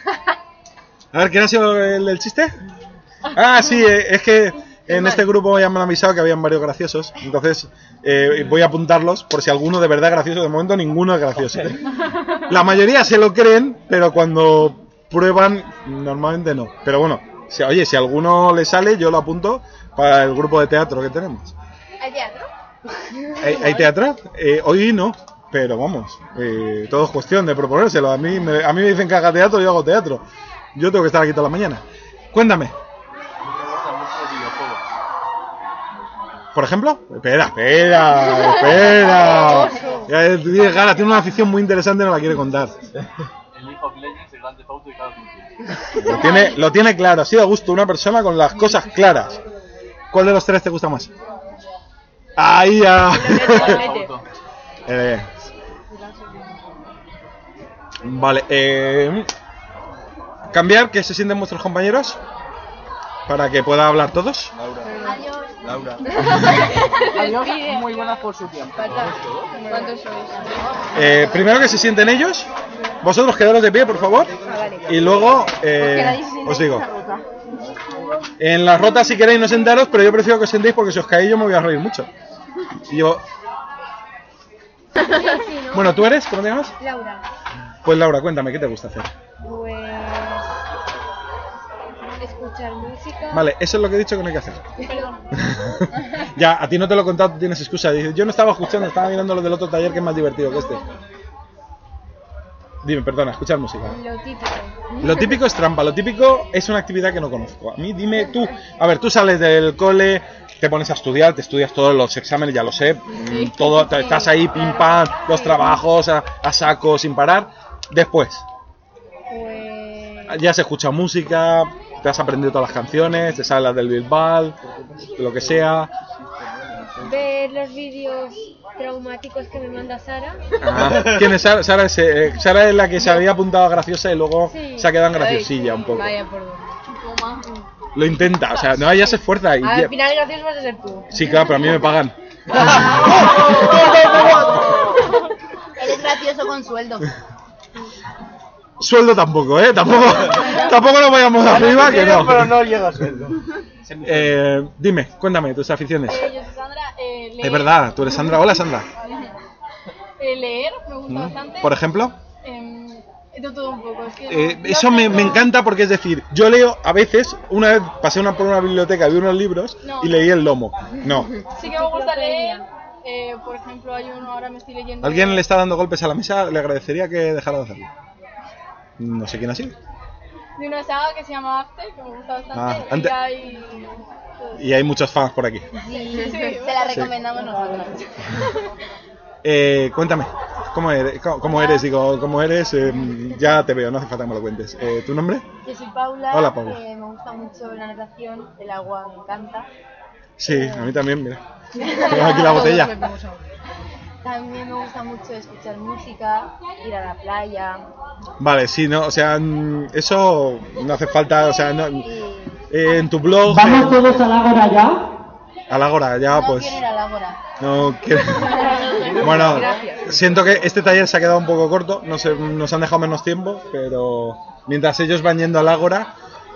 A ver, ¿quién ha sido el del chiste? Ah, sí, es que en este grupo ya me han avisado que habían varios graciosos, entonces voy a apuntarlos por si alguno de verdad es gracioso. De momento ninguno es gracioso. La mayoría se lo creen, pero cuando prueban normalmente no. Pero bueno, si alguno le sale, yo lo apunto para el grupo de teatro que tenemos. ¿Hay teatro? ¿Hay teatro? Hoy no, pero vamos, todo es cuestión de proponérselo. A mí me dicen que haga teatro, yo hago teatro. Yo tengo que estar aquí toda la mañana. Cuéntame. ¿Por ejemplo? Espera. Ya tienes ganas, tiene una afición muy interesante y no la quiere contar. El League of Legends, el Grand Theft Auto y Call of Duty. Lo tiene claro, ha sido a gusto una persona con las cosas claras. ¿Cuál de los tres te gusta más? Ahí ya. Vale, cambiar, ¿qué se sienten vuestros compañeros? Para que pueda hablar todos. Laura. Adiós, muy buenas por su tiempo. ¿Cuántos sois? Primero que se sienten ellos. Vosotros quedaros de pie, por favor. Y luego os digo. En las rotas si queréis no sentaros, pero yo prefiero que os sentéis porque si os caéis yo me voy a reír mucho. Y yo... Bueno, ¿tú eres? ¿Cómo te llamas? Laura. Pues Laura, cuéntame, ¿qué te gusta hacer? Pues... escuchar música. Vale, eso es lo que he dicho que no hay que hacer. Perdón. Ya, a ti no te lo he contado, tú tienes excusa. Dices, yo no estaba escuchando, estaba mirando lo del otro taller que es más divertido que este. Dime, perdona, escuchar música. Lo típico. Lo típico es trampa, lo típico es una actividad que no conozco. A mí, dime tú, a ver, tú sales del cole, te pones a estudiar, te estudias todos los exámenes, ya lo sé, todo, estás ahí, pim pam, los trabajos a saco, sin parar. Después, Pues... ya has escuchado música, te has aprendido todas las canciones, te sabes las del Bilbao, lo que sea. ver los vídeos traumáticos que me manda Sara. ¿Quién es Sara? Sara es la que se había apuntado graciosa y luego se ha quedado en graciosilla un poco. Vaya por dónde. Lo intenta, o sea, no, ella se esfuerza. Y Al final gracioso vas a ser tú. sí, claro, pero a mí me pagan. Eres gracioso con sueldo. Sueldo tampoco, tampoco nos vayamos arriba, que no. Pero no llega a sueldo. Dime, cuéntame tus aficiones. Yo soy Sandra. Leer. Es verdad, tú eres Sandra. Hola, Sandra. Leer, me gusta bastante. Por ejemplo. De todo un poco. Es que Eso me encanta porque es decir, yo leo a veces, una vez pasé por una biblioteca, vi unos libros y leí El Lomo. No. Sí que me gusta leer. Por ejemplo, hay uno, ahora me estoy leyendo. ¿Alguien le está dando golpes a la mesa? Le agradecería que dejara de hacerlo. No sé quién ha sido. De una saga que se llama After, que me gusta bastante. Y hay muchos fans por aquí. Sí, se la recomendamos nosotros. Cuéntame, ¿cómo eres? Digo, ¿cómo eres? Ya te veo, no hace falta que me lo cuentes. ¿Tu nombre? Yo soy Paula. Hola, Paula. Me gusta mucho la natación, el agua me encanta. Sí, a mí también, mira. Tengo aquí la botella. También me gusta mucho escuchar música, ir a la playa. Vale, sí, no, o sea, eso no hace falta, o sea, no, en tu blog... ¿Vamos todos al Ágora ya? Al Ágora, ya, No pues... quiero ir al Ágora. No quiero... Bueno, siento que este taller se ha quedado un poco corto, no sé, nos han dejado menos tiempo, pero mientras ellos van yendo al Ágora...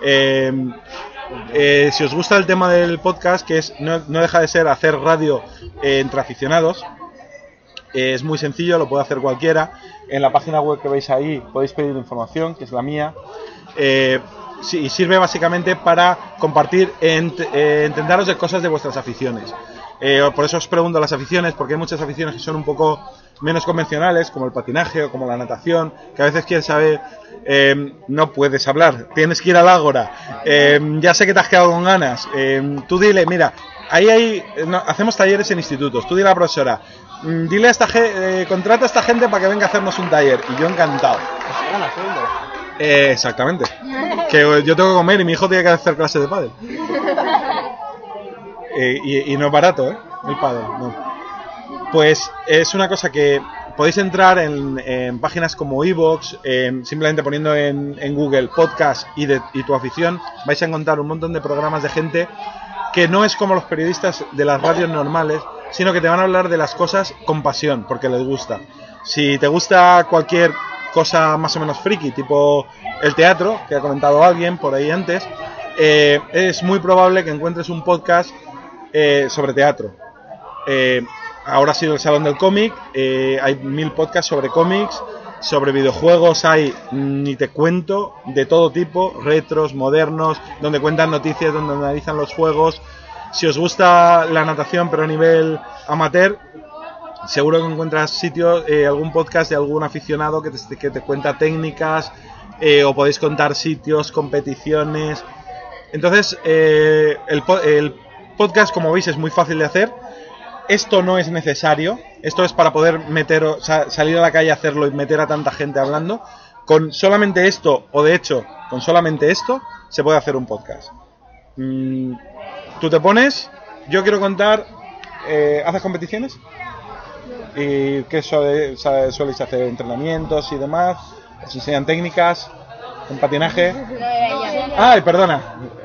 si os gusta el tema del podcast, que es no deja de ser hacer radio entre aficionados, es muy sencillo, lo puede hacer cualquiera. En la página web que veis ahí podéis pedir información, que es la mía. Y sirve básicamente para compartir, enteraros de cosas de vuestras aficiones. Por eso os pregunto las aficiones, porque hay muchas aficiones que son un poco menos convencionales, como el patinaje o como la natación, que a veces quieres saber, no puedes hablar, tienes que ir al Ágora, ya sé que te has quedado con ganas, tú dile, mira, ahí hacemos talleres en institutos, tú dile a la profesora, dile a esta contrata a esta gente para que venga a hacernos un taller, y yo encantado. Exactamente, que yo tengo que comer y mi hijo tiene que hacer clase de pádel. Y no es barato, el pádel, no. Pues es una cosa que podéis entrar en páginas como iVoox, simplemente poniendo en Google podcast y tu afición, vais a encontrar un montón de programas de gente que no es como los periodistas de las radios normales, sino que te van a hablar de las cosas con pasión, porque les gusta. Si te gusta cualquier cosa más o menos friki, tipo el teatro, que ha comentado alguien por ahí antes, es muy probable que encuentres un podcast sobre teatro. Ahora ha sido el Salón del Cómic, hay 1000 podcasts sobre cómics, sobre videojuegos, hay, ni te cuento, de todo tipo, retros, modernos, donde cuentan noticias, donde analizan los juegos. Si os gusta la natación pero a nivel amateur, seguro que encuentras sitios, algún podcast de algún aficionado que te cuenta técnicas, o podéis contar sitios, competiciones. Entonces, podcast, como veis, es muy fácil de hacer. Esto no es necesario. Esto es para poder salir a la calle a hacerlo y meter a tanta gente hablando. Con solamente esto, o de hecho, con solamente esto, se puede hacer un podcast. Tú te pones, yo quiero contar, ¿haces competiciones? ¿Y qué soléis hacer? ¿Entrenamientos y demás? ¿Os enseñan técnicas? ¿En patinaje? ¡Ay, perdona!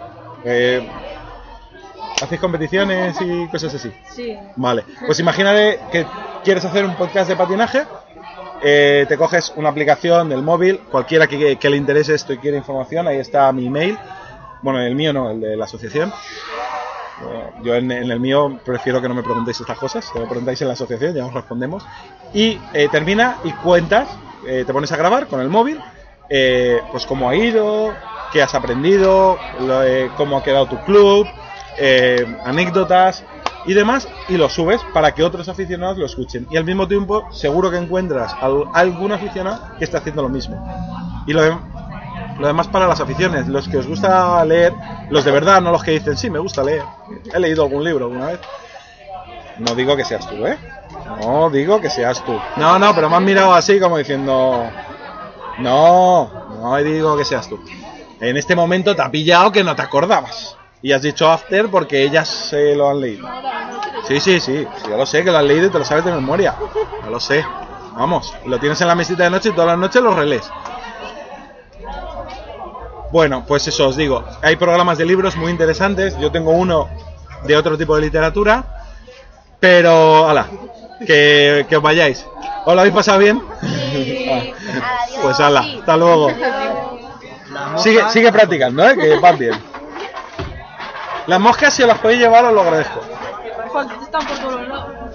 ¿Hacéis competiciones y cosas así? Sí. Vale, pues imagínate que quieres hacer un podcast de patinaje. Te coges una aplicación del móvil, cualquiera que le interese esto y quiera información, ahí está mi email. Bueno, el mío no, el de la asociación. Yo en el mío prefiero que no me preguntéis estas cosas, que me preguntáis en la asociación, ya os respondemos. Y termina y cuentas, te pones a grabar con el móvil, pues cómo ha ido, qué has aprendido, cómo ha quedado tu club, anécdotas y demás, y lo subes para que otros aficionados lo escuchen. Y al mismo tiempo seguro que encuentras algún aficionado que esté haciendo lo mismo. Y lo demás para las aficiones, los que os gusta leer, los de verdad, no los que dicen, sí, me gusta leer, he leído algún libro alguna vez. No digo que seas tú, ¿eh? No digo que seas tú. No, pero me han mirado así como diciendo, no digo que seas tú. En este momento te ha pillado que no te acordabas. Y has dicho after porque ellas se lo han leído. Sí, yo lo sé, que lo has leído y te lo sabes de memoria. Ya lo sé. Vamos, lo tienes en la mesita de noche y todas las noches lo relees. Bueno, pues eso os digo. Hay programas de libros muy interesantes. Yo tengo uno de otro tipo de literatura. Pero, ala, que os vayáis. ¿Os lo habéis pasado bien? Sí. Pues ala, hasta luego. Sigue practicando, que vas bien. Las moscas, si os las podéis llevar, os lo agradezco. Están por todos lados.